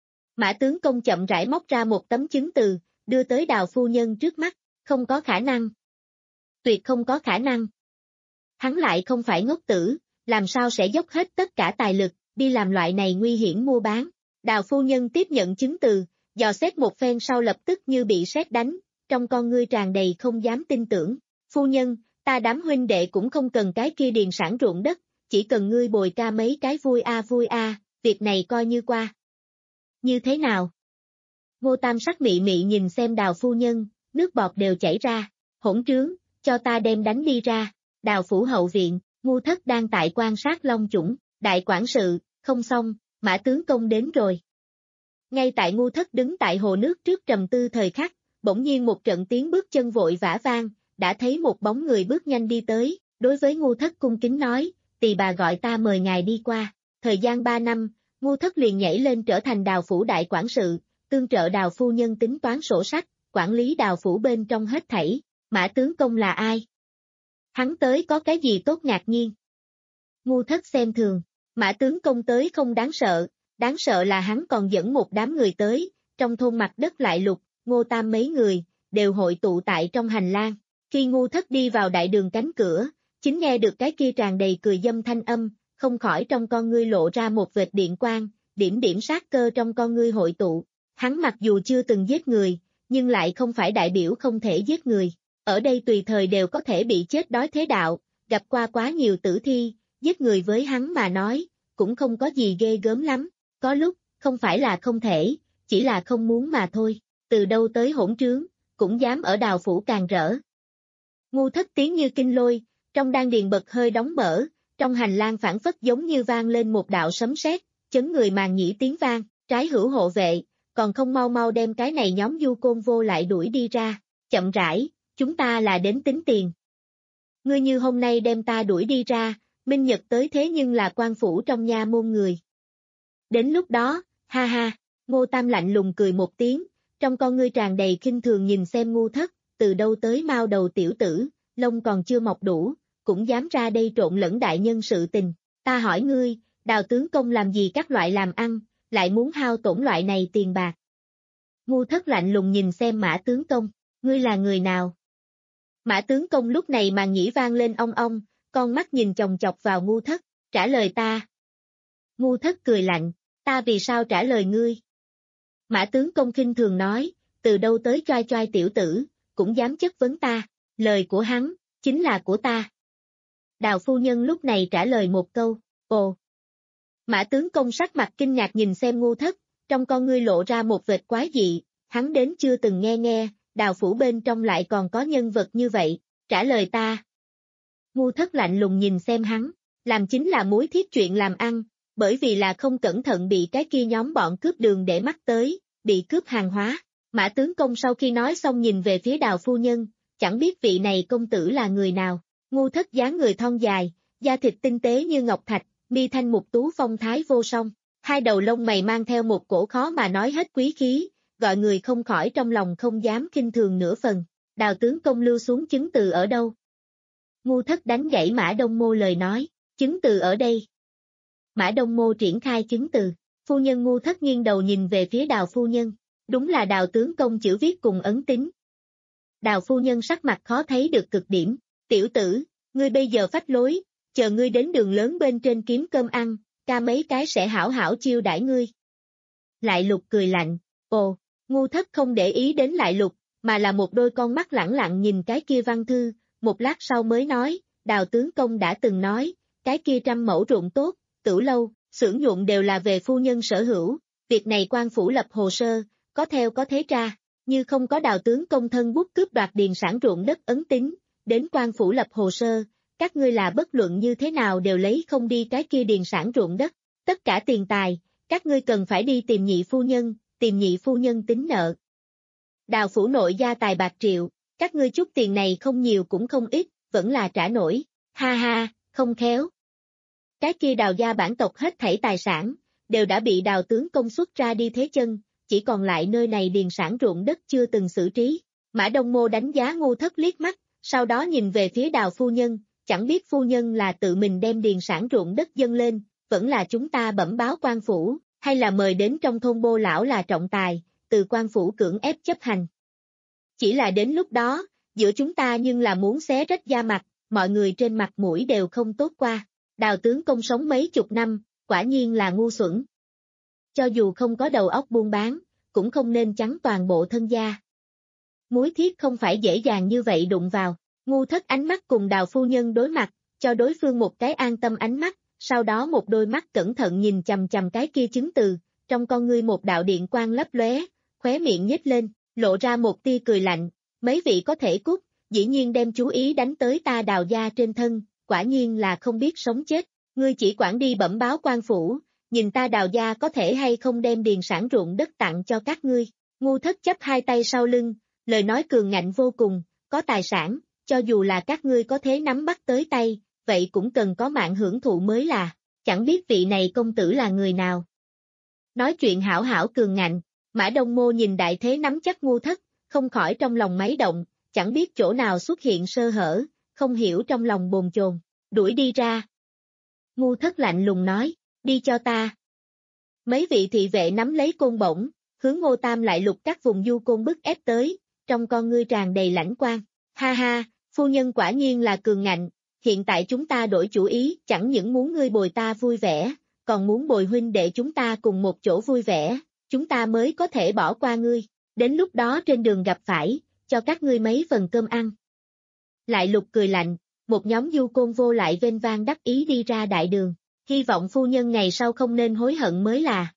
Mã tướng công chậm rãi móc ra một tấm chứng từ, đưa tới đào phu nhân trước mắt, không có khả năng. Tuyệt không có khả năng. Hắn lại không phải ngốc tử, làm sao sẽ dốc hết tất cả tài lực, đi làm loại này nguy hiểm mua bán. Đào phu nhân tiếp nhận chứng từ, dò xét một phen sau lập tức như bị sét đánh, trong con ngươi tràn đầy không dám tin tưởng. Phu nhân, ta đám huynh đệ cũng không cần cái kia điền sản ruộng đất, chỉ cần ngươi bồi ca mấy cái vui a vui a, việc này coi như qua. Như thế nào? Ngô Tam sắc mị mị nhìn xem đào phu nhân, nước bọt đều chảy ra, hỗn trướng. Cho ta đem đánh đi ra, đào phủ hậu viện, ngu thất đang tại quan sát long chủng, đại quản sự, không xong, Mã tướng công đến rồi. Ngay tại ngu thất đứng tại hồ nước trước trầm tư thời khắc, bỗng nhiên một trận tiếng bước chân vội vã vang, đã thấy một bóng người bước nhanh đi tới, đối với Ngu Thất cung kính nói, tỳ bà gọi ta mời ngài đi qua. Thời gian ba năm, Ngu Thất liền nhảy lên trở thành Đào phủ đại quản sự, tương trợ Đào phu nhân tính toán sổ sách, quản lý Đào phủ bên trong hết thảy. Mã tướng công là ai? Hắn tới có cái gì tốt ngạc nhiên? Ngu Thất xem thường, Mã tướng công tới không đáng sợ, đáng sợ là hắn còn dẫn một đám người tới, trong thôn mặt đất lại lục, Ngô Tam mấy người, đều hội tụ tại trong hành lang. Khi Ngu Thất đi vào đại đường cánh cửa, chính nghe được cái kia tràn đầy cười dâm thanh âm, không khỏi trong con ngươi lộ ra một vệt điện quang, điểm điểm sát cơ trong con ngươi hội tụ. Hắn mặc dù chưa từng giết người, nhưng lại không phải đại biểu không thể giết người. Ở đây tùy thời đều có thể bị chết đói thế đạo, gặp qua quá nhiều tử thi, giết người với hắn mà nói, cũng không có gì ghê gớm lắm. Có lúc, không phải là không thể, chỉ là không muốn mà thôi. Từ đâu tới hỗn trướng, cũng dám ở Đào phủ càng rỡ. Ngu Thất tiếng như kinh lôi, trong đan điền bật hơi đóng mở, trong hành lang phản phất giống như vang lên một đạo sấm sét, chấn người màng nhĩ tiếng vang, trái hữu hộ vệ, còn không mau mau đem cái này nhóm du côn vô lại đuổi đi ra, chậm rãi, chúng ta là đến tính tiền. Ngươi như hôm nay đem ta đuổi đi ra, minh nhật tới thế nhưng là quan phủ trong nha môn người. Đến lúc đó, ha ha, Ngô Tam lạnh lùng cười một tiếng, trong con ngươi tràn đầy khinh thường nhìn xem Ngu Thất, từ đâu tới mao đầu tiểu tử, lông còn chưa mọc đủ, cũng dám ra đây trộn lẫn đại nhân sự tình. Ta hỏi ngươi, Đào tướng công làm gì các loại làm ăn, lại muốn hao tổn loại này tiền bạc. Ngu Thất lạnh lùng nhìn xem Mã tướng công, ngươi là người nào? Mã tướng công lúc này màng nhĩ vang lên ong ong, con mắt nhìn chòng chọc vào Ngu Thất, trả lời ta. Ngu Thất cười lạnh, ta vì sao trả lời ngươi? Mã tướng công khinh thường nói, từ đâu tới choai choai tiểu tử, cũng dám chất vấn ta, lời của hắn, chính là của ta. Đào phu nhân lúc này trả lời một câu, ồ. Mã tướng công sắc mặt kinh ngạc nhìn xem Ngu Thất, trong con ngươi lộ ra một vệt quái dị, hắn đến chưa từng nghe nghe, Đào phủ bên trong lại còn có nhân vật như vậy, trả lời ta. Ngu Thất lạnh lùng nhìn xem hắn, làm chính là mối thiết chuyện làm ăn, bởi vì là không cẩn thận bị cái kia nhóm bọn cướp đường để mắt tới, bị cướp hàng hóa. Mã tướng công sau khi nói xong nhìn về phía Đào phu nhân, chẳng biết vị này công tử là người nào. Ngu Thất dáng người thon dài, da thịt tinh tế như ngọc thạch, mi thanh mục tú phong thái vô song, hai đầu lông mày mang theo một cổ khó mà nói hết quý khí, gọi người không khỏi trong lòng không dám khinh thường nửa phần. Đào tướng công lưu xuống chứng từ ở đâu? Ngu Thất đánh gãy Mã Đông Mô lời nói, chứng từ ở đây. Mã Đông Mô triển khai chứng từ, phu nhân. Ngu Thất nghiêng đầu nhìn về phía Đào phu nhân, đúng là Đào tướng công chữ viết cùng ấn tín. Đào phu nhân sắc mặt khó thấy được cực điểm, tiểu tử, ngươi bây giờ phách lối, chờ ngươi đến đường lớn bên trên kiếm cơm ăn, ca mấy cái sẽ hảo hảo chiêu đãi ngươi. Lại Lục cười lạnh, ồ, Ngu Thất không để ý đến Lại Lục, mà là một đôi con mắt lẳng lặng nhìn cái kia văn thư, một lát sau mới nói, Đào tướng công đã từng nói, cái kia trăm mẫu ruộng tốt, tửu lâu, xưởng nhuộm đều là về phu nhân sở hữu, việc này quan phủ lập hồ sơ, có theo có thế tra, như không có Đào tướng công thân bút cướp đoạt điền sản ruộng đất ấn tín, đến quan phủ lập hồ sơ, các ngươi là bất luận như thế nào đều lấy không đi cái kia điền sản ruộng đất, tất cả tiền tài, các ngươi cần phải đi tìm nhị phu nhân, tìm nhị phu nhân tính nợ. Đào phủ nội gia tài bạc triệu, các ngươi chút tiền này không nhiều cũng không ít, vẫn là trả nổi, ha ha, không khéo. Cái kia Đào gia bản tộc hết thảy tài sản, đều đã bị Đào tướng công xuất ra đi thế chân, chỉ còn lại nơi này điền sản ruộng đất chưa từng xử trí. Mã Đông Mô đánh giá Ngu Thất liếc mắt, sau đó nhìn về phía Đào phu nhân, chẳng biết phu nhân là tự mình đem điền sản ruộng đất dâng lên, vẫn là chúng ta bẩm báo quan phủ, hay là mời đến trong thôn Bô lão là trọng tài, từ quan phủ cưỡng ép chấp hành. Chỉ là đến lúc đó, giữa chúng ta nhưng là muốn xé rách da mặt, mọi người trên mặt mũi đều không tốt qua. Đào tướng công sống mấy chục năm, quả nhiên là ngu xuẩn. Cho dù không có đầu óc buôn bán, cũng không nên trắng toàn bộ thân gia. Muối thiết không phải dễ dàng như vậy đụng vào. Ngu Thất ánh mắt cùng Đào phu nhân đối mặt, cho đối phương một cái an tâm ánh mắt, sau đó một đôi mắt cẩn thận nhìn chằm chằm cái kia chứng từ, trong con ngươi một đạo điện quang lấp lóe, khóe miệng nhếch lên, lộ ra một tia cười lạnh, mấy vị có thể cút, dĩ nhiên đem chú ý đánh tới ta Đào gia trên thân, quả nhiên là không biết sống chết, ngươi chỉ quản đi bẩm báo quan phủ, nhìn ta Đào gia có thể hay không đem điền sản ruộng đất tặng cho các ngươi. Ngu Thất chắp hai tay sau lưng, lời nói cường ngạnh vô cùng, có tài sản, cho dù là các ngươi có thế nắm bắt tới tay, vậy cũng cần có mạng hưởng thụ mới là, chẳng biết vị này công tử là người nào. Nói chuyện hảo hảo cường ngạnh, Mã Đông Mô nhìn đại thế nắm chắc Ngu Thất, không khỏi trong lòng máy động, chẳng biết chỗ nào xuất hiện sơ hở, không hiểu trong lòng bồn chồn, đuổi đi ra. Ngu Thất lạnh lùng nói, đi cho ta. Mấy vị thị vệ nắm lấy côn bổng, hướng Ngô Tam lại lục các vùng du côn bức ép tới, trong con ngươi tràn đầy lãnh quang. Ha ha, phu nhân quả nhiên là cường ngạnh, hiện tại chúng ta đổi chủ ý, chẳng những muốn ngươi bồi ta vui vẻ, còn muốn bồi huynh đệ chúng ta cùng một chỗ vui vẻ, chúng ta mới có thể bỏ qua ngươi, đến lúc đó trên đường gặp phải, cho các ngươi mấy phần cơm ăn. Lại lục cười lạnh, một nhóm du côn vô lại vênh vang đắc ý đi ra đại đường, hy vọng phu nhân ngày sau không nên hối hận mới là.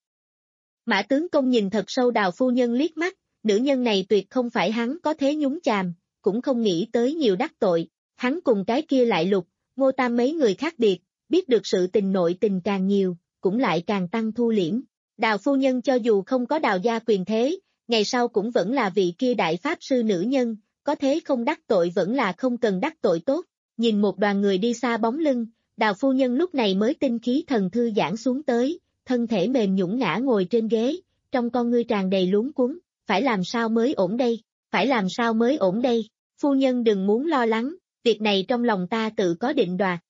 Mã tướng công nhìn thật sâu Đào phu nhân liếc mắt, nữ nhân này tuyệt không phải hắn có thế nhúng chàm, cũng không nghĩ tới nhiều đắc tội, hắn cùng cái kia lại lục, Ngô Tam mấy người khác biệt, biết được sự tình nội tình càng nhiều, cũng lại càng tăng thu liễm. Đào phu nhân cho dù không có Đào gia quyền thế, ngày sau cũng vẫn là vị kia đại pháp sư nữ nhân, có thế không đắc tội vẫn là không cần đắc tội tốt. Nhìn một đoàn người đi xa bóng lưng, Đào phu nhân lúc này mới tinh khí thần thư giãn xuống tới, thân thể mềm nhũn ngã ngồi trên ghế, trong con ngươi tràn đầy luống cuống, phải làm sao mới ổn đây, phải làm sao mới ổn đây, phu nhân đừng muốn lo lắng, việc này trong lòng ta tự có định đoạt.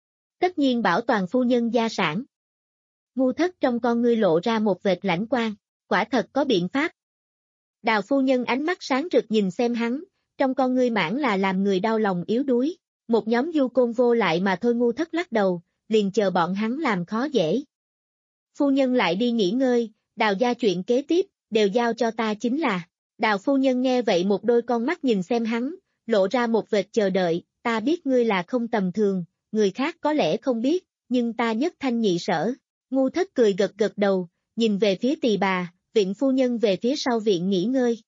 Tất nhiên bảo toàn phu nhân gia sản. Ngu Thất trong con ngươi lộ ra một vệt lãnh quang, quả thật có biện pháp. Đào phu nhân ánh mắt sáng rực nhìn xem hắn, trong con ngươi mãn là làm người đau lòng yếu đuối, một nhóm du côn vô lại mà thôi. Ngu Thất lắc đầu, liền chờ bọn hắn làm khó dễ. Phu nhân lại đi nghỉ ngơi, Đào gia chuyện kế tiếp, đều giao cho ta chính là. Đào phu nhân nghe vậy một đôi con mắt nhìn xem hắn, lộ ra một vệt chờ đợi, ta biết ngươi là không tầm thường, người khác có lẽ không biết, nhưng ta nhất thanh nhị sở. Ngu Thất cười gật gật đầu, nhìn về phía tỳ bà, viện phu nhân về phía sau viện nghỉ ngơi.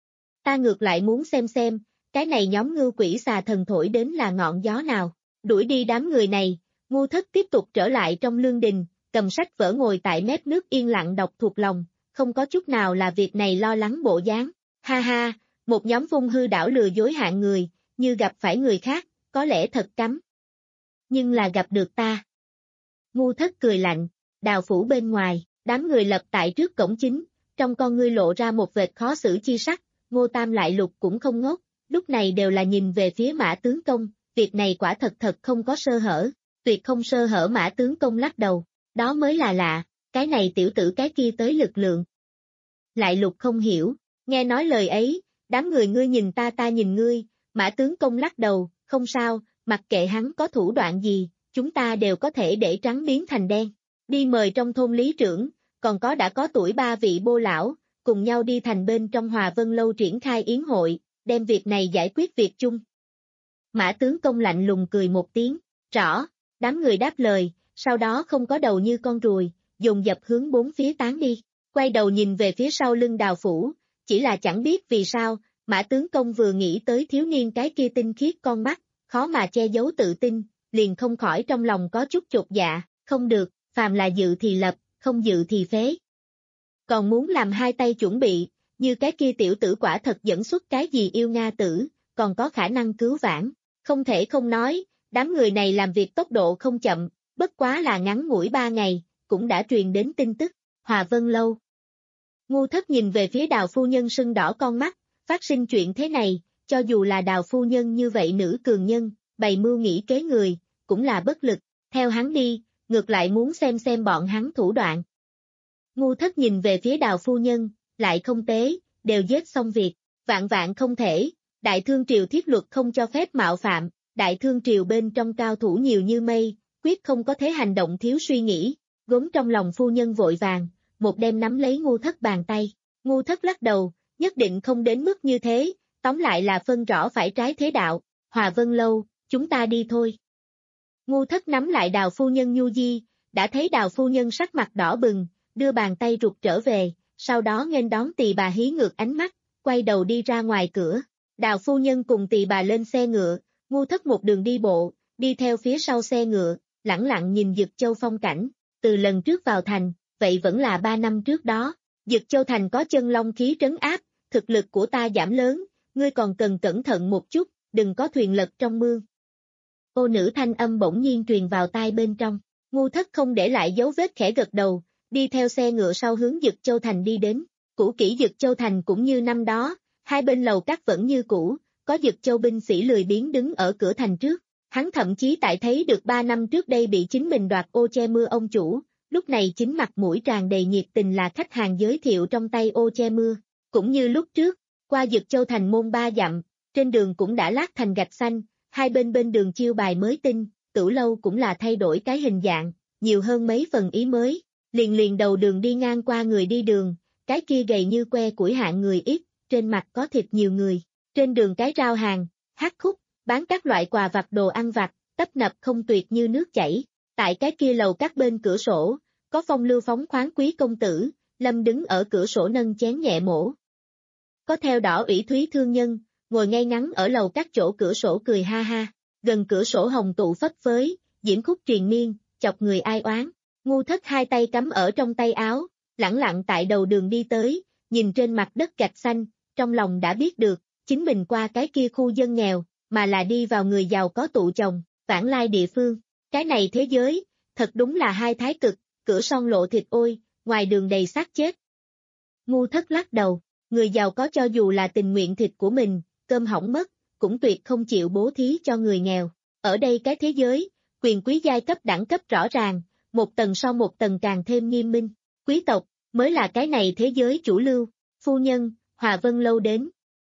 Ta ngược lại muốn xem xem, cái này nhóm ngưu quỷ xà thần thổi đến là ngọn gió nào. Đuổi đi đám người này, Ngu Thất tiếp tục trở lại trong lương đình, cầm sách vở ngồi tại mép nước yên lặng đọc thuộc lòng, không có chút nào là việc này lo lắng bộ dáng. Ha ha, một nhóm vung hư đảo lừa dối hạng người, như gặp phải người khác, có lẽ thật cấm. Nhưng là gặp được ta. Ngu Thất cười lạnh, Đào phủ bên ngoài, đám người lập tại trước cổng chính, trong con ngươi lộ ra một vệt khó xử chi sắc, Ngô Tam lại lục cũng không ngốc, lúc này đều là nhìn về phía Mã tướng công, việc này quả thật thật không có sơ hở, tuyệt không sơ hở. Mã tướng công lắc đầu, đó mới là lạ, cái này tiểu tử cái kia tới lực lượng. Lại lục không hiểu, nghe nói lời ấy, đám người ngươi nhìn ta ta nhìn ngươi, Mã tướng công lắc đầu, không sao, mặc kệ hắn có thủ đoạn gì, chúng ta đều có thể để trắng biến thành đen. Đi mời trong thôn lý trưởng, còn có đã có tuổi ba vị bô lão, cùng nhau đi thành bên trong Hòa Vân Lâu triển khai yến hội, đem việc này giải quyết việc chung. Mã tướng công lạnh lùng cười một tiếng, rõ, đám người đáp lời, sau đó không có đầu như con ruồi, dồn dập hướng bốn phía tán đi, quay đầu nhìn về phía sau lưng Đào phủ, chỉ là chẳng biết vì sao, Mã tướng công vừa nghĩ tới thiếu niên cái kia tinh khiết con mắt, khó mà che giấu tự tin, liền không khỏi trong lòng có chút chột dạ, không được, phàm là dự thì lập, không dự thì phế. Còn muốn làm hai tay chuẩn bị, như cái kia tiểu tử quả thật dẫn xuất cái gì yêu Nga tử, còn có khả năng cứu vãn, không thể không nói, đám người này làm việc tốc độ không chậm, bất quá là ngắn ngủi ba ngày, cũng đã truyền đến tin tức, Hòa Vân Lâu. Ngu Thất nhìn về phía Đào phu nhân sưng đỏ con mắt, phát sinh chuyện thế này, cho dù là Đào phu nhân như vậy nữ cường nhân, bày mưu nghĩ kế người, cũng là bất lực, theo hắn đi, ngược lại muốn xem xem bọn hắn thủ đoạn. Ngu Thất nhìn về phía Đào phu nhân, lại không tế, đều giết xong việc, vạn vạn không thể, Đại Thương Triều thiết luật không cho phép mạo phạm, Đại Thương Triều bên trong cao thủ nhiều như mây, quyết không có thế hành động thiếu suy nghĩ, gốm trong lòng phu nhân vội vàng, một đêm nắm lấy Ngu Thất bàn tay, Ngu Thất lắc đầu, nhất định không đến mức như thế, tóm lại là phân rõ phải trái thế đạo, Hòa Vân Lâu, chúng ta đi thôi. Ngu Thất nắm lại Đào phu nhân nhu di, đã thấy Đào phu nhân sắc mặt đỏ bừng, đưa bàn tay rụt trở về, sau đó nghênh đón tỳ bà hí ngược ánh mắt, quay đầu đi ra ngoài cửa. Đào phu nhân cùng tỳ bà lên xe ngựa, Ngu Thất một đường đi bộ, đi theo phía sau xe ngựa, lẳng lặng nhìn Dực Châu phong cảnh, từ lần trước vào thành, vậy vẫn là ba năm trước đó. Dực Châu thành có chân long khí trấn áp, thực lực của ta giảm lớn, ngươi còn cần cẩn thận một chút, đừng có thuyền lật trong mương. Ô nữ thanh âm bỗng nhiên truyền vào tai bên trong, Ngu Thất không để lại dấu vết khẽ gật đầu, đi theo xe ngựa sau hướng Dực Châu Thành đi đến. Cũ kỹ Dực Châu Thành cũng như năm đó, hai bên lầu các vẫn như cũ, có Dực Châu binh sĩ lười biếng đứng ở cửa thành trước. Hắn thậm chí tại thấy được ba năm trước đây bị chính mình đoạt ô che mưa ông chủ, lúc này chính mặt mũi tràn đầy nhiệt tình là khách hàng giới thiệu trong tay ô che mưa. Cũng như lúc trước, qua Dực Châu Thành môn ba dặm, trên đường cũng đã lát thành gạch xanh, hai bên bên đường chiêu bài mới tinh, Tửu lâu cũng là thay đổi cái hình dạng, nhiều hơn mấy phần ý mới, liền liền đầu đường đi ngang qua người đi đường, cái kia gầy như que củi hạng người ít, trên mặt có thịt nhiều người, trên đường cái rao hàng, hát khúc, bán các loại quà vặt đồ ăn vặt, tấp nập không tuyệt như nước chảy, tại cái kia lầu các bên cửa sổ, có phong lưu phóng khoáng quý công tử, Lâm đứng ở cửa sổ nâng chén nhẹ mổ. Có theo đỏ ủy thúy thương nhân, ngồi ngay ngắn ở lầu các chỗ cửa sổ cười ha ha, gần cửa sổ hồng tụ phất phới, diễn khúc triền miên, chọc người ai oán. Ngu Thất hai tay cắm ở trong tay áo, lẳng lặng tại đầu đường đi tới, nhìn trên mặt đất gạch xanh, trong lòng đã biết được, chính mình qua cái kia khu dân nghèo, mà là đi vào người giàu có tụ chồng, vãng lai địa phương. Cái này thế giới, thật đúng là hai thái cực, cửa son lộ thịt ôi, ngoài đường đầy xác chết. Ngu Thất lắc đầu, người giàu có cho dù là tình nguyện thịt của mình, cơm hỏng mất, cũng tuyệt không chịu bố thí cho người nghèo. Ở đây cái thế giới, quyền quý giai cấp đẳng cấp rõ ràng, một tầng sau một tầng càng thêm nghiêm minh. Quý tộc, mới là cái này thế giới chủ lưu. Phu nhân, Hòa Vân Lâu đến.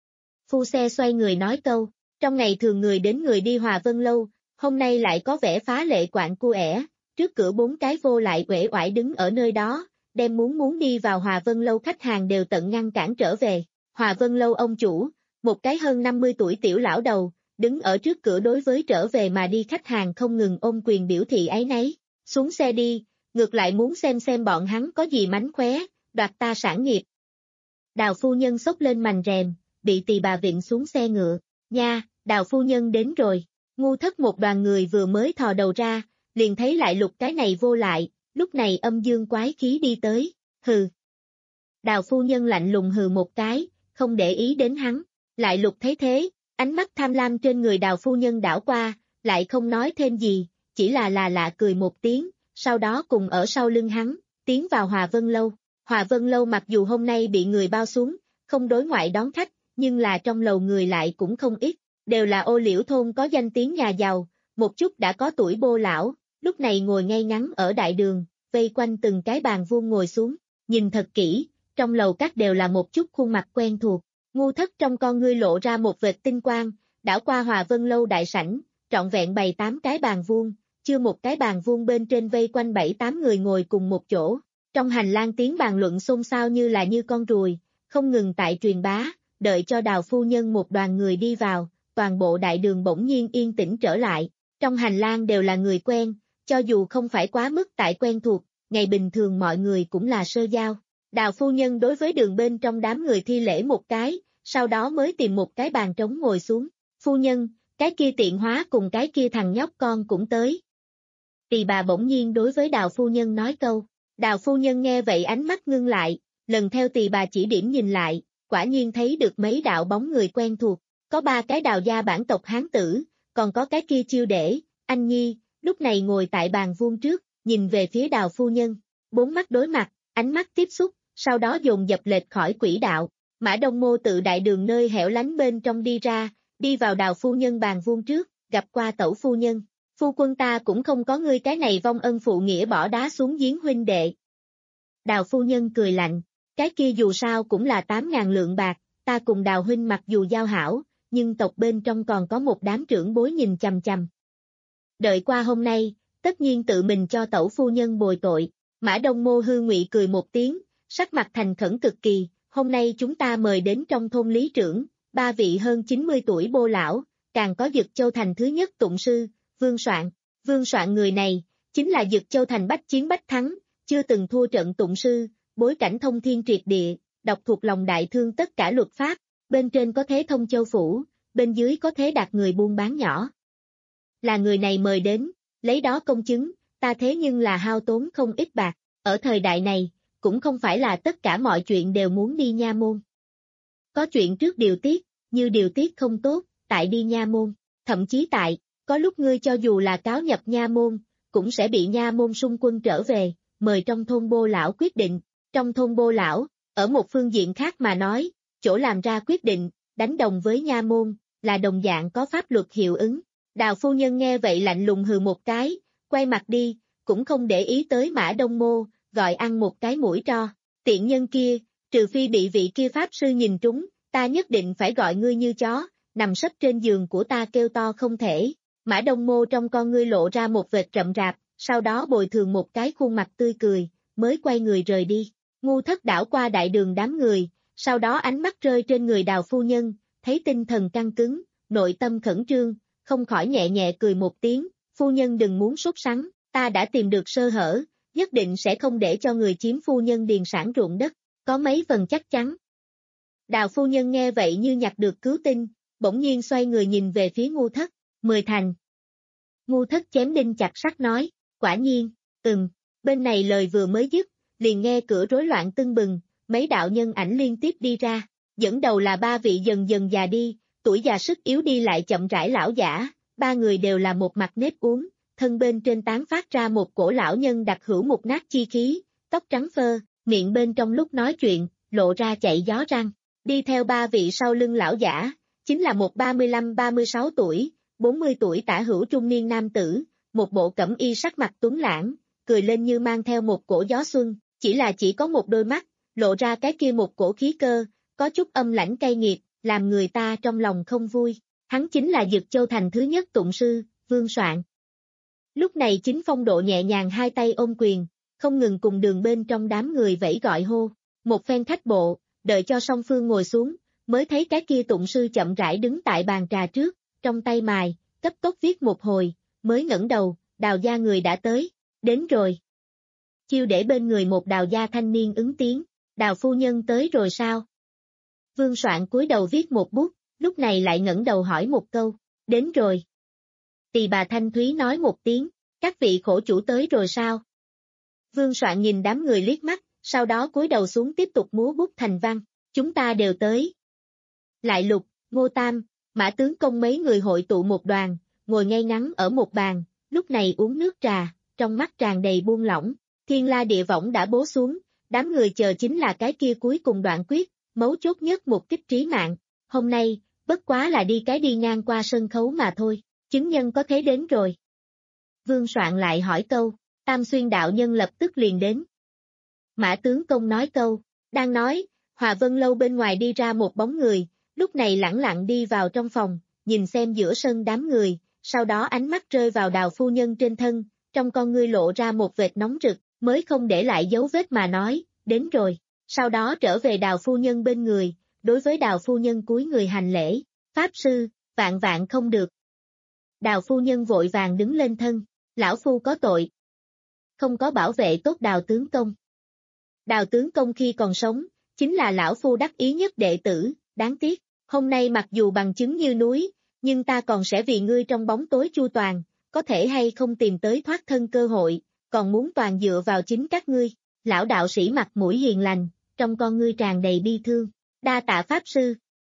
Phu xe xoay người nói câu, trong ngày thường người đến người đi Hòa Vân Lâu, hôm nay lại có vẻ phá lệ quạng cu ẻ, trước cửa bốn cái vô lại uể oải đứng ở nơi đó, đem muốn muốn đi vào Hòa Vân Lâu khách hàng đều tận ngăn cản trở về. Hòa Vân Lâu ông chủ, một cái hơn năm mươi tuổi tiểu lão đầu, đứng ở trước cửa đối với trở về mà đi khách hàng không ngừng ôm quyền biểu thị áy náy. Xuống xe đi, ngược lại muốn xem xem bọn hắn có gì mánh khóe, đoạt ta sản nghiệp. Đào phu nhân xốc lên mành rèm, bị tỳ bà vịn xuống xe ngựa. Nha, Đào phu nhân đến rồi. Ngu Thất một đoàn người vừa mới thò đầu ra, liền thấy lại lục cái này vô lại, lúc này âm dương quái khí đi tới. Hừ. Đào phu nhân lạnh lùng hừ một cái, không để ý đến hắn. Lại lục thấy thế, ánh mắt tham lam trên người Đào phu nhân đảo qua, lại không nói thêm gì, chỉ là là lạ cười một tiếng, sau đó cùng ở sau lưng hắn, tiến vào Hòa Vân Lâu. Hòa Vân Lâu mặc dù hôm nay bị người bao xuống, không đối ngoại đón khách, nhưng là trong lầu người lại cũng không ít, đều là ô liễu thôn có danh tiếng nhà giàu, một chút đã có tuổi bô lão, lúc này ngồi ngay ngắn ở đại đường, vây quanh từng cái bàn vuông ngồi xuống, nhìn thật kỹ, trong lầu các đều là một chút khuôn mặt quen thuộc. Ngu Thất trong con ngươi lộ ra một vệt tinh quang, đảo qua Hòa Vân Lâu đại sảnh, trọn vẹn bày tám cái bàn vuông, chưa một cái bàn vuông bên trên vây quanh bảy tám người ngồi cùng một chỗ. Trong hành lang tiếng bàn luận xôn xao như là như con ruồi, không ngừng tại truyền bá, đợi cho Đào phu nhân một đoàn người đi vào, toàn bộ đại đường bỗng nhiên yên tĩnh trở lại. Trong hành lang đều là người quen, cho dù không phải quá mức tại quen thuộc, ngày bình thường mọi người cũng là sơ giao. Đào phu nhân đối với đường bên trong đám người thi lễ một cái, sau đó mới tìm một cái bàn trống ngồi xuống. Phu nhân, cái kia tiện hóa cùng cái kia thằng nhóc con cũng tới. Tỳ bà bỗng nhiên đối với Đào phu nhân nói câu. Đào phu nhân nghe vậy ánh mắt ngưng lại, lần theo tỳ bà chỉ điểm nhìn lại, quả nhiên thấy được mấy đạo bóng người quen thuộc, có ba cái Đào gia bản tộc hán tử, còn có cái kia chiêu để, anh Nhi, lúc này ngồi tại bàn vuông trước, nhìn về phía Đào phu nhân, bốn mắt đối mặt, ánh mắt tiếp xúc, sau đó dồn dập lệch khỏi quỹ đạo. Mã Đông Mô tự đại đường nơi hẻo lánh bên trong đi ra, đi vào Đào phu nhân bàn vuông trước, gặp qua tẩu phu nhân. Phu quân ta cũng không có ngươi cái này vong ân phụ nghĩa bỏ đá xuống giếng huynh đệ. Đào phu nhân cười lạnh, cái kia dù sao cũng là tám ngàn lượng bạc, ta cùng Đào huynh mặc dù giao hảo, nhưng tộc bên trong còn có một đám trưởng bối nhìn chằm chằm. Đợi qua hôm nay, tất nhiên tự mình cho tẩu phu nhân bồi tội. Mã Đông Mô hư ngụy cười một tiếng, sắc mặt thành khẩn cực kỳ, hôm nay chúng ta mời đến trong thôn lý trưởng, ba vị hơn chín mươi tuổi bô lão, càng có Dực Châu Thành thứ nhất tụng sư, Vương Soạn. Vương Soạn người này, chính là Dực Châu Thành bách chiến bách thắng, chưa từng thua trận tụng sư, bối cảnh thông thiên triệt địa, đọc thuộc lòng đại thương tất cả luật pháp, bên trên có thế thông châu phủ, bên dưới có thế đạt người buôn bán nhỏ. Là người này mời đến, lấy đó công chứng, ta thế nhưng là hao tốn không ít bạc, ở thời đại này, cũng không phải là tất cả mọi chuyện đều muốn đi nha môn. Có chuyện trước điều tiết, như điều tiết không tốt, tại đi nha môn, thậm chí tại, có lúc ngươi cho dù là cáo nhập nha môn, cũng sẽ bị nha môn xung quân trở về, mời trong thôn bô lão quyết định. Trong thôn bô lão, ở một phương diện khác mà nói, chỗ làm ra quyết định, đánh đồng với nha môn, là đồng dạng có pháp luật hiệu ứng. Đào phu nhân nghe vậy lạnh lùng hừ một cái, quay mặt đi, cũng không để ý tới Mã Đông Mô, gọi ăn một cái mũi tro. Tiện nhân kia, trừ phi bị vị kia pháp sư nhìn trúng, ta nhất định phải gọi ngươi như chó, nằm sấp trên giường của ta kêu to không thể. Mã Đông Mô trong con ngươi lộ ra một vệt rậm rạp, sau đó bồi thường một cái khuôn mặt tươi cười, mới quay người rời đi. Ngu Thất đảo qua đại đường đám người, sau đó ánh mắt rơi trên người Đào phu nhân, thấy tinh thần căng cứng, nội tâm khẩn trương, không khỏi nhẹ nhẹ cười một tiếng, phu nhân đừng muốn sốt sắng, ta đã tìm được sơ hở, nhất định sẽ không để cho người chiếm phu nhân điền sản ruộng đất, có mấy phần chắc chắn. Đào phu nhân nghe vậy như nhặt được cứu tinh, bỗng nhiên xoay người nhìn về phía Ngu Thất, mười thành. Ngu Thất chém đinh chặt sắt nói, quả nhiên, ừm, bên này lời vừa mới dứt, liền nghe cửa rối loạn tưng bừng, mấy đạo nhân ảnh liên tiếp đi ra, dẫn đầu là ba vị dần dần già đi, tuổi già sức yếu đi lại chậm rãi lão giả, ba người đều là một mặt nếp uốn, thân bên trên tán phát ra một cổ lão nhân đặc hữu một nát chi khí, tóc trắng phơ, miệng bên trong lúc nói chuyện, lộ ra chạy gió răng, đi theo ba vị sau lưng lão giả, chính là một ba mươi lăm ba mươi sáu tuổi, bốn mươi tuổi tả hữu trung niên nam tử, một bộ cẩm y sắc mặt tuấn lãng, cười lên như mang theo một cổ gió xuân, chỉ là chỉ có một đôi mắt, lộ ra cái kia một cổ khí cơ, có chút âm lãnh cay nghiệt, làm người ta trong lòng không vui. Hắn chính là Dực Châu thành thứ nhất tụng sư, Vương Soạn. Lúc này chính phong độ nhẹ nhàng hai tay ôm quyền, không ngừng cùng đường bên trong đám người vẫy gọi hô, một phen khách bộ, đợi cho song phương ngồi xuống, mới thấy cái kia tụng sư chậm rãi đứng tại bàn trà trước, trong tay mài, cấp tốc viết một hồi, mới ngẩng đầu, Đào gia người đã tới, đến rồi. Chiêu để bên người một Đào gia thanh niên ứng tiếng, Đào phu nhân tới rồi sao? Vương Soạn cúi đầu viết một bút, lúc này lại ngẩng đầu hỏi một câu, đến rồi. Tỳ bà Thanh Thúy nói một tiếng, các vị khổ chủ tới rồi sao? Vương Soạn nhìn đám người liếc mắt, sau đó cúi đầu xuống tiếp tục múa bút thành văn, chúng ta đều tới. Lại Lục, Ngô Tam, Mã Tướng Công mấy người hội tụ một đoàn, ngồi ngay ngắn ở một bàn, lúc này uống nước trà, trong mắt tràn đầy buông lỏng, thiên la địa võng đã bố xuống, đám người chờ chính là cái kia cuối cùng đoạn quyết, mấu chốt nhất một kích trí mạng, hôm nay, bất quá là đi cái đi ngang qua sân khấu mà thôi, chứng nhân có thế đến rồi. Vương Soạn lại hỏi câu, Tam Xuyên đạo nhân lập tức liền đến. Mã Tướng Công nói câu, đang nói, Hòa Vân Lâu bên ngoài đi ra một bóng người, lúc này lẳng lặng đi vào trong phòng, nhìn xem giữa sân đám người, sau đó ánh mắt rơi vào Đào phu nhân trên thân, trong con ngươi lộ ra một vệt nóng rực, mới không để lại dấu vết mà nói, đến rồi, sau đó trở về Đào phu nhân bên người, đối với Đào phu nhân cúi người hành lễ, Pháp sư, vạn vạn không được. Đào phu nhân vội vàng đứng lên thân, lão phu có tội. Không có bảo vệ tốt Đào tướng công. Đào tướng công khi còn sống, chính là lão phu đắc ý nhất đệ tử, đáng tiếc, hôm nay mặc dù bằng chứng như núi, nhưng ta còn sẽ vì ngươi trong bóng tối chu toàn, có thể hay không tìm tới thoát thân cơ hội, còn muốn toàn dựa vào chính các ngươi. Lão đạo sĩ mặt mũi hiền lành, trong con ngươi tràn đầy bi thương, đa tạ Pháp sư.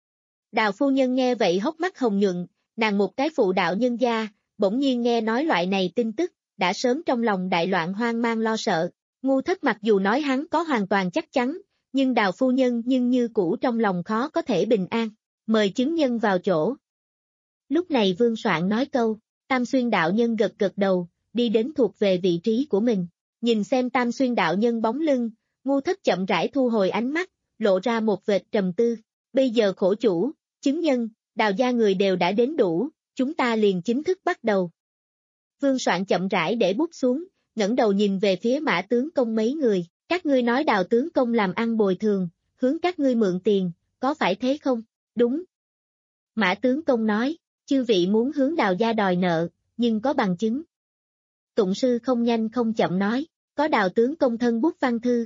Đào phu nhân nghe vậy hốc mắt hồng nhuận, nàng một cái phụ đạo nhân gia, bỗng nhiên nghe nói loại này tin tức, đã sớm trong lòng đại loạn hoang mang lo sợ. Ngu Thất mặc dù nói hắn có hoàn toàn chắc chắn, nhưng Đào phu nhân nhưng như cũ trong lòng khó có thể bình an, mời chứng nhân vào chỗ. Lúc này Vương Soạn nói câu, Tam Xuyên đạo nhân gật gật đầu, đi đến thuộc về vị trí của mình, nhìn xem Tam Xuyên đạo nhân bóng lưng, Ngu Thất chậm rãi thu hồi ánh mắt, lộ ra một vệt trầm tư, bây giờ khổ chủ, chứng nhân, Đào gia người đều đã đến đủ, chúng ta liền chính thức bắt đầu. Vương Soạn chậm rãi để bút xuống, ngẩng đầu nhìn về phía Mã Tướng Công mấy người, các ngươi nói Đào tướng công làm ăn bồi thường, hướng các ngươi mượn tiền, có phải thế không? Đúng. Mã Tướng Công nói, chư vị muốn hướng Đào gia đòi nợ, nhưng có bằng chứng. Tụng sư không nhanh không chậm nói, có Đào tướng công thân bút văn thư.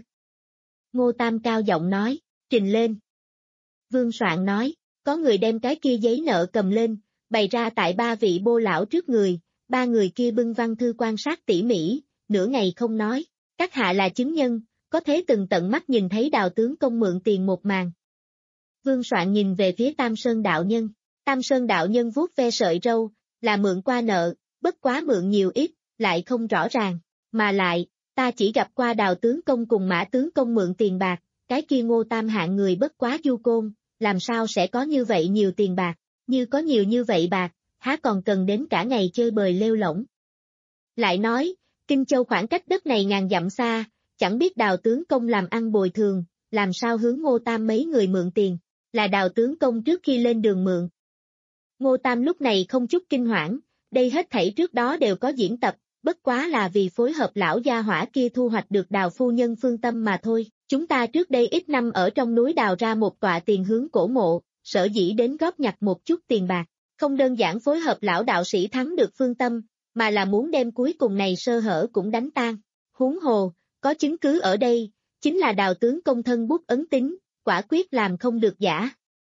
Ngô Tam cao giọng nói, trình lên. Vương Soạn nói, có người đem cái kia giấy nợ cầm lên, bày ra tại ba vị bô lão trước người, ba người kia bưng văn thư quan sát tỉ mỉ, nửa ngày không nói, các hạ là chứng nhân, có thế từng tận mắt nhìn thấy Đào tướng công mượn tiền một màn. Vương Soạn nhìn về phía Tam Sơn đạo nhân. Tam Sơn đạo nhân vuốt ve sợi râu, là mượn qua nợ, bất quá mượn nhiều ít, lại không rõ ràng. Mà lại, ta chỉ gặp qua Đào tướng công cùng Mã tướng công mượn tiền bạc, cái kia Ngô Tam hạng người bất quá du côn, làm sao sẽ có như vậy nhiều tiền bạc, như có nhiều như vậy bạc, há còn cần đến cả ngày chơi bời lêu lỏng. Lại nói, Kinh Châu khoảng cách đất này ngàn dặm xa, chẳng biết Đào tướng công làm ăn bồi thường, làm sao hướng Ngô Tam mấy người mượn tiền, là Đào tướng công trước khi lên đường mượn. Ngô Tam lúc này không chút kinh hoảng, đây hết thảy trước đó đều có diễn tập, bất quá là vì phối hợp lão gia hỏa kia thu hoạch được Đào phu nhân phương tâm mà thôi. Chúng ta trước đây ít năm ở trong núi đào ra một tọa tiền hướng cổ mộ, sở dĩ đến góp nhặt một chút tiền bạc, không đơn giản phối hợp lão đạo sĩ thắng được phương tâm, mà là muốn đem cuối cùng này sơ hở cũng đánh tan. Huống hồ, có chứng cứ ở đây, chính là Đào tướng công thân bút ấn tín, quả quyết làm không được giả.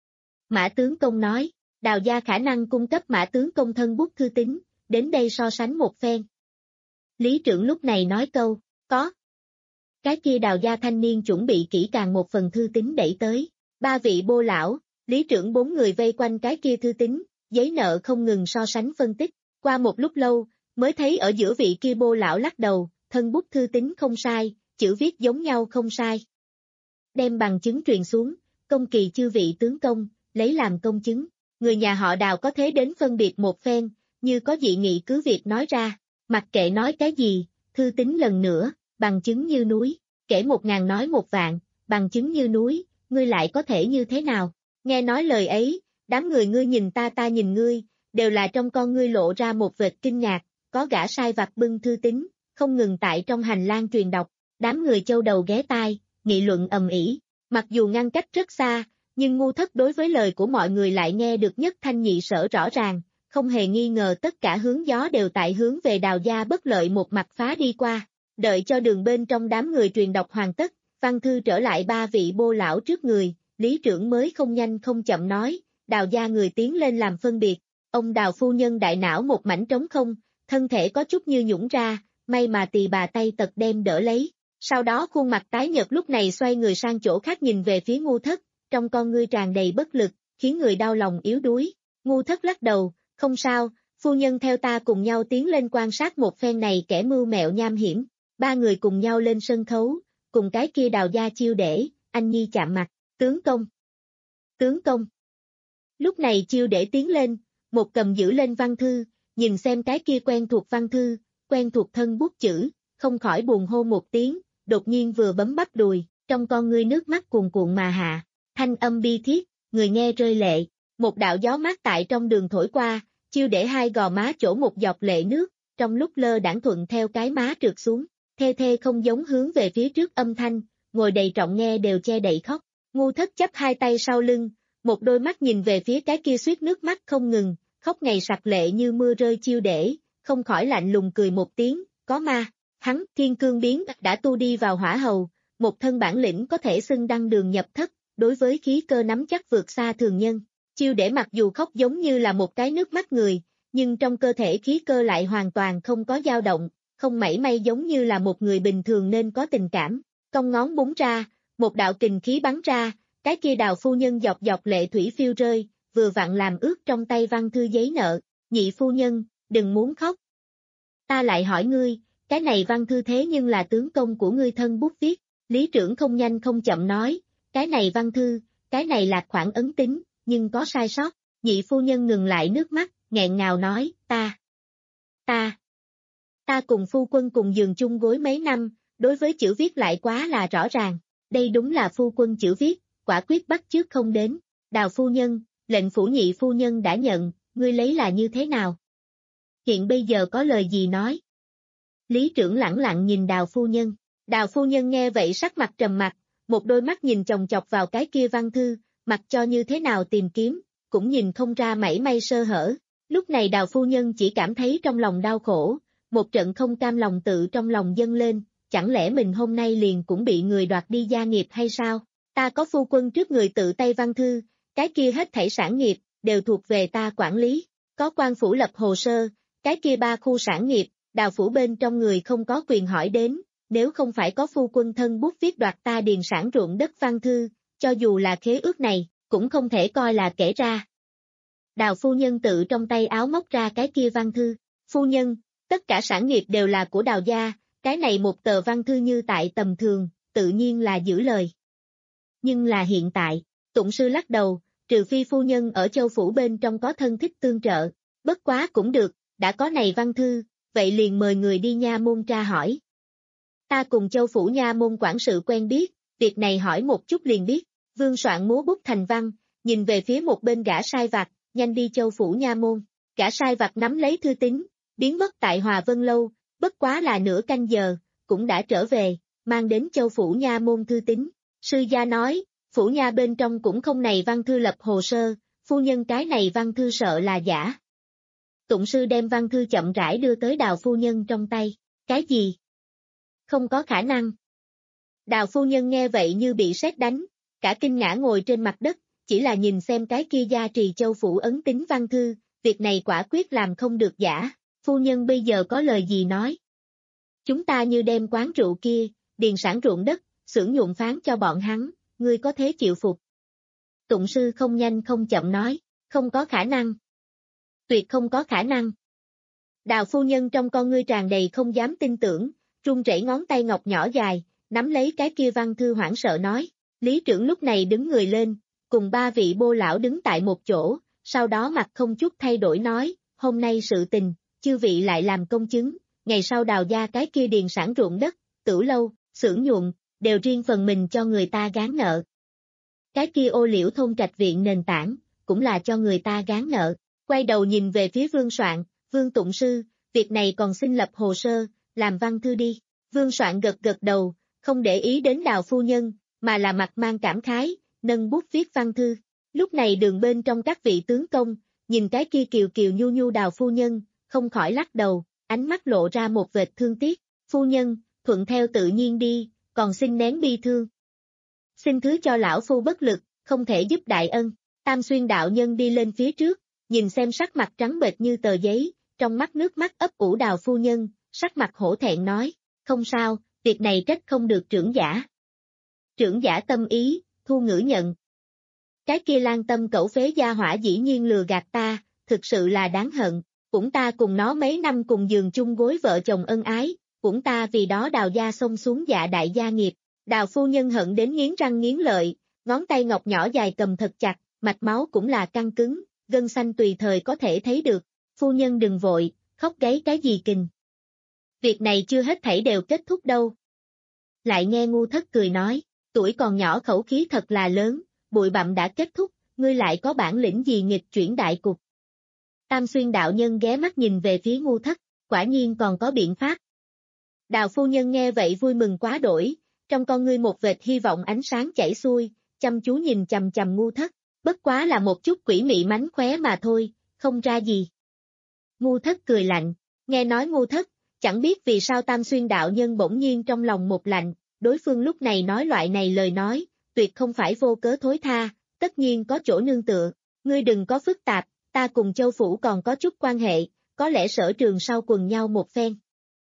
Mã tướng công nói, Đào gia khả năng cung cấp Mã tướng công thân bút thư tín, đến đây so sánh một phen. Lý trưởng lúc này nói câu, có. Cái kia Đào gia thanh niên chuẩn bị kỹ càng một phần thư tín đẩy tới, ba vị bô lão, lý trưởng bốn người vây quanh cái kia thư tín, giấy nợ không ngừng so sánh phân tích, qua một lúc lâu, mới thấy ở giữa vị kia bô lão lắc đầu, thân bút thư tín không sai, chữ viết giống nhau không sai. Đem bằng chứng truyền xuống, công kỳ chư vị tướng công, lấy làm công chứng, người nhà họ Đào có thế đến phân biệt một phen, như có dị nghị cứ việc nói ra, mặc kệ nói cái gì, thư tín lần nữa. Bằng chứng như núi, kể một ngàn nói một vạn, bằng chứng như núi, ngươi lại có thể như thế nào? Nghe nói lời ấy, đám người ngươi nhìn ta ta nhìn ngươi, đều là trong con ngươi lộ ra một vệt kinh ngạc, có gã sai vặt bưng thư tín, không ngừng tại trong hành lang truyền đọc, đám người châu đầu ghé tai, nghị luận ầm ĩ, mặc dù ngăn cách rất xa, nhưng ngu thất đối với lời của mọi người lại nghe được nhất thanh nhị sở rõ ràng, không hề nghi ngờ tất cả hướng gió đều tại hướng về Đào gia bất lợi một mặt phá đi qua. Đợi cho đường bên trong đám người truyền đọc hoàn tất, văn thư trở lại ba vị bô lão trước người, lý trưởng mới không nhanh không chậm nói, Đào gia người tiến lên làm phân biệt, ông Đào phu nhân đại não một mảnh trống không, thân thể có chút như nhũng ra, may mà tỳ bà tay tật đem đỡ lấy, sau đó khuôn mặt tái nhợt lúc này xoay người sang chỗ khác nhìn về phía ngu thất, trong con ngươi tràn đầy bất lực, khiến người đau lòng yếu đuối, ngu thất lắc đầu, không sao, phu nhân theo ta cùng nhau tiến lên quan sát một phen này kẻ mưu mẹo nham hiểm. Ba người cùng nhau lên sân khấu, cùng cái kia Đào gia chiêu để, anh nhi chạm mặt, tướng công. Tướng công. Lúc này chiêu để tiến lên, một cầm giữ lên văn thư, nhìn xem cái kia quen thuộc văn thư, quen thuộc thân bút chữ, không khỏi buồn hô một tiếng, đột nhiên vừa bấm bắp đùi, trong con ngươi nước mắt cuồn cuộn mà hạ, thanh âm bi thiết, người nghe rơi lệ, một đạo gió mát tại trong đường thổi qua, chiêu để hai gò má chỗ một giọt lệ nước, trong lúc lơ đãng thuận theo cái má trượt xuống. Thê thê không giống hướng về phía trước âm thanh, ngồi đầy trọng nghe đều che đậy khóc. Ngu thất chấp hai tay sau lưng, một đôi mắt nhìn về phía cái kia suýt nước mắt không ngừng, khóc ngày sặc lệ như mưa rơi chiêu để, không khỏi lạnh lùng cười một tiếng, có ma. Hắn, thiên cương biến đã tu đi vào hỏa hầu, một thân bản lĩnh có thể xưng đăng đường nhập thất, đối với khí cơ nắm chắc vượt xa thường nhân. Chiêu để mặc dù khóc giống như là một cái nước mắt người, nhưng trong cơ thể khí cơ lại hoàn toàn không có dao động. Không mảy may giống như là một người bình thường nên có tình cảm, cong ngón búng ra, một đạo kình khí bắn ra, cái kia Đào phu nhân dọc dọc lệ thủy phiêu rơi, vừa vặn làm ướt trong tay văn thư giấy nợ, nhị phu nhân, đừng muốn khóc. Ta lại hỏi ngươi, cái này văn thư thế nhưng là tướng công của ngươi thân bút viết, lý trưởng không nhanh không chậm nói, cái này văn thư, cái này là khoản ấn tín, nhưng có sai sót, nhị phu nhân ngừng lại nước mắt, nghẹn ngào nói, ta, ta. Ta cùng phu quân cùng giường chung gối mấy năm, đối với chữ viết lại quá là rõ ràng, đây đúng là phu quân chữ viết, quả quyết bắt chước không đến, Đào phu nhân, lệnh phủ nhị phu nhân đã nhận, ngươi lấy là như thế nào? Hiện bây giờ có lời gì nói? Lý trưởng lẳng lặng nhìn Đào phu nhân, Đào phu nhân nghe vậy sắc mặt trầm mặc, một đôi mắt nhìn chòng chọc vào cái kia văn thư, mặc cho như thế nào tìm kiếm, cũng nhìn không ra mảy may sơ hở, lúc này Đào phu nhân chỉ cảm thấy trong lòng đau khổ. Một trận không cam lòng tự trong lòng dâng lên, chẳng lẽ mình hôm nay liền cũng bị người đoạt đi gia nghiệp hay sao? Ta có phu quân trước người tự tay văn thư, cái kia hết thảy sản nghiệp, đều thuộc về ta quản lý. Có quan phủ lập hồ sơ, cái kia ba khu sản nghiệp, Đào phủ bên trong người không có quyền hỏi đến, nếu không phải có phu quân thân bút viết đoạt ta điền sản ruộng đất văn thư, cho dù là khế ước này, cũng không thể coi là kể ra. Đào phu nhân tự trong tay áo móc ra cái kia văn thư. Phu nhân, tất cả sản nghiệp đều là của Đào gia, cái này một tờ văn thư như tại tầm thường, tự nhiên là giữ lời. Nhưng là hiện tại, Tụng sư lắc đầu, trừ phi phu nhân ở châu phủ bên trong có thân thích tương trợ, bất quá cũng được, đã có này văn thư, vậy liền mời người đi nha môn tra hỏi. Ta cùng châu phủ nha môn quản sự quen biết, việc này hỏi một chút liền biết. Vương Soạn múa bút thành văn, nhìn về phía một bên gã sai vặt, nhanh đi châu phủ nha môn. Gã sai vặt nắm lấy thư tín, biến mất tại Hòa Vân Lâu, bất quá là nửa canh giờ, cũng đã trở về, mang đến châu phủ nha môn thư tín. Sư gia nói, phủ nha bên trong cũng không này văn thư lập hồ sơ, phu nhân cái này văn thư sợ là giả. Tụng sư đem văn thư chậm rãi đưa tới Đào phu nhân trong tay. Cái gì? Không có khả năng. Đào phu nhân nghe vậy như bị sét đánh, cả kinh ngã ngồi trên mặt đất, chỉ là nhìn xem cái kia gia trì châu phủ ấn tín văn thư, việc này quả quyết làm không được giả. Phu nhân bây giờ có lời gì nói? Chúng ta như đem quán rượu kia, điền sản ruộng đất, xưởng nhuộm phán cho bọn hắn, ngươi có thế chịu phục? Tụng sư không nhanh không chậm nói, không có khả năng. Tuyệt không có khả năng. Đào phu nhân trong con ngươi tràn đầy không dám tin tưởng, run rẩy ngón tay ngọc nhỏ dài, nắm lấy cái kia văn thư hoảng sợ nói. Lý trưởng lúc này đứng người lên, cùng ba vị bô lão đứng tại một chỗ, sau đó mặt không chút thay đổi nói, hôm nay sự tình, chư vị lại làm công chứng, ngày sau Đào gia cái kia điền sản ruộng đất, tửu lâu, xưởng nhuộm, đều riêng phần mình cho người ta gán nợ. Cái kia ô liễu thôn trạch viện nền tảng, cũng là cho người ta gán nợ. Quay đầu nhìn về phía Vương Soạn, Vương Tụng sư, việc này còn xin lập hồ sơ, làm văn thư đi. Vương Soạn gật gật đầu, không để ý đến Đào phu nhân, mà là mặt mang cảm khái, nâng bút viết văn thư. Lúc này đường bên trong các vị tướng công, nhìn cái kia kiều kiều nhu nhu Đào phu nhân, không khỏi lắc đầu, ánh mắt lộ ra một vệt thương tiếc. Phu nhân, thuận theo tự nhiên đi, còn xin nén bi thương. Xin thứ cho lão phu bất lực, không thể giúp đại ân. Tam Xuyên đạo nhân đi lên phía trước, nhìn xem sắc mặt trắng bệch như tờ giấy, trong mắt nước mắt ấp ủ Đào phu nhân, sắc mặt hổ thẹn nói, không sao, việc này trách không được trưởng giả. Trưởng giả tâm ý, thu ngữ nhận. Cái kia Lan Tâm cẩu phế gia hỏa dĩ nhiên lừa gạt ta, thực sự là đáng hận, cũng ta cùng nó mấy năm cùng giường chung gối vợ chồng ân ái, cũng ta vì đó Đào gia xông xuống dạ đại gia nghiệp. Đào phu nhân hận đến nghiến răng nghiến lợi, ngón tay ngọc nhỏ dài cầm thật chặt, mạch máu cũng là căng cứng, gân xanh tùy thời có thể thấy được. Phu nhân đừng vội, khóc gáy cái gì kình. Việc này chưa hết thảy đều kết thúc đâu. Lại nghe ngu thất cười nói, tuổi còn nhỏ khẩu khí thật là lớn, bụi bặm đã kết thúc, ngươi lại có bản lĩnh gì nghịch chuyển đại cục. Tam Xuyên đạo nhân ghé mắt nhìn về phía ngu thất, quả nhiên còn có biện pháp. Đào phu nhân nghe vậy vui mừng quá đổi, trong con ngươi một vệt hy vọng ánh sáng chảy xuôi, chăm chú nhìn chằm chằm ngu thất, bất quá là một chút quỷ mị mánh khóe mà thôi, không ra gì. Ngu thất cười lạnh, nghe nói ngu thất, chẳng biết vì sao Tam Xuyên đạo nhân bỗng nhiên trong lòng một lạnh, đối phương lúc này nói loại này lời nói, tuyệt không phải vô cớ thối tha, tất nhiên có chỗ nương tựa, ngươi đừng có phức tạp, ta cùng châu phủ còn có chút quan hệ, có lẽ sở trường sau quần nhau một phen.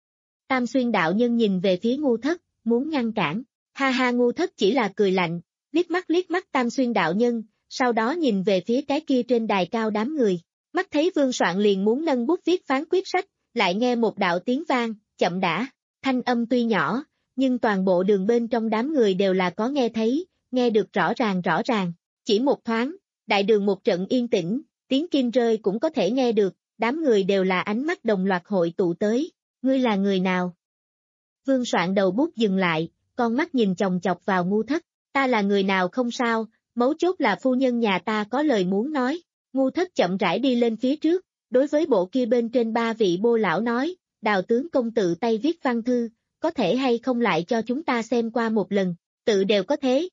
Tam Xuyên đạo nhân nhìn về phía ngu thất, muốn ngăn cản, ha ha ngu thất chỉ là cười lạnh, liếc mắt liếc mắt Tam Xuyên đạo nhân, sau đó nhìn về phía cái kia trên đài cao đám người, mắt thấy Vương Soạn liền muốn nâng bút viết phán quyết sách, lại nghe một đạo tiếng vang, chậm đã, thanh âm tuy nhỏ, nhưng toàn bộ đường bên trong đám người đều là có nghe thấy, nghe được rõ ràng rõ ràng, chỉ một thoáng, đại đường một trận yên tĩnh, tiếng kim rơi cũng có thể nghe được, đám người đều là ánh mắt đồng loạt hội tụ tới, ngươi là người nào? Vương Soạn đầu bút dừng lại, con mắt nhìn chòng chọc vào ngu thất, ta là người nào không sao, mấu chốt là phu nhân nhà ta có lời muốn nói, ngu thất chậm rãi đi lên phía trước, đối với bộ kia bên trên ba vị bô lão nói, Đào tướng công tự tay viết văn thư, có thể hay không lại cho chúng ta xem qua một lần, tự đều có thế.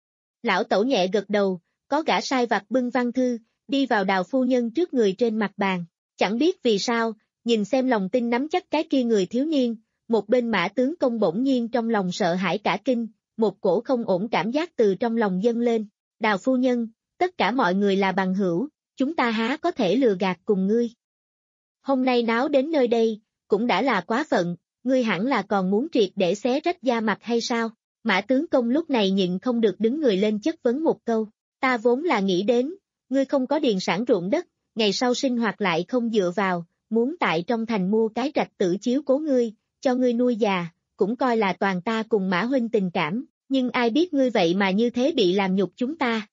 Lão tẩu nhẹ gật đầu, có gã sai vặt bưng văn thư, đi vào Đào phu nhân trước người trên mặt bàn, chẳng biết vì sao, nhìn xem lòng tin nắm chắc cái kia người thiếu niên, một bên mã tướng công bỗng nhiên trong lòng sợ hãi cả kinh, một cổ không ổn cảm giác từ trong lòng dâng lên, Đào phu nhân, tất cả mọi người là bằng hữu, chúng ta há có thể lừa gạt cùng ngươi. Hôm nay náo đến nơi đây, cũng đã là quá phận, ngươi hẳn là còn muốn triệt để xé rách da mặt hay sao? Mã tướng công lúc này nhịn không được đứng người lên chất vấn một câu, Ta vốn là nghĩ đến, ngươi không có điền sản ruộng đất, ngày sau sinh hoạt lại không dựa vào, muốn tại trong thành mua cái trạch tử chiếu cố ngươi, cho ngươi nuôi già, cũng coi là toàn ta cùng Mã huynh tình cảm, nhưng ai biết ngươi vậy mà như thế bị làm nhục chúng ta.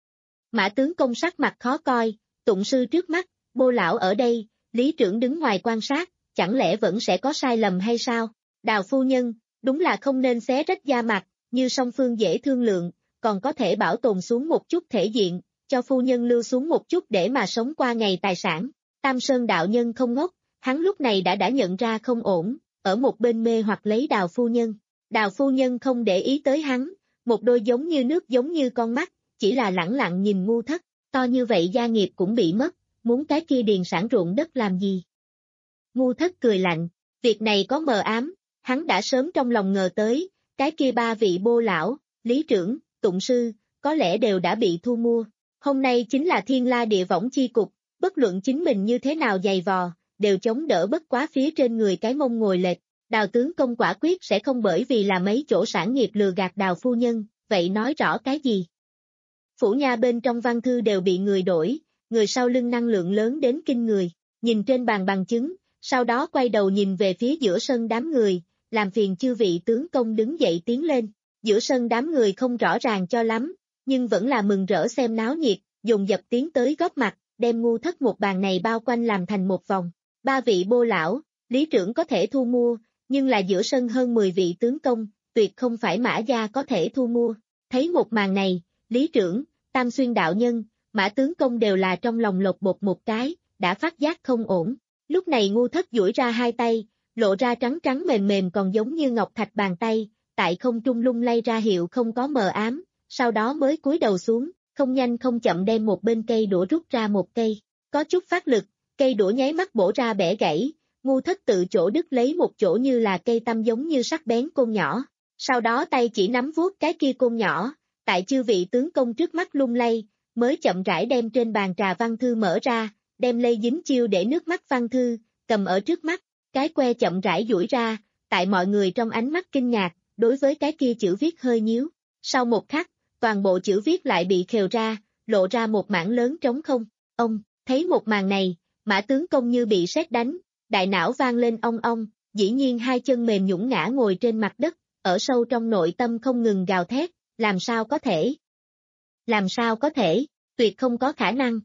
Mã tướng công sắc mặt khó coi, Tụng sư trước mắt, Bô lão ở đây, Lý trưởng đứng ngoài quan sát, chẳng lẽ vẫn sẽ có sai lầm hay sao? Đào phu nhân, đúng là không nên xé rách da mặt, như song phương dễ thương lượng, còn có thể bảo tồn xuống một chút thể diện, cho phu nhân lưu xuống một chút để mà sống qua ngày tài sản. Tam Sơn đạo nhân không ngốc, hắn lúc này đã đã nhận ra không ổn, ở một bên mê hoặc lấy Đào phu nhân. Đào phu nhân không để ý tới hắn, một đôi giống như nước giống như con mắt, chỉ là lẳng lặng nhìn Ngu Thất, to như vậy gia nghiệp cũng bị mất, muốn cái kia điền sản ruộng đất làm gì? Ngu Thất cười lạnh, việc này có mờ ám, hắn đã sớm trong lòng ngờ tới, cái kia ba vị Bô lão, Lý trưởng, Tụng sư, có lẽ đều đã bị thu mua. Hôm nay chính là thiên la địa võng chi cục, bất luận chính mình như thế nào dày vò, đều chống đỡ bất quá phía trên người cái mông ngồi lệch. Đào tướng công quả quyết sẽ không bởi vì là mấy chỗ sản nghiệp lừa gạt Đào phu nhân, vậy nói rõ cái gì? Phủ nha bên trong văn thư đều bị người đổi, người sau lưng năng lượng lớn đến kinh người, nhìn trên bàn bằng chứng, sau đó quay đầu nhìn về phía giữa sân đám người, làm phiền chư vị tướng công đứng dậy tiến lên. Giữa sân đám người không rõ ràng cho lắm, nhưng vẫn là mừng rỡ xem náo nhiệt, dồn dập tiến tới góp mặt, đem Ngu Thất một bàn này bao quanh làm thành một vòng. Ba vị Bô lão, Lý trưởng có thể thu mua, nhưng là giữa sân hơn mười vị tướng công, tuyệt không phải Mã gia có thể thu mua. Thấy một màn này, Lý trưởng, Tam Xuyên đạo nhân, Mã tướng công đều là trong lòng lột bột một cái, đã phát giác không ổn. Lúc này Ngu Thất duỗi ra hai tay, lộ ra trắng trắng mềm mềm còn giống như ngọc thạch bàn tay, tại không trung lung lay ra hiệu không có mờ ám, sau đó mới cúi đầu xuống, không nhanh không chậm đem một bên cây đũa rút ra một cây. Có chút phát lực, cây đũa nháy mắt bổ ra bẻ gãy. Ngu Thất tự chỗ đứt lấy một chỗ như là cây tăm giống như sắc bén côn nhỏ, sau đó tay chỉ nắm vuốt cái kia côn nhỏ, tại chư vị tướng công trước mắt lung lay, mới chậm rãi đem trên bàn trà văn thư mở ra, đem lây dính chiêu để nước mắt văn thư, cầm ở trước mắt, cái que chậm rãi duỗi ra, tại mọi người trong ánh mắt kinh ngạc, đối với cái kia chữ viết hơi nhíu. Sau một khắc, toàn bộ chữ viết lại bị khều ra, lộ ra một mảng lớn trống không. Ông, thấy một màn này, Mã tướng công như bị sét đánh, đại não vang lên ong ong, dĩ nhiên hai chân mềm nhũn ngã ngồi trên mặt đất, ở sâu trong nội tâm không ngừng gào thét, làm sao có thể? Làm sao có thể? Tuyệt không có khả năng.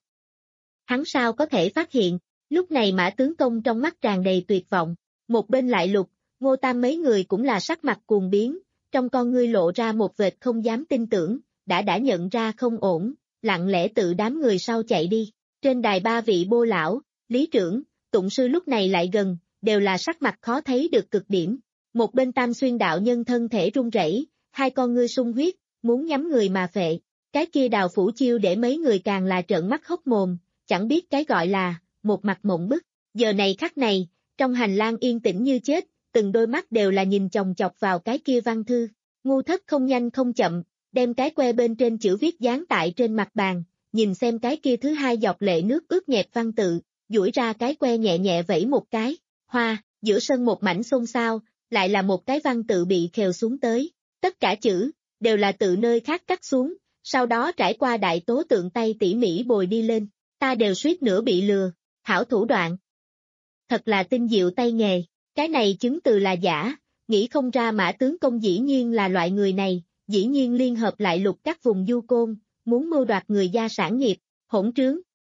Hắn sao có thể phát hiện? Lúc này Mã tướng công trong mắt tràn đầy tuyệt vọng, một bên lại Lục, Ngô Tam mấy người cũng là sắc mặt cuồng biến, trong con ngươi lộ ra một vệt không dám tin tưởng, đã đã nhận ra không ổn, lặng lẽ tự đám người sau chạy đi. Trên đài ba vị Bô lão, Lý trưởng, Tụng sư lúc này lại gần, đều là sắc mặt khó thấy được cực điểm. Một bên Tam Xuyên đạo nhân thân thể run rẩy, hai con ngươi sung huyết, muốn nhắm người mà phệ. Cái kia Đào phủ chiêu để mấy người càng là trợn mắt hốc mồm, chẳng biết cái gọi là một mặt mộng bức. Giờ này khắc này, trong hành lang yên tĩnh như chết, từng đôi mắt đều là nhìn chòng chọc vào cái kia văn thư. Ngu Thất không nhanh không chậm, đem cái que bên trên chữ viết dán tại trên mặt bàn, nhìn xem cái kia thứ hai giọt lệ nước ướt nhẹp văn tự, duỗi ra cái que nhẹ nhẹ vẫy một cái, hoa, giữa sân một mảnh xôn xao, lại là một cái văn tự bị khều xuống tới. Tất cả chữ, đều là từ nơi khác cắt xuống, sau đó trải qua đại tố tượng tay tỉ mỉ bồi đi lên. Ta đều suýt nữa bị lừa, hảo thủ đoạn. Thật là tinh diệu tay nghề, cái này chứng từ là giả, nghĩ không ra Mã tướng công dĩ nhiên là loại người này, dĩ nhiên liên hợp lại Lục các vùng du côn, muốn mưu đoạt người gia sản nghiệp, hỗn trướng.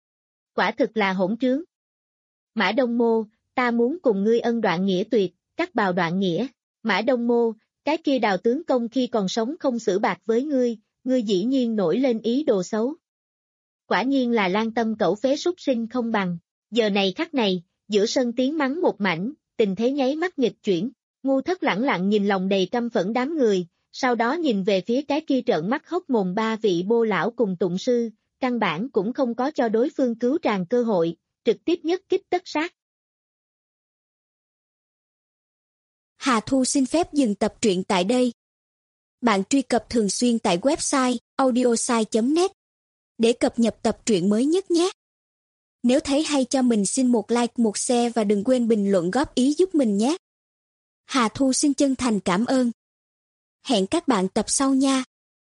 Quả thực là hỗn trướng. Mã Đông Mô, ta muốn cùng ngươi ân đoạn nghĩa tuyệt, cắt bào đoạn nghĩa. Mã Đông Mô, cái kia Đào tướng công khi còn sống không xử bạc với ngươi, ngươi dĩ nhiên nổi lên ý đồ xấu. Quả nhiên là lan tâm cẩu phế súc sinh không bằng. Giờ này khắc này, giữa sân tiếng mắng một mảnh, tình thế nháy mắt nghịch chuyển. Ngu Thất lẳng lặng nhìn lòng đầy căm phẫn đám người, sau đó nhìn về phía cái kia trợn mắt hốc mồm ba vị Bô lão cùng Tụng sư, căn bản cũng không có cho đối phương cứu tràn cơ hội, trực tiếp nhất kích tất sát. Hà Thu xin phép dừng tập truyện tại đây. Bạn truy cập thường xuyên tại website audiosai chấm net để cập nhật tập truyện mới nhất nhé. Nếu thấy hay cho mình xin một like, một share và đừng quên bình luận góp ý giúp mình nhé. Hà Thu xin chân thành cảm ơn. Hẹn các bạn tập sau nha.